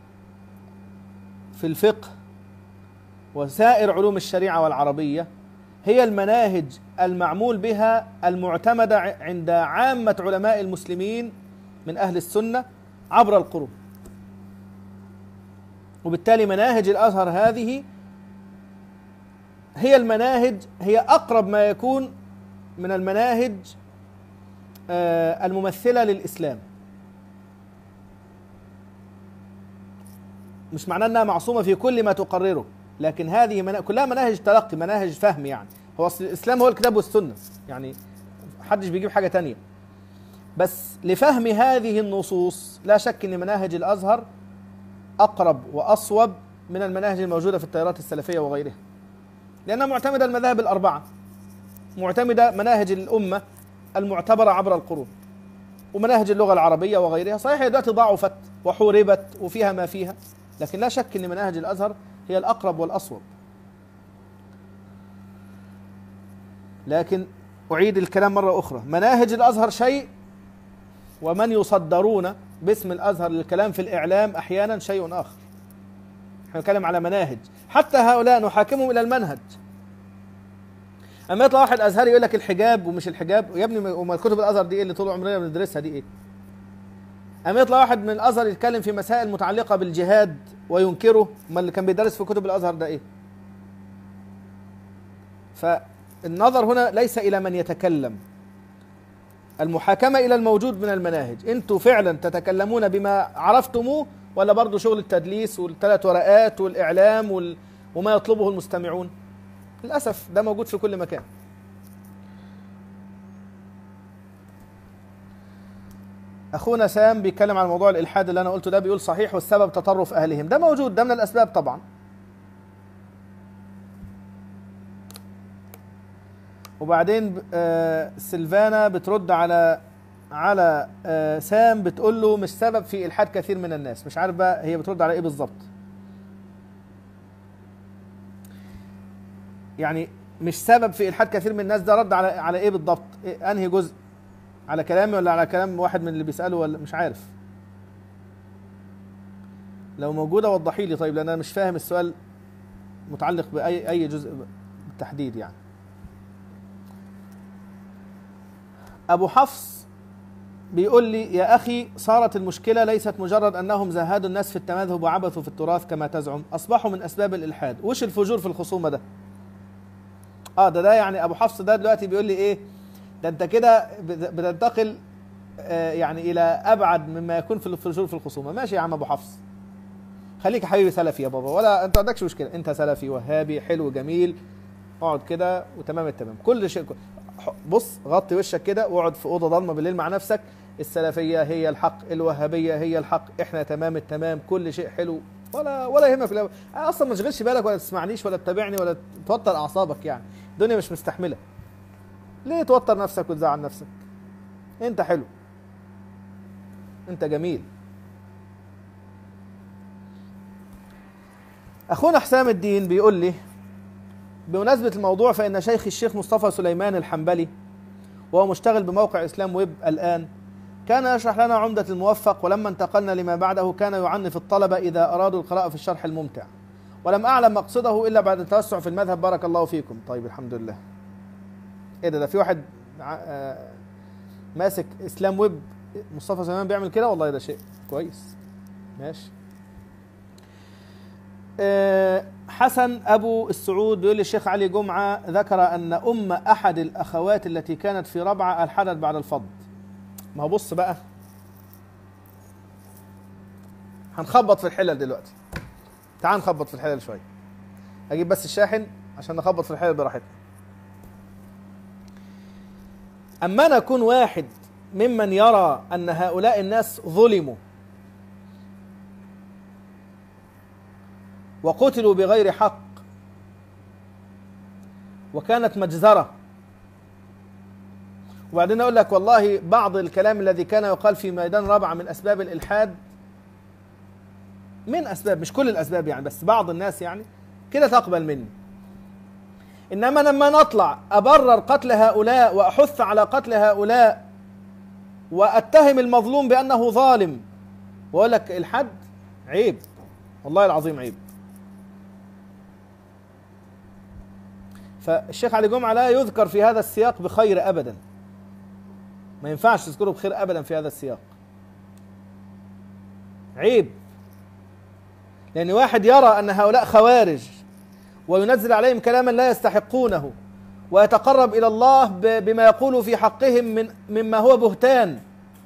في الفقه وسائر علوم الشريعة والعربية هي المناهج المعمول بها المعتمدة عند عامة علماء المسلمين من أهل السنة عبر القرون. وبالتالي مناهج الأزهر هذه هي المناهج، هي أقرب ما يكون من المناهج الممثلة للإسلام. مش معناه أنها معصومة في كل ما تقرره، لكن هذه منا... كلها مناهج تلقي، مناهج فهم. يعني هو أصل الإسلام هو الكتاب والسنة، يعني محدش بيجيب حاجة تانية، بس لفهم هذه النصوص لا شك أن مناهج الأزهر أقرب وأصوب من المناهج الموجودة في التيارات السلفية وغيرها، لأنها معتمدة المذاهب الأربعة، معتمدة مناهج الأمة المعتبرة عبر القرون، ومناهج اللغة العربية وغيرها. صحيح هي دلوقتي ضعفت وحوربت وفيها ما فيها، لكن لا شك أن مناهج الأزهر هي الأقرب والأصوب. لكن أعيد الكلام مرة أخرى، مناهج الأزهر شيء، ومن يصدرون باسم الأزهر للكلام في الإعلام أحيانا شيء آخر. احنا نتكلم على مناهج، حتى هؤلاء نحاكمهم إلى المنهج. أما يطلع واحد أزهري يقول لك الحجاب ومش الحجاب، يا ابني وما كتب الأزهر دي إيه اللي طول عمرنا بندرسها دي إيه؟ أما يطلع واحد من الأزهر يتكلم في مسائل متعلقة بالجهاد وينكره، ما اللي كان بيدرس في كتب الأزهر ده إيه؟ فالنظر هنا ليس إلى من يتكلم، المحاكمة إلى الموجود من المناهج. أنتوا فعلا تتكلمون بما عرفتموه، ولا برضو شغل التدليس والثلاث ورقات والإعلام وال... وما يطلبه المستمعون؟ للأسف ده موجود في كل مكان. أخونا سام بيتكلم عن موضوع الإلحاد اللي أنا قلته ده، بيقول صحيح والسبب تطرف أهلهم، ده موجود، ده من الأسباب طبعا. وبعدين آه سيلفانا بترد على على آه سام، بتقول له مش سبب في إلحاد كثير من الناس. مش عارف بقى هي بترد على إيه بالظبط، يعني مش سبب في إلحاد كثير من الناس، ده رد على على إيه بالضبط؟ إيه أنهي جزء؟ على كلامي ولا على كلام واحد من اللي بيسأله؟ ولا مش عارف، لو موجودة وضحي لي طيب، لأن أنا مش فاهم السؤال متعلق بأي أي جزء بالتحديد. يعني أبو حفص بيقول لي يا أخي صارت المشكلة ليست مجرد أنهم زهدوا الناس في التمذهب وعبثوا في التراث كما تزعم، أصبحوا من أسباب الإلحاد. وش الفجور في الخصومة ده؟ آه ده ده يعني أبو حفص ده دلوقتي بيقول لي إيه؟ ده أنت كده بتنتقل آه يعني إلى أبعد مما يكون في الفجور في الخصومة. ماشي يا عم أبو حفص، خليك يا حبيبي سلفي يا بابا، ولا أنت ما عندكش مشكلة، أنت سلفي وهابي حلو جميل، اقعد كده وتمام التمام. كل شيء بص غطي وشك كده واقعد في اوضه ضلمه بالليل مع نفسك، السلفيه هي الحق، الوهابيه هي الحق، احنا تمام التمام، كل شيء حلو، ولا ولا يهمك. لا اصلا ما تشغلش بالك ولا تسمعنيش ولا تتابعني ولا توتر اعصابك، يعني الدنيا مش مستحمله. ليه توتر نفسك وتزعل نفسك؟ انت حلو، انت جميل. اخونا حسام الدين بيقول لي بمناسبة الموضوع، فإن شيخ الشيخ مصطفى سليمان الحنبلي وهو مشتغل بموقع إسلام ويب الآن كان يشرح لنا عمدة الموفق، ولما انتقلنا لما بعده كان يعنف الطلبة إذا أرادوا القراءة في الشرح الممتع، ولم أعلم مقصده إلا بعد التوسع في المذهب. بارك الله فيكم. طيب الحمد لله. إيه ده ده في واحد ماسك إسلام ويب مصطفى سليمان بيعمل كده؟ والله ده شيء كويس. ماشي. حسن أبو السعود بيقول لي الشيخ علي جمعة ذكر أن أم أحد الأخوات التي كانت في ربعة ألحدت بعد الفض. ما هو بص بقى، هنخبط في الحلل دلوقتي. تعال نخبط في الحلل شوية. أجيب بس الشاحن عشان نخبط في الحلل براحتنا. أما أنا أكون واحد ممن يرى أن هؤلاء الناس ظلموا وقتلوا بغير حق وكانت مجزرة، وبعدين أقول لك والله بعض الكلام الذي كان يقال في ميدان رابعة من أسباب الإلحاد، من أسباب مش كل الأسباب يعني، بس بعض الناس يعني كده تقبل مني. إنما لما نطلع أبرر قتل هؤلاء وأحث على قتل هؤلاء وأتهم المظلوم بأنه ظالم وأقول لك الحد، عيب والله العظيم عيب. فالشيخ علي جمعة لا يذكر في هذا السياق بخير أبدا، ما ينفعش تذكره بخير أبدا في هذا السياق، عيب. لأن واحد يرى أن هؤلاء خوارج وينزل عليهم كلاما لا يستحقونه ويتقرب إلى الله بما يقول في حقهم من مما هو بهتان،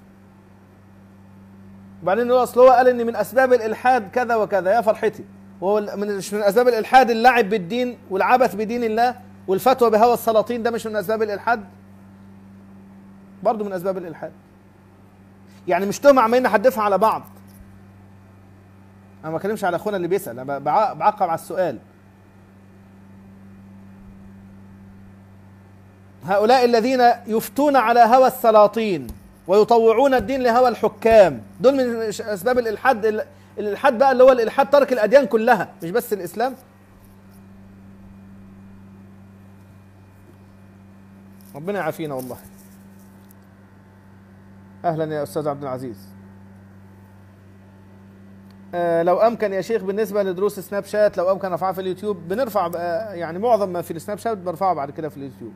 وبعدين هو أصل هو قال إن من أسباب الإلحاد كذا وكذا. يا فرحتي، وهو مش من أسباب الإلحاد اللعب بالدين والعبث بدين الله والفتوى بهوى السلاطين؟ ده مش من أسباب الإلحاد؟ برضو من أسباب الإلحاد. يعني مش تهمة عمالين نحدفها على بعض. أنا ما بكلمش على أخونا اللي بيسأل، أنا بعقب على السؤال. هؤلاء الذين يفتون على هوى السلاطين ويطوعون الدين لهوى الحكام، دول من أسباب الإلحاد. الإلحاد بقى اللي هو الإلحاد ترك الأديان كلها، مش بس الإسلام. ربنا يعافينا والله. أهلا يا أستاذ عبد العزيز. آه لو أمكن يا شيخ بالنسبة لدروس سناب شات، لو أمكن أرفعها في اليوتيوب. بنرفع آه يعني معظم ما في السناب شات برفعه بعد كده في اليوتيوب.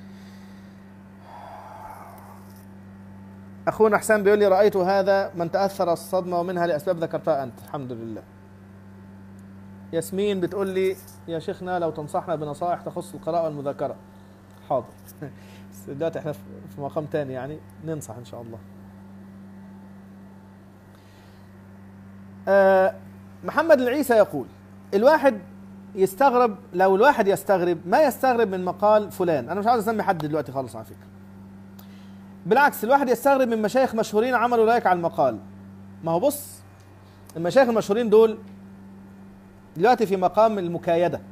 أخونا حسام بيقول لي رأيت هذا من تأثر الصدمة ومنها لأسباب ذكرتها أنت. الحمد لله. ياسمين بتقول لي يا شيخنا لو تنصحنا بنصائح تخص القراءة والمذاكرة. حاضر. بس دلوقتي احنا في مقام تاني يعني ننصح إن شاء الله. آه محمد العيسى يقول الواحد يستغرب، لو الواحد يستغرب ما يستغرب من مقال فلان. أنا مش عاوز أسمي حد دلوقتي خالص على فكرة، بالعكس الواحد يستغرب من مشايخ مشهورين عملوا لايك على المقال. ما هو بص، المشايخ المشهورين دول دلوقتي في مقام المكايدة،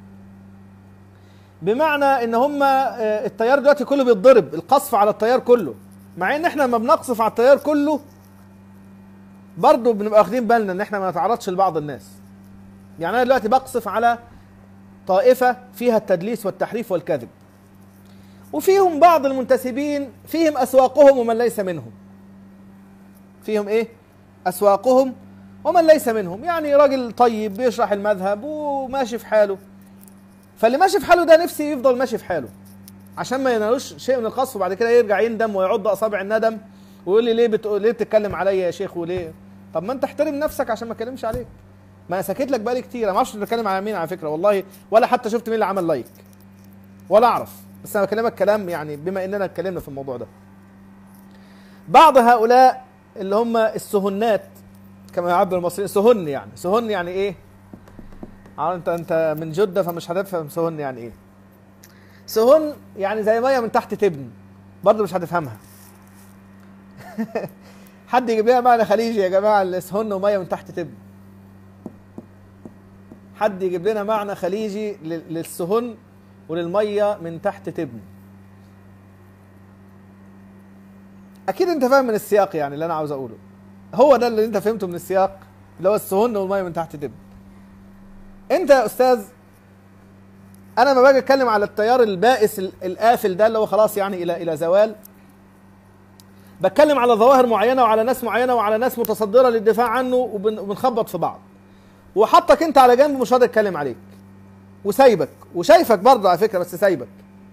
بمعنى ان هم التيار دلوقتي كله بيتضرب، القصف على التيار كله، مع ان احنا لما بنقصف على التيار كله برضه بنبقى واخدين بالنا ان احنا ما نتعرضش لبعض الناس. يعني انا دلوقتي بقصف على طائفة فيها التدليس والتحريف والكذب، وفيهم بعض المنتسبين فيهم أسواقهم ومن ليس منهم. فيهم إيه؟ أسواقهم ومن ليس منهم، يعني راجل طيب بيشرح المذهب وماشي في حاله. فاللي ماشي في حاله ده نفسي يفضل ماشي في حاله عشان ما ينالوش شيء من القصف وبعد كده يرجع يندم ويعض أصابع الندم ويقول لي ليه بتقول ليه بتتكلم عليا يا شيخ وليه؟ طب ما انت احترم نفسك عشان ما اتكلمش عليك. ما انا ساكت لك بقالي كتير، انا ما اعرفش بتكلم على مين على فكره والله، ولا حتى شفت مين اللي عمل لايك ولا اعرف، بس انا بكلمك كلام يعني بما اننا اتكلمنا في الموضوع ده. بعض هؤلاء اللي هم السهنات كما يعبر المصريين، سهن يعني سهن يعني ايه؟ انت انت من جده فمش هتفهم سهن يعني ايه. سهن يعني زي ميه من تحت تبن، برضه مش هتفهمها. حد يجيب لنا معنى خليجي يا جماعه السهن وميه من تحت تبن. حد يجيب لنا معنى خليجي للسهن وللميه من تحت تبن. اكيد انت فاهم من السياق يعني اللي انا عاوز اقوله. هو ده اللي انت فهمته من السياق، اللي هو السهن والميه من تحت تبن. انت يا استاذ، انا ما باجي اتكلم على التيار البائس القافل ده اللي هو خلاص يعني الى الى زوال، بتكلم على ظواهر معينه وعلى ناس معينه وعلى ناس متصدره للدفاع عنه وبنخبط في بعض، وحطك انت على جنب مش راضي اتكلم عليك وسايبك وشايفك برضه على فكره بس سايبك.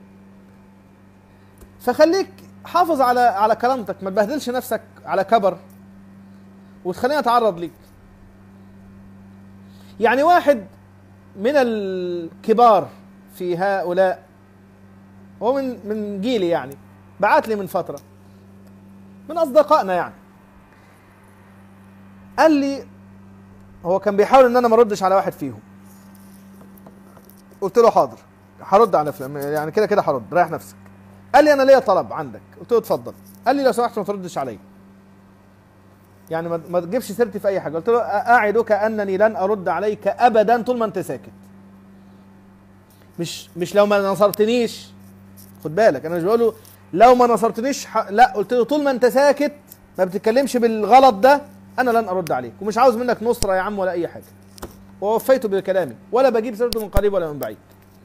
فخليك حافظ على على كرامتك، ما تبهدلش نفسك على كبر وتخليني اتعرض ليك. يعني واحد من الكبار في هؤلاء هو من من جيلي يعني، بعت لي من فتره من اصدقائنا يعني، قال لي هو كان بيحاول ان انا ما اردش على واحد فيهم. قلت له حاضر هرد على فلان يعني كده كده هرد، ريح نفسك. قال لي انا ليا طلب عندك. قلت له اتفضل. قال لي لو سمحت ما تردش عليا، يعني ما تجيبش سيرتي في اي حاجه. قلت له اعدك انني لن ارد عليك ابدا طول ما انت ساكت. مش مش لو ما نصرتنيش، خد بالك انا مش بقول له لو ما نصرتنيش ح... لا، قلت له طول ما انت ساكت ما بتتكلمش بالغلط ده انا لن ارد عليك، ومش عاوز منك نصره يا عم ولا اي حاجه. ووفيته بكلامي ولا بجيب سيرته من قريب ولا من بعيد،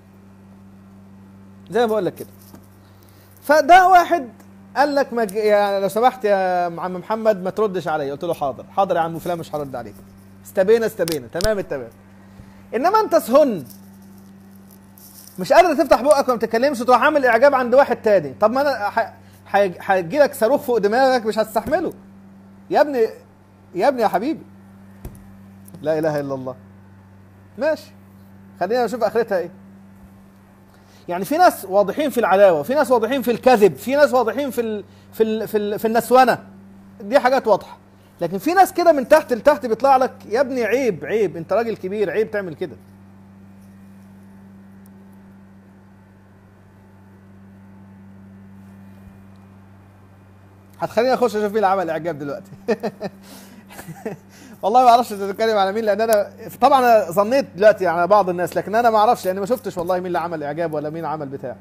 زي ما بقول لك كده. فده واحد قال لك ما يعني لو سمحت يا عم محمد ما تردش عليا. قلت له حاضر حاضر يا عم فلان مش هرد عليك. استبينا استبينا تمام التمام. انما انت سهن مش قادر تفتح بقك وما تتكلمش وتروح عامل اعجاب عند واحد تاني. طب ما انا هيجي لك صاروخ فوق دماغك مش هتستحمله يا ابني يا ابني يا حبيبي. لا اله الا الله. ماشي خلينا نشوف اخرتها ايه. يعني في ناس واضحين في العداوه، في ناس واضحين في الكذب، في ناس واضحين في ال في ال في, ال في النسوانه، دي حاجات واضحه. لكن في ناس كده من تحت لتحت بيطلع لك يا ابني عيب عيب، انت راجل كبير عيب تعمل كده. هتخليني اخش اشوف مين اللي عمل اعجاب دلوقتي. والله ما اعرفش انت بتتكلم على مين، لان انا طبعا انا ظنيت دلوقتي على بعض الناس، لكن انا ما اعرفش لان ما شفتش والله مين اللي عمل اعجاب ولا مين عمل بتاع.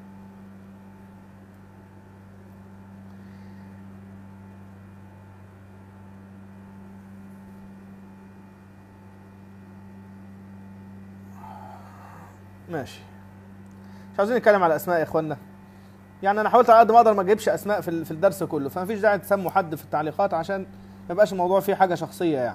ماشي مش عاوزين نتكلم على اسماء يا اخوانا. يعني انا حاولت على قد ما اقدر ما اجيبش اسماء في في الدرس كله، فما فيش داعي تسموا حد في التعليقات عشان ما يبقاش الموضوع فيه حاجه شخصيه يعني.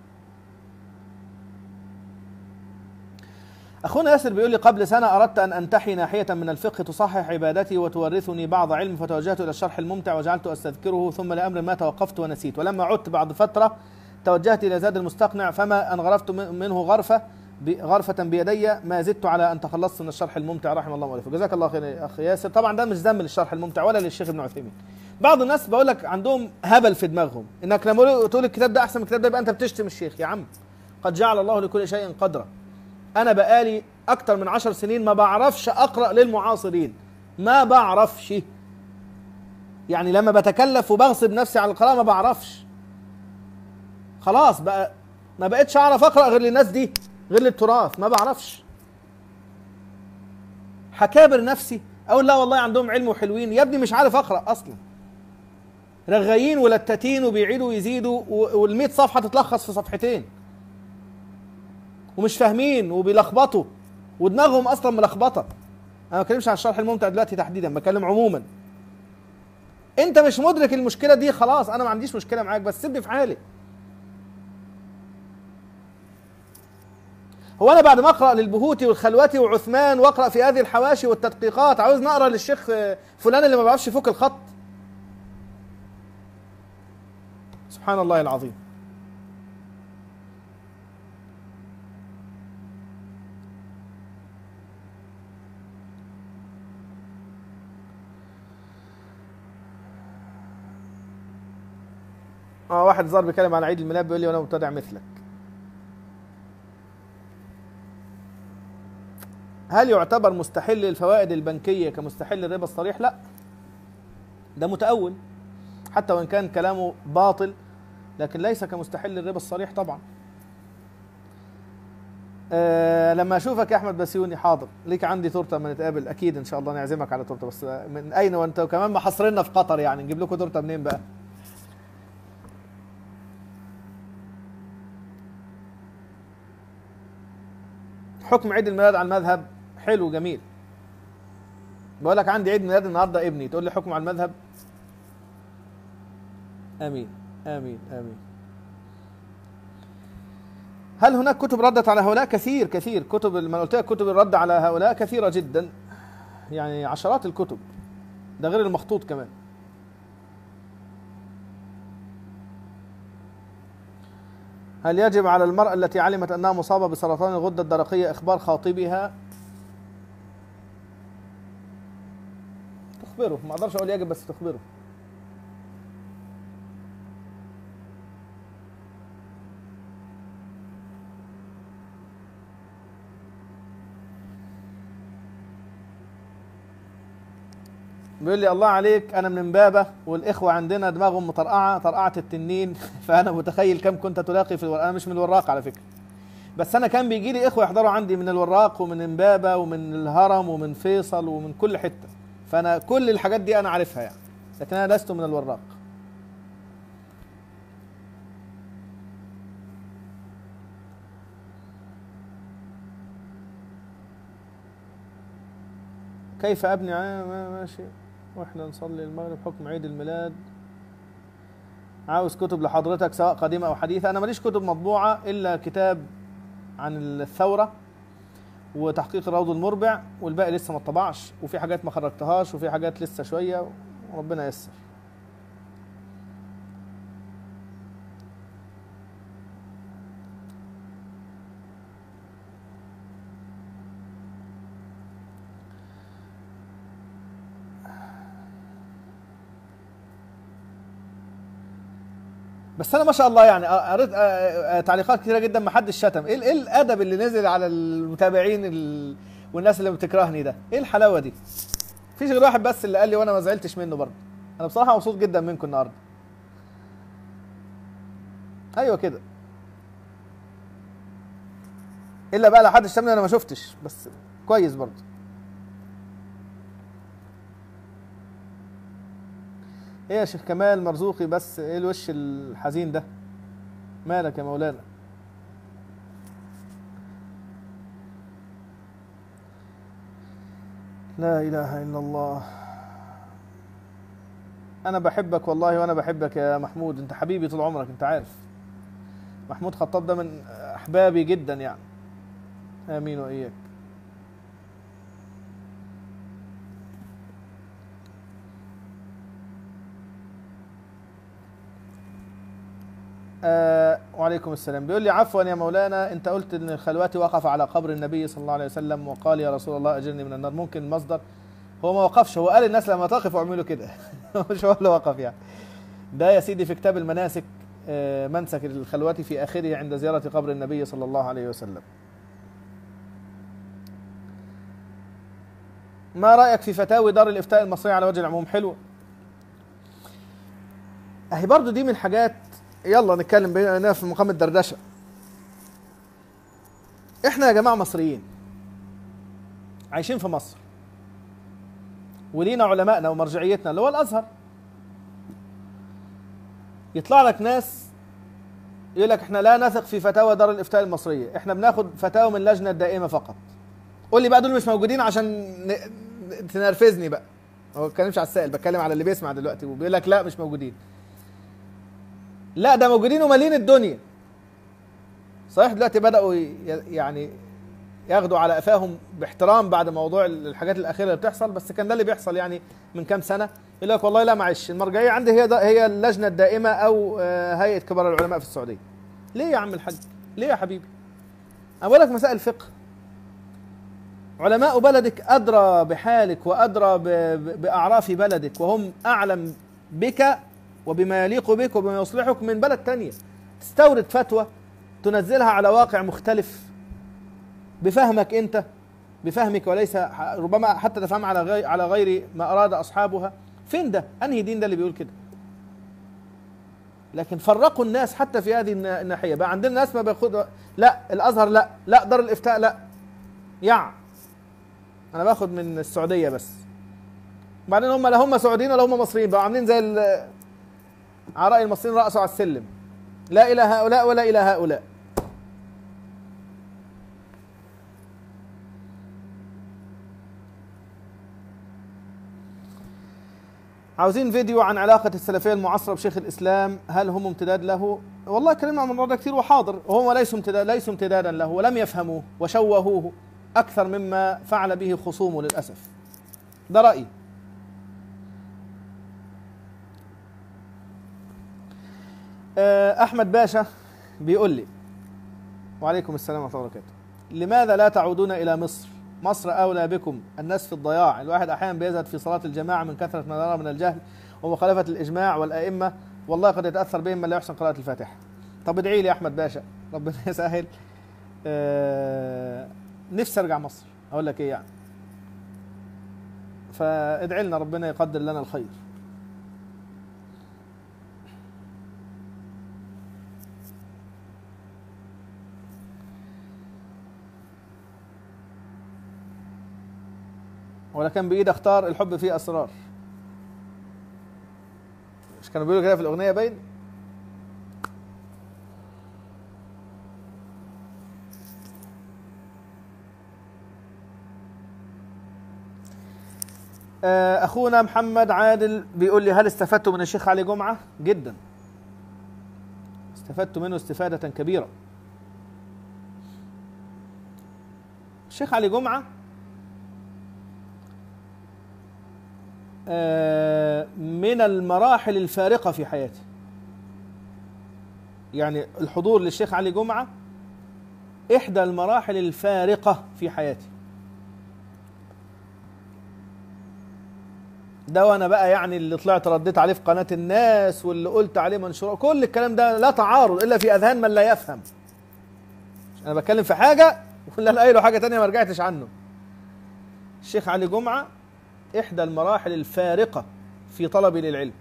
اخونا ياسر بيقول لي قبل سنه اردت ان انتحي ناحيه من الفقه تصحح عبادتي وتورثني بعض علم، فتوجهت الى الشرح الممتع وجعلت استذكره، ثم لامر ما توقفت ونسيت، ولما عدت بعد فتره توجهت الى زاد المستقنع، فما ان غرفت منه غرفه غرفة بيدي ما زدت على أن تخلصت من الشرح الممتع رحم الله مؤلفه. جزاك الله خير يا أخي ياسر. طبعا ده مش ذم للشرح الممتع ولا للشيخ ابن عثيمين. بعض الناس بقول لك عندهم هبل في دماغهم انك لما تقول الكتاب ده احسن من الكتاب ده يبقى انت بتشتم الشيخ. يا عم قد جعل الله لكل شيء قدرا. انا بقالي اكتر من عشر سنين ما بعرفش اقرا للمعاصرين، ما بعرفش. يعني لما بتكلف وبغصب نفسي على القراءه ما بعرفش. خلاص بقى ما بقتش اعرف اقرا غير للناس دي، غير للتراث ما بعرفش. حكابر نفسي اقول لا والله عندهم علم وحلوين، يا ابني مش عارف اقرا اصلا. رغايين ولتاتين وبيعيدوا ويزيدوا والمية صفحه تتلخص في صفحتين، ومش فاهمين وبيلخبطوا ودماغهم اصلا ملخبطه. انا ما بتكلمش عن الشرح الممتع دلوقتي تحديدا، بتكلم عموما. انت مش مدرك المشكله دي، خلاص انا ما عنديش مشكله معاك، بس سيبني في حالي. هو انا بعد ما اقرا للبهوتي والخلوتي وعثمان واقرا في هذه الحواشي والتدقيقات عاوز نقرا للشيخ فلان اللي ما بيعرفش يفك الخط؟ سبحان الله العظيم. اه واحد زار بيتكلم عن عيد الميلاد بيقول لي وانا مبتدع مثلك. هل يعتبر مستحل الفوائد البنكية كمستحل الربا الصريح؟ لا، ده متأول حتى وإن كان كلامه باطل، لكن ليس كمستحل الربا الصريح طبعا. أه لما أشوفك يا أحمد بسيوني، حاضر ليك عندي تورتة لما نتقابل أكيد إن شاء الله نعزمك على تورتة، بس من أين وأنت وكمان محصرنا في قطر، يعني نجيب لكم تورتة منين بقى؟ حكم عيد الميلاد على المذهب حلو جميل. بقول لك عندي عيد ميلاد النهارده ابني، تقول لي حكم على المذهب؟ امين امين امين. هل هناك كتب ردت على هؤلاء؟ كثير كثير كتب، ما قلت لك كتب الرد على هؤلاء كثيره جدا، يعني عشرات الكتب، ده غير المخطوط كمان. هل يجب على المرأة التي علمت أنها مصابة بسرطان الغدة الدرقية إخبار خاطبها؟ تخبره، ما أقدرش أقول يجب بس تخبره. بيقول لي الله عليك أنا من إمبابة والإخوة عندنا دماغهم مطرقعة طرقعة التنين، فأنا متخيل كم كنت تلاقي في الوراق. أنا مش من الوراق على فكرة، بس أنا كان بيجي لي إخوة يحضروا عندي من الوراق ومن إمبابة ومن الهرم ومن فيصل ومن كل حتة، فأنا كل الحاجات دي أنا عارفها يعني، لكن أنا لست من الوراق. كيف أبني ماشي واحنا نصلي المغرب حكم عيد الميلاد؟ عاوز كتب لحضرتك سواء قديمة أو حديثة. أنا ماليش كتب مطبوعة إلا كتاب عن الثورة وتحقيق الروض المربع، والباقي لسه ما اتطبعش، وفي حاجات ما خرجتهاش وفي حاجات لسه شوية، وربنا ييسر. بس انا ما شاء الله يعني قريت تعليقات كثيره جدا، ما حدش شتم. ايه ايه الادب اللي نزل على المتابعين ال... والناس اللي بتكرهني ده؟ ايه الحلاوه دي؟ مفيش غير واحد بس اللي قال لي وانا ما زعلتش منه برضه. انا بصراحه مبسوط جدا منكم النهارده. ايوه كده، الا بقى لو حد شتمني انا ما شفتش، بس كويس برضه. ايه يا شيخ كمال مرزوقي، بس ايه الوش الحزين ده؟ مالك يا مولانا؟ لا اله الا الله. انا بحبك والله، وانا بحبك يا محمود، انت حبيبي طول عمرك، انت عارف. محمود خطاب ده من احبابي جدا يعني. امين واياك. آه وعليكم السلام. بيقول لي عفوا يا مولانا، انت قلت ان الخلواتي وقف على قبر النبي صلى الله عليه وسلم وقال يا رسول الله اجرني من النار، ممكن المصدر؟ هو ما وقفش، هو قال الناس لما تقفوا اعملوا كده. مش هو اللي وقف يعني. ده يا سيدي في كتاب المناسك، آه منسك الخلواتي في اخره عند زيارة قبر النبي صلى الله عليه وسلم. ما رأيك في فتاوي دار الافتاء المصرية على وجه العموم؟ حلو. اهي برضو دي من الحاجات، يلا نتكلم بينا في مقام الدردشة. احنا يا جماعة مصريين عايشين في مصر، ولينا علمائنا ومرجعيتنا اللي هو الازهر. يطلع لك ناس يقول لك احنا لا نثق في فتاوى دار الافتاء المصرية، احنا بناخد فتاوى من اللجنة الدائمة فقط. قول لي بقى دول مش موجودين عشان تنرفزني بقى. هو ما بتكلمش على السائل، بتكلم على اللي بيسمع دلوقتي وبيقول لك لا مش موجودين. لا ده موجودين ومالين الدنيا. صحيح دلوقتي بدأوا يعني ياخدوا على قفاهم باحترام بعد موضوع الحاجات الاخيره اللي بتحصل، بس كان ده اللي بيحصل يعني من كام سنه. يقول لك والله لا معلش المرجعيه عندي هي هي اللجنه الدائمه او هيئه كبار العلماء في السعوديه. ليه يا عم الحاج؟ ليه يا حبيبي؟ انا بقول لك مسائل فقه. علماء بلدك ادرى بحالك وادرى باعراف بلدك، وهم اعلم بك وبما يليق بك وبما يصلحك من بلد تانية. تستورد فتوى تنزلها على واقع مختلف بفهمك انت، بفهمك وليس ربما حتى تفهم على غير على غير ما اراد اصحابها. فين ده؟ انهي دين ده اللي بيقول كده؟ لكن فرقوا الناس حتى في هذه الناحيه. بقى عندنا ناس ما بياخد لا الازهر لا لا دار الافتاء لا يع انا باخد من السعوديه بس. وبعدين هم لا هم سعوديين ولا هم مصريين، بقوا عاملين زي عراء المصريين رأسوا على السلم، لا الى هؤلاء ولا الى هؤلاء. عاوزين فيديو عن علاقة السلفية المعاصرة بشيخ الإسلام، هل هم امتداد له؟ والله كلمنا عن الموضوع ده كثير وحاضر، وهم ليسوا امتداد ليسوا امتدادا له، ولم يفهموه وشوهوه أكثر مما فعل به خصومه للأسف. ده رأيي. أحمد باشا بيقول لي وعليكم السلام ورحمة الله وبركاته، لماذا لا تعودون إلى مصر؟ مصر أولى بكم. الناس في الضياع، الواحد أحيانا بيزهد في صلاة الجماعة من كثرة ما يرى من الجهل ومخالفة الإجماع والأئمة، والله قد يتأثر بهم من لا يحسن قراءة الفاتحة. طب ادعي لي يا أحمد باشا ربنا يسهل. أه نفسي أرجع مصر، أقول لك إيه يعني، فادعي لنا ربنا يقدر لنا الخير. ولا كان بإيدي اختار الحب فيه أسرار، مش كانوا بيقولوا كده في الأغنية باين؟ أخونا محمد عادل بيقول لي هل استفدت من الشيخ علي جمعة؟ جدا، استفدت منه استفادة كبيرة. الشيخ علي جمعة من المراحل الفارقة في حياتي، يعني الحضور للشيخ علي جمعة إحدى المراحل الفارقة في حياتي. ده وانا بقى يعني اللي طلعت رديت عليه في قناة الناس واللي قلت عليه منشورات، كل الكلام ده لا تعارض الا في اذهان من لا يفهم. انا بتكلم في حاجة ولا لا قايله حاجة تانية ما رجعتش عنه. الشيخ علي جمعة احدى المراحل الفارقة في طلبي للعلم.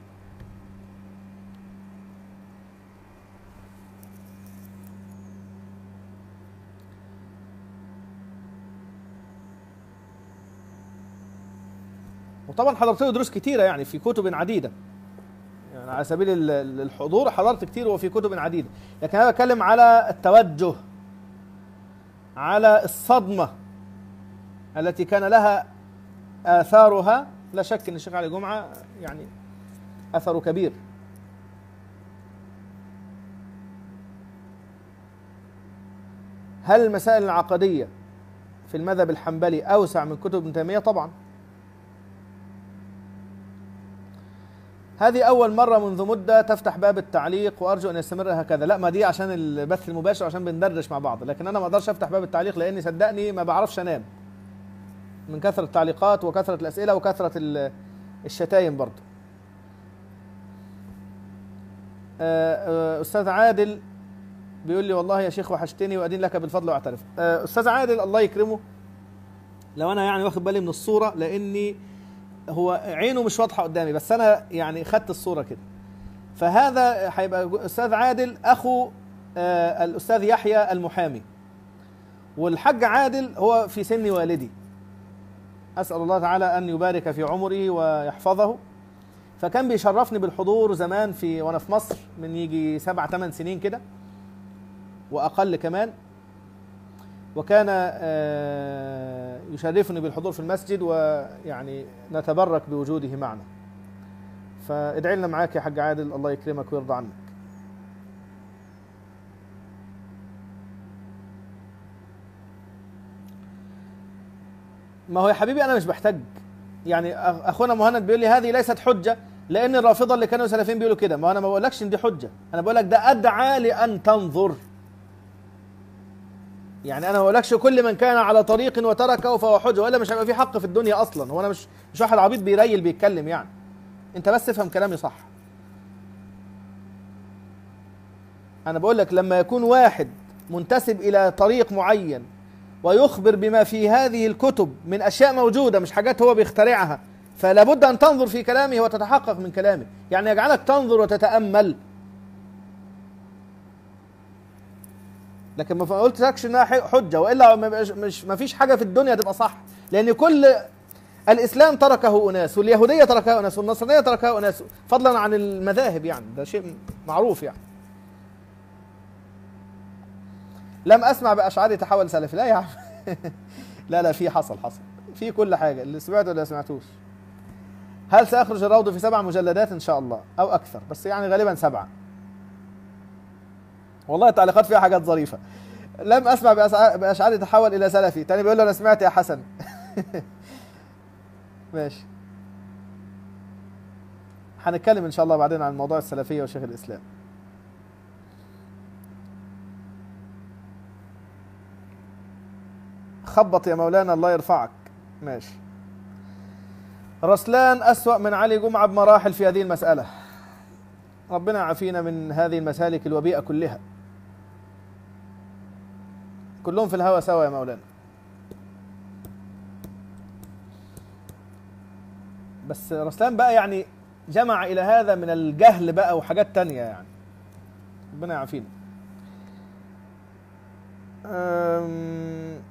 وطبعا حضرت له دروس كتيرة يعني في كتب عديدة، يعني على سبيل الحضور حضرت كتير وفي كتب عديدة، لكن أنا بتكلم على التوجه، على الصدمة التي كان لها آثارها. لا شك أن الشيخ علي جمعة يعني أثره كبير. هل المسائل العقدية في المذهب الحنبلي أوسع من كتب ابن تيمية؟ طبعا. هذه أول مرة منذ مدة تفتح باب التعليق وأرجو أن يستمر هكذا. لا، ما دي عشان البث المباشر عشان بندردش مع بعض، لكن أنا ما أقدرش أفتح باب التعليق لأني صدقني ما بعرفش أنام من كثرة التعليقات وكثرة الأسئلة وكثرة الشتايم برضه. أستاذ عادل بيقول لي والله يا شيخ وحشتني وأدين لك بالفضل وأعترف. أستاذ عادل الله يكرمه، لو أنا يعني واخد بالي من الصورة لأني هو عينه مش واضحة قدامي، بس أنا يعني خدت الصورة كده، فهذا هيبقى أستاذ عادل أخو آه الأستاذ يحيى المحامي، والحاج عادل هو في سن والدي، أسأل الله تعالى أن يبارك في عمره ويحفظه. فكان بيشرفني بالحضور زمان في وأنا في مصر من يجي سبع ثمان سنين كده وأقل كمان، وكان يشرفني بالحضور في المسجد ويعني نتبرك بوجوده معنا. فادعي لنا معاك يا حاج عادل، الله يكرمك ويرضى عنك. ما هو يا حبيبي انا مش بحتج، يعني اخونا مهند بيقول لي هذه ليست حجه لان الرافضه اللي كانوا سلفيين بيقولوا كده. ما انا ما بقولكش ان دي حجه، انا بقول لك ده ادعى لان تنظر. يعني انا ما بقولكش كل من كان على طريق وتركه فهو حجه، والا مش هيبقى في حق في الدنيا اصلا. هو انا مش مش واحد عبيط بيريل بيتكلم يعني. انت بس افهم كلامي صح. انا بقول لك لما يكون واحد منتسب الى طريق معين ويخبر بما في هذه الكتب من اشياء موجوده مش حاجات هو بيخترعها، فلا بد ان تنظر في كلامه وتتحقق من كلامه، يعني يجعلك تنظر وتتامل. لكن ما قلتلكش انها حجه، والا مش ما فيش حاجه في الدنيا تبقى صح، لان كل الاسلام تركه اناس، واليهوديه تركها اناس، والنصرانيه تركها اناس، فضلا عن المذاهب. يعني ده شيء معروف يعني. لم اسمع باشعري تحول سلفي، لا يا عم. لا لا في حصل حصل في كل حاجه، اللي سمعته ولا سمعتوش. هل ساخرج الروض في سبع مجلدات ان شاء الله او اكثر، بس يعني غالبا سبعه. والله التعليقات فيها حاجات ظريفه. لم اسمع باشعري تحول الى سلفي، تاني بيقول له انا سمعت يا حسن. ماشي. هنتكلم ان شاء الله بعدين عن موضوع السلفيه وشيخ الاسلام. خبط يا مولانا الله يرفعك. ماشي. رسلان أسوأ من علي جمعة بمراحل في هذه المسألة. ربنا يعافينا من هذه المسالك الوبيئة كلها. كلهم في الهوى سوا يا مولانا. بس رسلان بقى يعني جمع إلى هذا من الجهل بقى وحاجات تانية يعني. ربنا يعافينا. أم...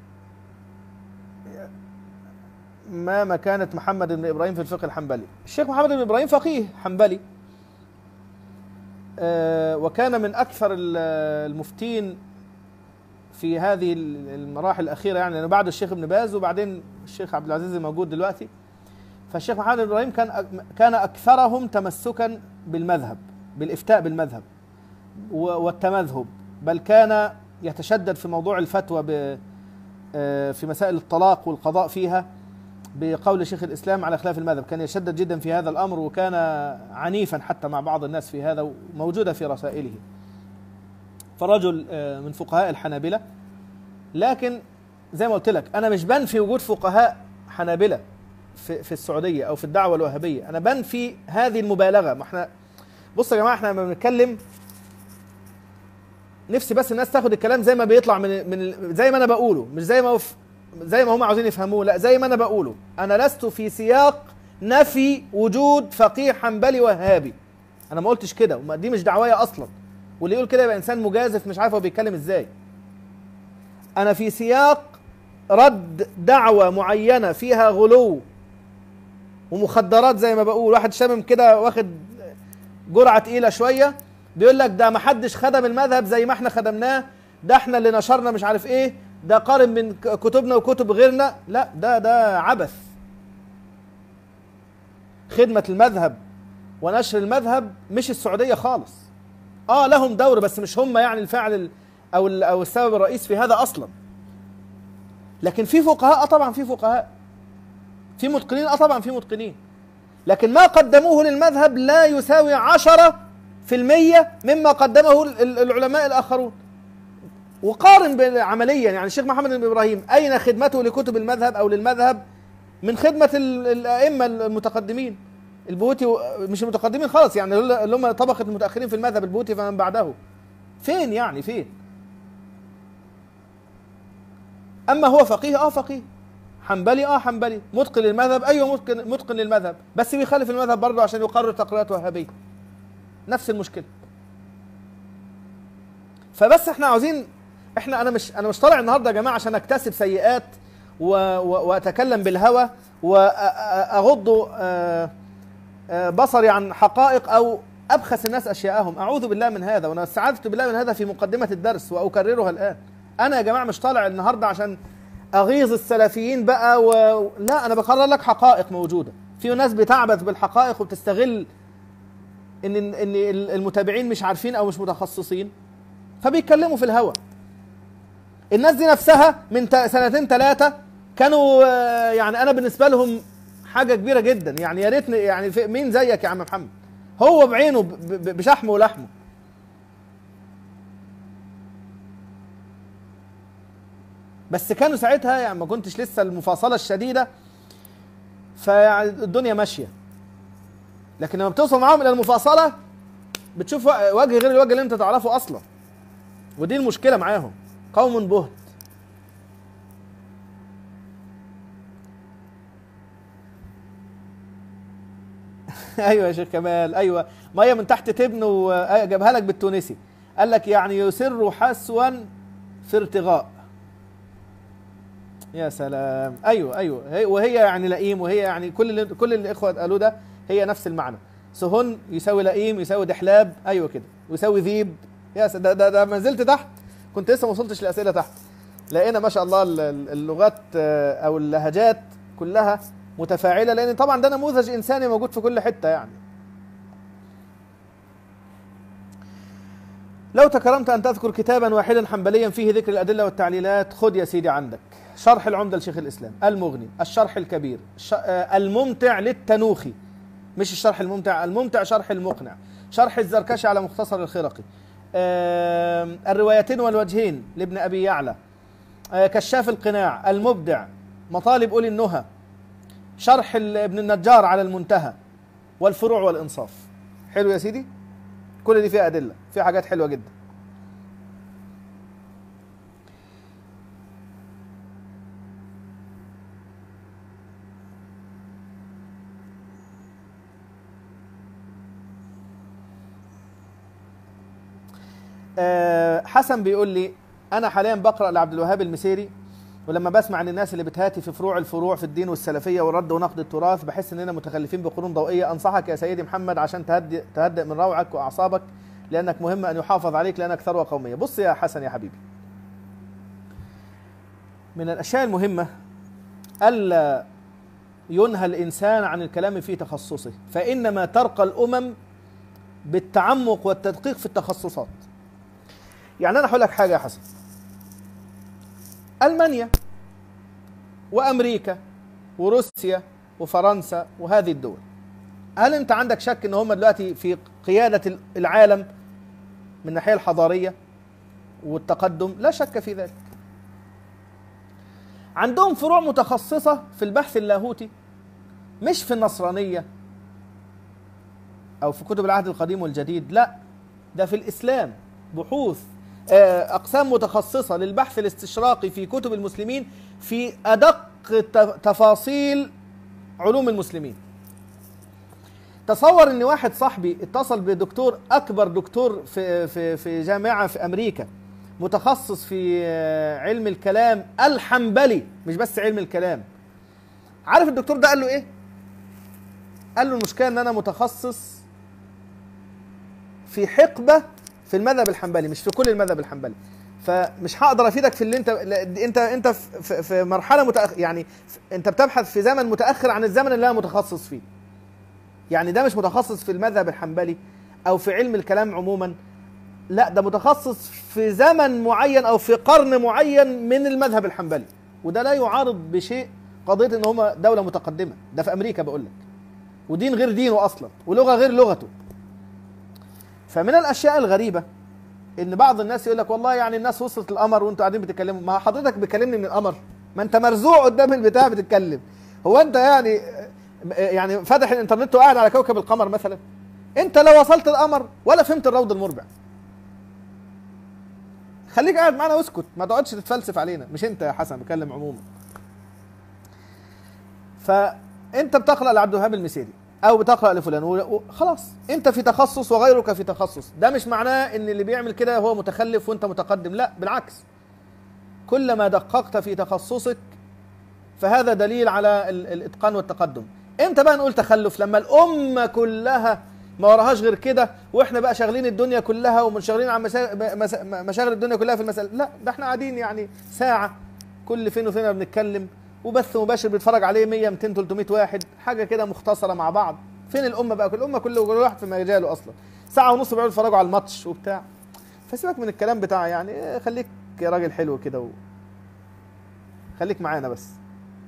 ما مكانة محمد بن إبراهيم في الفقه الحنبلي؟ الشيخ محمد بن إبراهيم فقيه حنبلي، أه وكان من أكثر المفتين في هذه المراحل الأخيرة، يعني لأنه بعد الشيخ ابن باز وبعدين الشيخ عبد العزيز الموجود دلوقتي. فالشيخ محمد بن إبراهيم كان كان أكثرهم تمسكا بالمذهب، بالإفتاء بالمذهب والتمذهب، بل كان يتشدد في موضوع الفتوى في مسائل الطلاق والقضاء فيها بقول شيخ الإسلام على خلاف المذهب. كان يشدد جدا في هذا الأمر، وكان عنيفا حتى مع بعض الناس في هذا، موجودة في رسائله. فرجل من فقهاء الحنابلة. لكن زي ما قلت لك أنا مش بنفي وجود فقهاء حنابلة في, في السعودية أو في الدعوة الوهابية، أنا بنفي هذه المبالغة. ما احنا بصوا يا جماعة، احنا لما بنتكلم نفسي بس الناس تاخد الكلام زي ما بيطلع من من زي ما أنا بقوله، مش زي ما زي ما هم عاوزين يفهموه، لا زي ما أنا بقوله. أنا لست في سياق نفي وجود فقيه حنبلي وهابي، أنا ما قلتش كده، دي مش دعوايا أصلا. واللي يقول كده يبقى إنسان مجازف مش عارف هو بيتكلم إزاي. أنا في سياق رد دعوة معينة فيها غلو ومخدرات، زي ما بقول واحد شامم كده واخد جرعة تقيلة شوية بيقول لك ده ما حدش خدم المذهب زي ما احنا خدمناه، ده احنا اللي نشرنا مش عارف ايه، ده قارن من كتبنا وكتب غيرنا. لا، ده ده عبث. خدمة المذهب ونشر المذهب مش السعودية خالص. اه لهم دور بس مش هم يعني الفاعل او او السبب الرئيس في هذا اصلا. لكن في فقهاء، اه طبعا في فقهاء، في متقنين، اه طبعا في متقنين، لكن ما قدموه للمذهب لا يساوي عشرة في المية مما قدمه العلماء الآخرون. وقارن عمليا، يعني الشيخ محمد بن إبراهيم أين خدمته لكتب المذهب أو للمذهب من خدمة الأئمة المتقدمين؟ البهوتي مش المتقدمين خالص، يعني اللي هم طبقة المتأخرين في المذهب، البهوتي فمن بعده. فين يعني فين؟ أما هو فقيه، آه فقيه، حنبلي، اه حنبلي، متقن للمذهب، ايوه متقن متقن للمذهب، بس بيخالف المذهب برضه عشان يقرر تقريرات وهابيه. نفس المشكله. فبس احنا عاوزين، احنا انا مش انا مش طالع النهارده يا جماعه عشان اكتسب سيئات و... و... واتكلم بالهوى واغض بصري عن حقائق او ابخس الناس اشياءهم. اعوذ بالله من هذا، وانا استعاذت بالله من هذا في مقدمه الدرس واكررها الان. انا يا جماعه مش طالع النهارده عشان اغيظ السلفيين بقى و... لا، انا بقرر لك حقائق موجوده. في ناس بتعبث بالحقائق وبتستغل ان ان المتابعين مش عارفين او مش متخصصين، فبيتكلموا في الهوى. الناس دي نفسها من سنتين ثلاثه كانوا آه، يعني انا بالنسبه لهم حاجه كبيره جدا، يعني يا ريتني يعني في- مين زيك يا عم محمد، هو بعينه ب- ب- بشحمه ولحمه. بس كانوا ساعتها يعني ما كنتش لسه المفاصله الشديده، فيعني الدنيا ماشيه. لكن لما بتوصل معاهم الى المفاصله بتشوف وجه غير الوجه اللي انت تعرفه اصلا، ودي المشكله معاهم، قوم بهت. ايوه يا شيخ كمال، ايوه ميه من تحت تبن، وجابها لك بالتونسي، قال لك يعني يسر حسوا في ارتغاء. يا سلام، ايوه ايوه، هي وهي يعني لئيم، وهي يعني كل اللي كل اللي الاخوه قالوه ده هي نفس المعنى. سهن يساوي لئيم، يساوي دحلاب، ايوه كده، ويساوي ذيب. يا س- ده ده, ده ما زلت تحت، كنت لسه ما وصلتش لاسئله تحت. لقينا ما شاء الله ال- ال- اللغات آه، او اللهجات كلها متفاعله، لان طبعا ده نموذج انساني موجود في كل حته يعني. لو تكرمت أن تذكر كتابا واحدا حنبليا فيه ذكر الأدلة والتعليلات، خذ يا سيدي عندك شرح العمدة لشيخ الإسلام، المغني، الشرح الكبير، ش... آه، الممتع للتنوخي، مش الشرح الممتع، الممتع شرح المقنع، شرح الزركشي على مختصر الخرقي، آه، الروايتين والوجهين لابن أبي يعلى، آه، كشاف القناع، المبدع، مطالب أولي النهى، شرح ال- ابن النجار على المنتهى، والفروع والإنصاف. حلو يا سيدي، كل دي فيها أدلة، فيها حاجات حلوة جدا. آه، حسن بيقول لي انا حاليا بقرا لعبد الوهاب المسيري، ولما بسمع عن الناس اللي بتهاتي في فروع الفروع في الدين والسلفيه والرد ونقد التراث بحس اننا متخلفين بقرون ضوئيه. انصحك يا سيدي محمد عشان تهدئ تهدئ من روعك واعصابك، لانك مهم ان يحافظ عليك لانك ثروه قوميه. بص يا حسن يا حبيبي، من الاشياء المهمه الا ينهى الانسان عن الكلام في تخصصه، فانما ترقى الامم بالتعمق والتدقيق في التخصصات. يعني انا هقول لك حاجه يا حسن، المانيا وامريكا وروسيا وفرنسا وهذه الدول، هل انت عندك شك ان هم دلوقتي في قياده العالم من الناحيه الحضاريه والتقدم؟ لا شك في ذلك. عندهم فروع متخصصه في البحث اللاهوتي، مش في النصرانيه او في كتب العهد القديم والجديد، لا ده في الاسلام، بحوث اقسام متخصصه للبحث الاستشراقي في كتب المسلمين في ادق تفاصيل علوم المسلمين. تصور ان واحد صاحبي اتصل بدكتور، اكبر دكتور في في في جامعه في امريكا، متخصص في علم الكلام الحنبلي، مش بس علم الكلام. عارف الدكتور ده قال له ايه؟ قال له المشكله ان انا متخصص في حقبه في المذهب الحنبلي، مش في كل المذهب الحنبلي، فمش هقدر افيدك في اللي انت انت انت في, في مرحله متأخر، يعني انت بتبحث في زمن متاخر عن الزمن اللي انا متخصص فيه. يعني ده مش متخصص في المذهب الحنبلي او في علم الكلام عموما، لا ده متخصص في زمن معين او في قرن معين من المذهب الحنبلي، وده لا يعارض بشيء قضيه ان هم دوله متقدمه، ده في امريكا بقول لك، ودين غير دينه اصلا، ولغه غير لغته. فمن الاشياء الغريبه ان بعض الناس يقول لك والله يعني الناس وصلت القمر وانتوا قاعدين بتتكلموا، ما حضرتك بتكلمني من القمر، ما انت مرزوع قدام البتاع بتتكلم. هو انت يعني يعني فاتح الانترنت وقاعد على كوكب القمر مثلا؟ انت لو وصلت القمر ولا فهمت الروض المربع. خليك قاعد معانا واسكت، ما تقعدش تتفلسف علينا، مش انت يا حسن، بكلم عموما. فانت بتقرا لعبد الوهاب المسيري او بتقرا لفلان وخلاص، انت في تخصص وغيرك في تخصص، ده مش معناه ان اللي بيعمل كده هو متخلف وانت متقدم، لا بالعكس، كلما دققت في تخصصك فهذا دليل على الاتقان والتقدم. امتى بقى نقول تخلف؟ لما الامه كلها ما وراهاش غير كده، واحنا بقى شاغلين الدنيا كلها ومنشغلين عن مشاغل الدنيا كلها في المسألة. لا ده احنا قاعدين يعني ساعه كل فين وفين بنتكلم، وبث مباشر بيتفرج عليه مية ميتين تلتمية واحد، حاجه كده مختصره مع بعض. فين الامه بقى؟ كل الامه كل واحد في مجاله اصلا، ساعه ونص بيقعدوا يتفرجوا على الماتش وبتاع. فسيبك من الكلام بتاع يعني، خليك راجل حلو كده و... خليك معانا بس.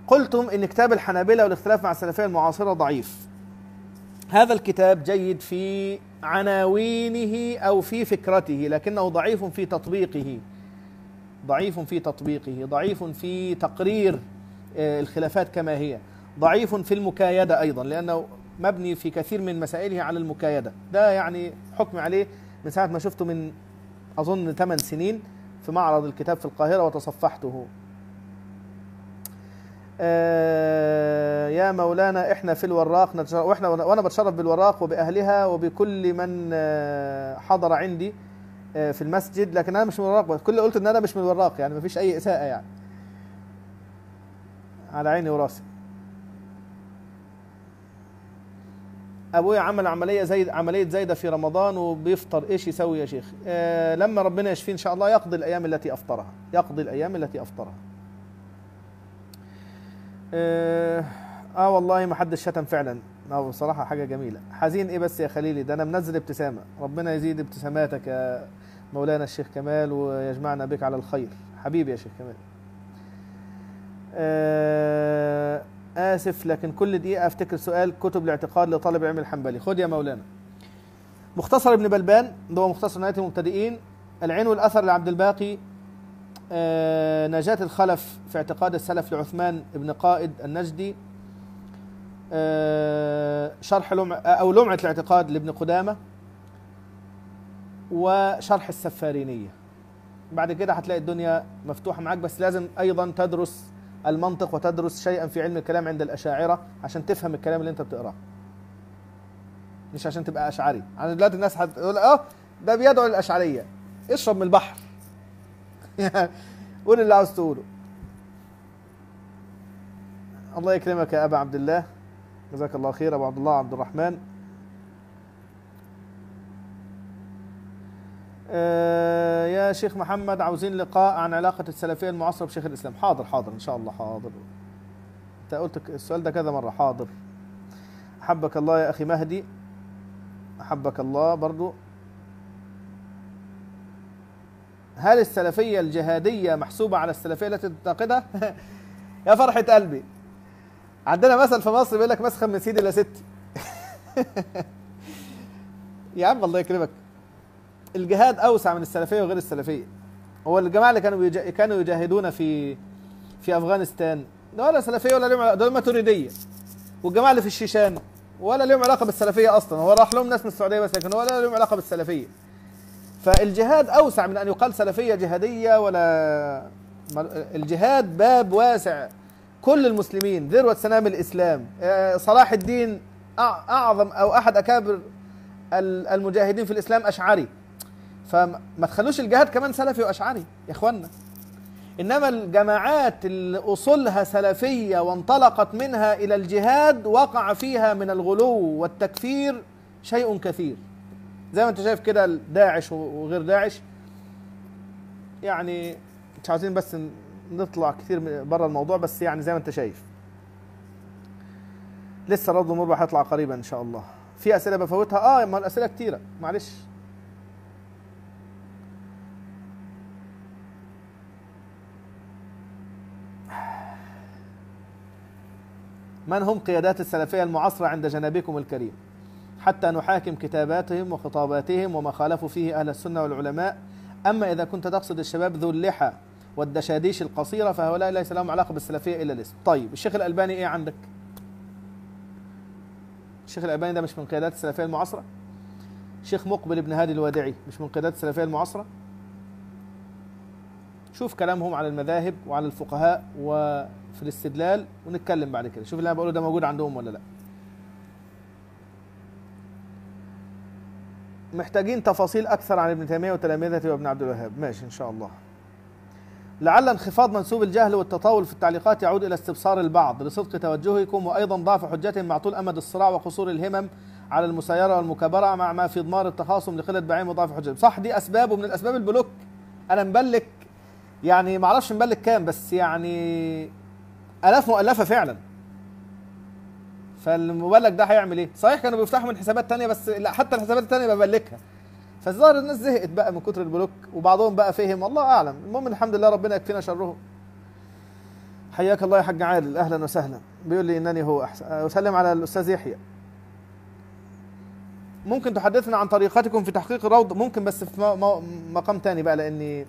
قلتم إن كتاب الحنابلة والاختلاف مع السلفية المعاصرة ضعيف. هذا الكتاب جيد في عناوينه أو في فكرته، لكنه ضعيف في تطبيقه، ضعيف في تطبيقه، ضعيف في تقرير الخلافات كما هي، ضعيف في المكايدة أيضا، لأنه مبني في كثير من مسائله على المكايدة. ده يعني حكم عليه من ساعة ما شفته من أظن ثمان سنين في معرض الكتاب في القاهرة وتصفحته. آه يا مولانا احنا في الوراق، واحنا وانا بتشرف بالوراق وبأهلها وبكل من آه حضر عندي آه في المسجد، لكن انا مش من الوراق. كل قلت ان انا مش من الوراق، يعني مفيش اي اساءة يعني. على عيني وراسي. ابويا عمل عمليه زي عمليه زايده في رمضان وبيفطر، ايش يسوي يا شيخ؟ آه لما ربنا يشفيه ان شاء الله يقضي الايام التي افطرها، يقضي الايام التي افطرها. آه, اه والله ما حدش شتم فعلا، اه بصراحه حاجه جميله. حزين ايه بس يا خليلي، ده انا منزل ابتسامه. ربنا يزيد ابتساماتك يا مولانا الشيخ كمال ويجمعنا بك على الخير، حبيبي يا شيخ كمال. آه آسف لكن كل دقيقة أفتكر سؤال كتب الاعتقاد لطالب العلم الحنبلي. خد يا مولانا مختصر ابن بلبان، ده هو مختصر نهاية المبتدئين، العين والأثر لعبد الباقي، آه نجاة الخلف في اعتقاد السلف لعثمان بن قائد النجدي، آه شرح لمع أو لمعة الاعتقاد لابن قدامة، وشرح السفارينية. بعد كده هتلاقي الدنيا مفتوحة معاك، بس لازم أيضا تدرس المنطق وتدرس شيئا في علم الكلام عند الأشاعرة عشان تفهم الكلام اللي انت بتقراه، مش عشان تبقى أشعري. يعني دلوقتي الناس هتقول اه ده بيدعو للأشعرية، اشرب من البحر. قول اللي عاوز تقوله. الله يكرمك يا أبا عبد الله، جزاك الله خير. أبو عبد الله عبد الرحمن. آه يا شيخ محمد عاوزين لقاء عن علاقة السلفية المعاصرة بشيخ الإسلام. حاضر حاضر إن شاء الله، حاضر. أنت قلت السؤال ده كذا مرة. حاضر. أحبك الله يا أخي مهدي، أحبك الله برضو. هل السلفية الجهادية محسوبة على السلفية التي تعتقدها؟ يا فرحة قلبي، عندنا مثل في مصر بيقول لك مسخن من سيدي لستي. يا عم الله يكرمك، الجهاد أوسع من السلفية وغير السلفية. هو الجماعة اللي كانوا يجا... كانوا يجاهدون في في أفغانستان ده ولا سلفية ولا لهم علاقة، دول ماتريدية. والجماعة اللي في الشيشان ولا لهم علاقة بالسلفية أصلا، هو راح لهم ناس من السعودية بس، لكن ولا لهم علاقة بالسلفية. فالجهاد أوسع من أن يقال سلفية جهادية، ولا الجهاد باب واسع، كل المسلمين ذروة سنام الإسلام. صلاح الدين أعظم أو أحد أكابر المجاهدين في الإسلام أشعري، فما تخلوش الجهاد كمان سلفي وأشعري يا إخوانا. إنما الجماعات اللي أصولها سلفية وانطلقت منها إلى الجهاد وقع فيها من الغلو والتكفير شيء كثير، زي ما أنت شايف كده داعش وغير داعش. يعني مش عاوزين بس نطلع كثير بره الموضوع، بس يعني زي ما أنت شايف لسه رد مربح هيطلع قريبا إن شاء الله. في أسئلة بفوتها؟ آه ما الأسئلة كتيرة، معلش. من هم قيادات السلفية المعاصرة عند جنابكم الكريم حتى نحاكم كتاباتهم وخطاباتهم وما خالفوا فيه أهل السنة والعلماء؟ أما إذا كنت تقصد الشباب ذو اللحى والدشاديش القصيرة فهؤلاء ليس لهم علاقة بالسلفية إلا الاسم. طيب الشيخ الألباني إيه عندك؟ الشيخ الألباني ده مش من قيادات السلفية المعاصرة؟ شيخ مقبل ابن هادي الوادعي مش من قيادات السلفية المعاصرة؟ شوف كلامهم على المذاهب وعلى الفقهاء وفي الاستدلال ونتكلم بعد كده. شوف اللي أنا بقوله ده موجود عندهم ولا لا. محتاجين تفاصيل أكثر عن ابن تيمية وتلامذته وابن عبد الوهاب. ماشي إن شاء الله. لعل انخفاض منسوب الجهل والتطاول في التعليقات يعود إلى استبصار البعض لصدق توجهكم، وأيضا ضعف حجتهم مع طول أمد الصراع وقصور الهمم على المسايرة والمكابرة، مع ما في ضمار التخاصم لقلة بعيم وضعف حجتهم. صح، دي أسباب، ومن الأسباب البلوك. أنا مبلك يعني ما اعرفش مبلك كام، بس يعني آلاف مؤلفة فعلا. فالمبلغ ده هيعمل ايه؟ صحيح كانوا بيفتحوا من حسابات تانية، بس لا، حتى الحسابات التانية ببلكها. فالظاهر الناس زهقت بقى من كتر البلوك، وبعضهم بقى فهم، الله اعلم. المهم الحمد لله ربنا يكفينا شرهم. حياك الله يا حاج عادل، اهلا وسهلا. بيقول لي انني هو احسن. اسلم على الاستاذ يحيى. ممكن تحدثنا عن طريقتكم في تحقيق الروض؟ ممكن، بس في مقام تاني بقى، لاني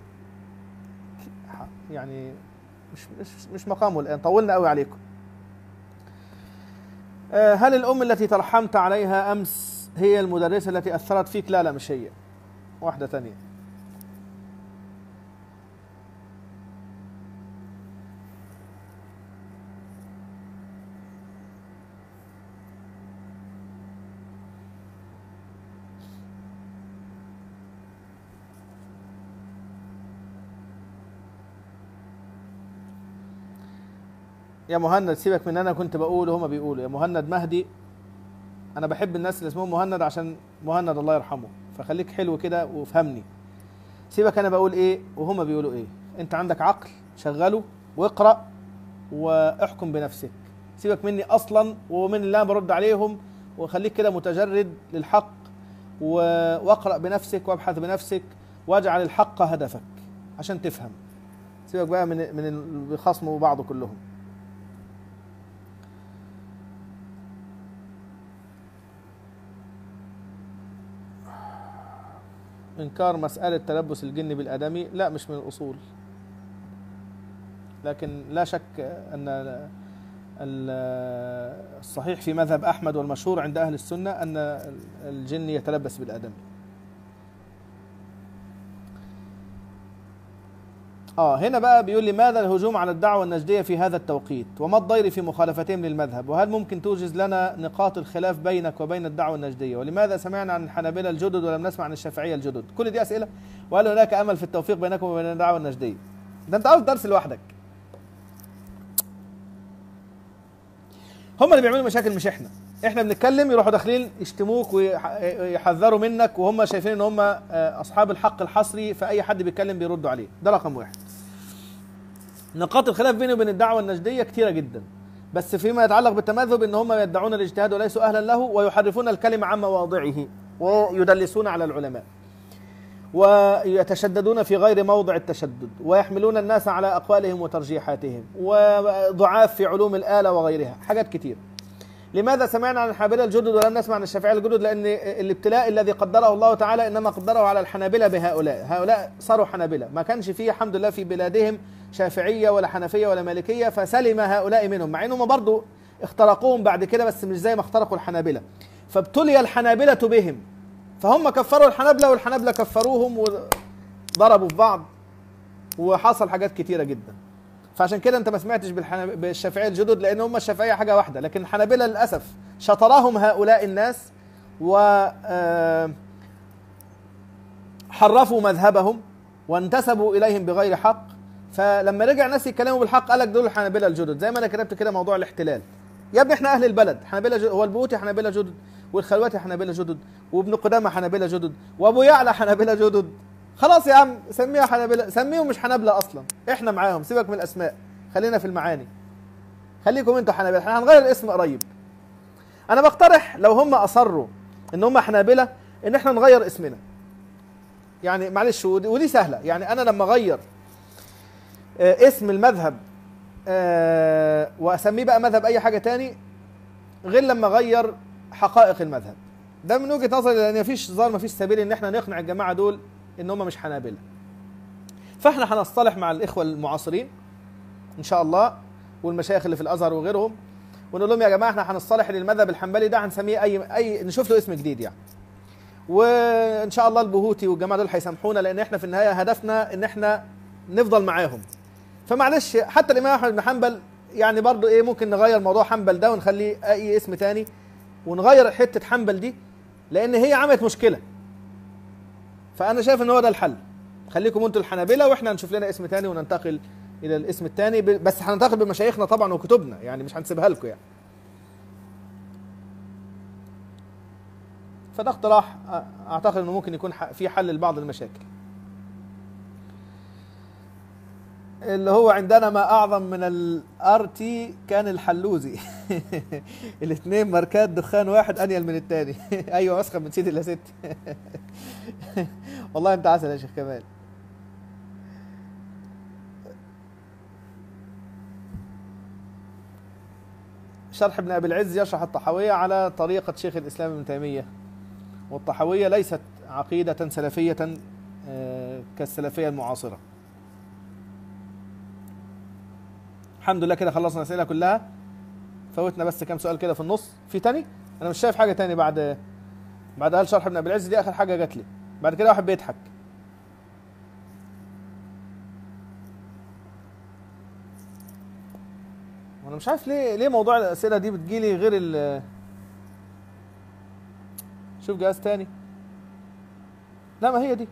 يعني مش مش مش مقامه الان، طولنا قوي عليكم. هل الام التي ترحمت عليها امس هي المدرسه التي اثرت فيك؟ لا لا، مش هي، واحده ثانيه. يا مهند سيبك من انا كنت بقوله هما بيقولوا. يا مهند مهدي، انا بحب الناس اللي اسمهم مهند عشان مهند الله يرحمه، فخليك حلو كده وافهمني. سيبك انا بقول ايه وهما بيقولوا ايه. انت عندك عقل، شغله واقرا واحكم بنفسك. سيبك مني اصلا ومن اللي انا برد عليهم، وخليك كده متجرد للحق، واقرا بنفسك وابحث بنفسك واجعل الحق هدفك عشان تفهم. سيبك بقى من من اللي بيخاصموا بعض كلهم. إنكار مسألة تلبس الجن بالآدمي، لا مش من الأصول، لكن لا شك أن الصحيح في مذهب أحمد والمشهور عند أهل السنة أن الجن يتلبس بالآدمي. آه هنا بقى بيقول لماذا الهجوم على الدعوة النجدية في هذا التوقيت؟ وما الضير في مخالفتهم للمذهب؟ وهل ممكن توجز لنا نقاط الخلاف بينك وبين الدعوة النجدية؟ ولماذا سمعنا عن الحنابلة الجدد ولم نسمع عن الشافعية الجدد؟ كل دي أسئلة. وهل هناك أمل في التوفيق بينكم وبين الدعوة النجدية؟ ده أنت عاوز درس لوحدك. هم اللي بيعملوا مشاكل مش إحنا. إحنا بنتكلم يروحوا داخلين يشتموك ويحذروا منك، وهم شايفين إن هم أصحاب الحق الحصري، فأي حد بيتكلم بيردوا عليه. ده رقم واحد. نقاط الخلاف بيني وبين الدعوة النجدية كثيرة جدا، بس فيما يتعلق بالتمذهب ان هم يدعون الاجتهاد وليسوا اهلا له، ويحرفون الكلمة عن مواضعه، ويدلسون على العلماء، ويتشددون في غير موضع التشدد، ويحملون الناس على اقوالهم وترجيحاتهم، وضعاف في علوم الآلة وغيرها، حاجات كتير. لماذا سمعنا عن الحنابلة الجدد ولم نسمع عن الشافعية الجدد؟ لأن الابتلاء الذي قدره الله تعالى إنما قدره على الحنابلة بهؤلاء، هؤلاء صاروا حنابلة، ما كانش فيه الحمد لله في بلادهم شافعية ولا حنفية ولا مالكية، فسلم هؤلاء منهم، مع إنهم برضو اخترقوهم بعد كده، بس مش زي ما اخترقوا الحنابلة. فابتلي الحنابلة بهم، فهم كفروا الحنابلة والحنابلة كفروهم وضربوا في بعض، وحصل حاجات كتيرة جدا. فعشان كده انت ما سمعتش بالشافعية الجدد، لان هم الشافعية حاجة واحدة، لكن الحنابلة للأسف شطرهم هؤلاء الناس وحرفوا مذهبهم وانتسبوا إليهم بغير حق. فلما رجع ناس يتكلموا بالحق قالك دول الحنابلة الجدد، زي ما انا كتبت كده موضوع الاحتلال. يا ابني احنا اهل البلد حنابلة جدد، هو البوتي حنابلة جدد، والخلواتي حنابلة جدد، وابن قدامة حنابلة جدد، وابو يعلى حنابلة جدد. خلاص يا عم سميها حنابلة، سميهم مش حنابلة اصلا، احنا معاهم، سيبك من الاسماء، خلينا في المعاني، خليكم انتوا حنابلة، احنا هنغير الاسم قريب. انا بقترح لو هم اصروا ان هم حنابلة ان احنا نغير اسمنا، يعني معلش، ودي سهلة، يعني انا لما اغير اسم المذهب واسميه بقى مذهب اي حاجة تاني غير لما اغير حقائق المذهب. ده من وجهة نظري، لان مفيش ظاهر مفيش سبيل ان احنا نقنع الجماعة دول ان هم مش حنابلة. فاحنا هنصطلح مع الاخوة المعاصرين ان شاء الله والمشايخ اللي في الازهر وغيرهم، ونقول لهم يا جماعة احنا هنصطلح للمذهب الحنبلي ده هنسميه اي اي نشوف له اسم جديد يعني. وان شاء الله البهوتي والجماعة دول هيسامحونا، لان احنا في النهاية هدفنا ان احنا نفضل معاهم. فمعلش حتى الامام احمد بن حنبل يعني برضو ايه، ممكن نغير موضوع حنبل ده ونخليه اي اسم تاني، ونغير حتة حنبل دي لان هي عملت مشكلة. فانا شايف ان هو ده الحل، خليكم انتوا الحنابلة واحنا نشوف لنا اسم تاني وننتقل الى الاسم التاني، بس هننتقل بمشايخنا طبعا وكتبنا، يعني مش هنسيبها لكم يعني. فده اقتراح اعتقد انه ممكن يكون في حل لبعض المشاكل. اللي هو عندنا ما اعظم من الارتي كان الحلوزي الاثنين ماركات دخان واحد انيل من الثاني ايوه مسخه من سيدي الا ست والله انت عسل يا شيخ كمال. شرح ابن أبي العز يشرح الطحاوية على طريقة شيخ الإسلام ابن تيمية، والطحاوية ليست عقيدة سلفية كالسلفية المعاصرة. الحمد لله كده خلصنا الأسئلة كلها، فوتنا بس كام سؤال كده في النص. في تاني؟ أنا مش شايف حاجة تاني بعد بعد هل شرح ابن أبي العز، دي آخر حاجة جات لي. بعد كده واحد بيضحك. وانا مش عارف ليه ليه موضوع الاسئله دي بتجيلي غير ال شوف جهاز تاني. لا ما هي دي.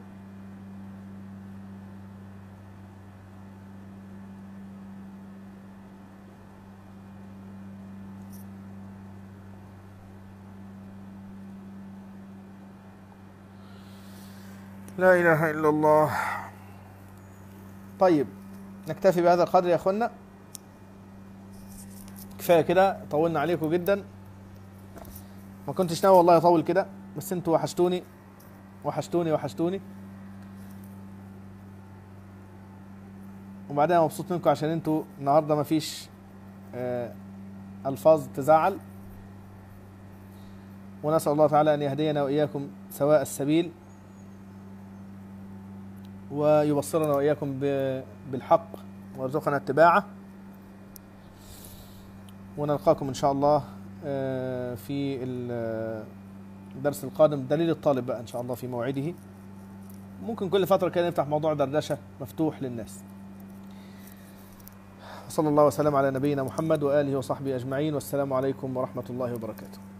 لا اله الا الله. طيب نكتفي بهذا القدر يا اخوانا، كفايه كده، طولنا عليكم جدا. ما كنتش ناوي والله اطول كده، بس انتوا وحشتوني وحشتوني وحشتوني وبعدين مبسوط منكم عشان انتوا النهارده ما فيش آه الفاظ تزعل. ونسال الله تعالى ان يهدينا واياكم سواء السبيل، ويبصرنا واياكم بالحق ويرزقنا اتباعه. ونلقاكم ان شاء الله في الدرس القادم، دليل الطالب بقى ان شاء الله في موعده. ممكن كل فترة كده نفتح موضوع دردشة مفتوح للناس. صلى الله وسلم على نبينا محمد وآله وصحبه أجمعين، والسلام عليكم ورحمة الله وبركاته.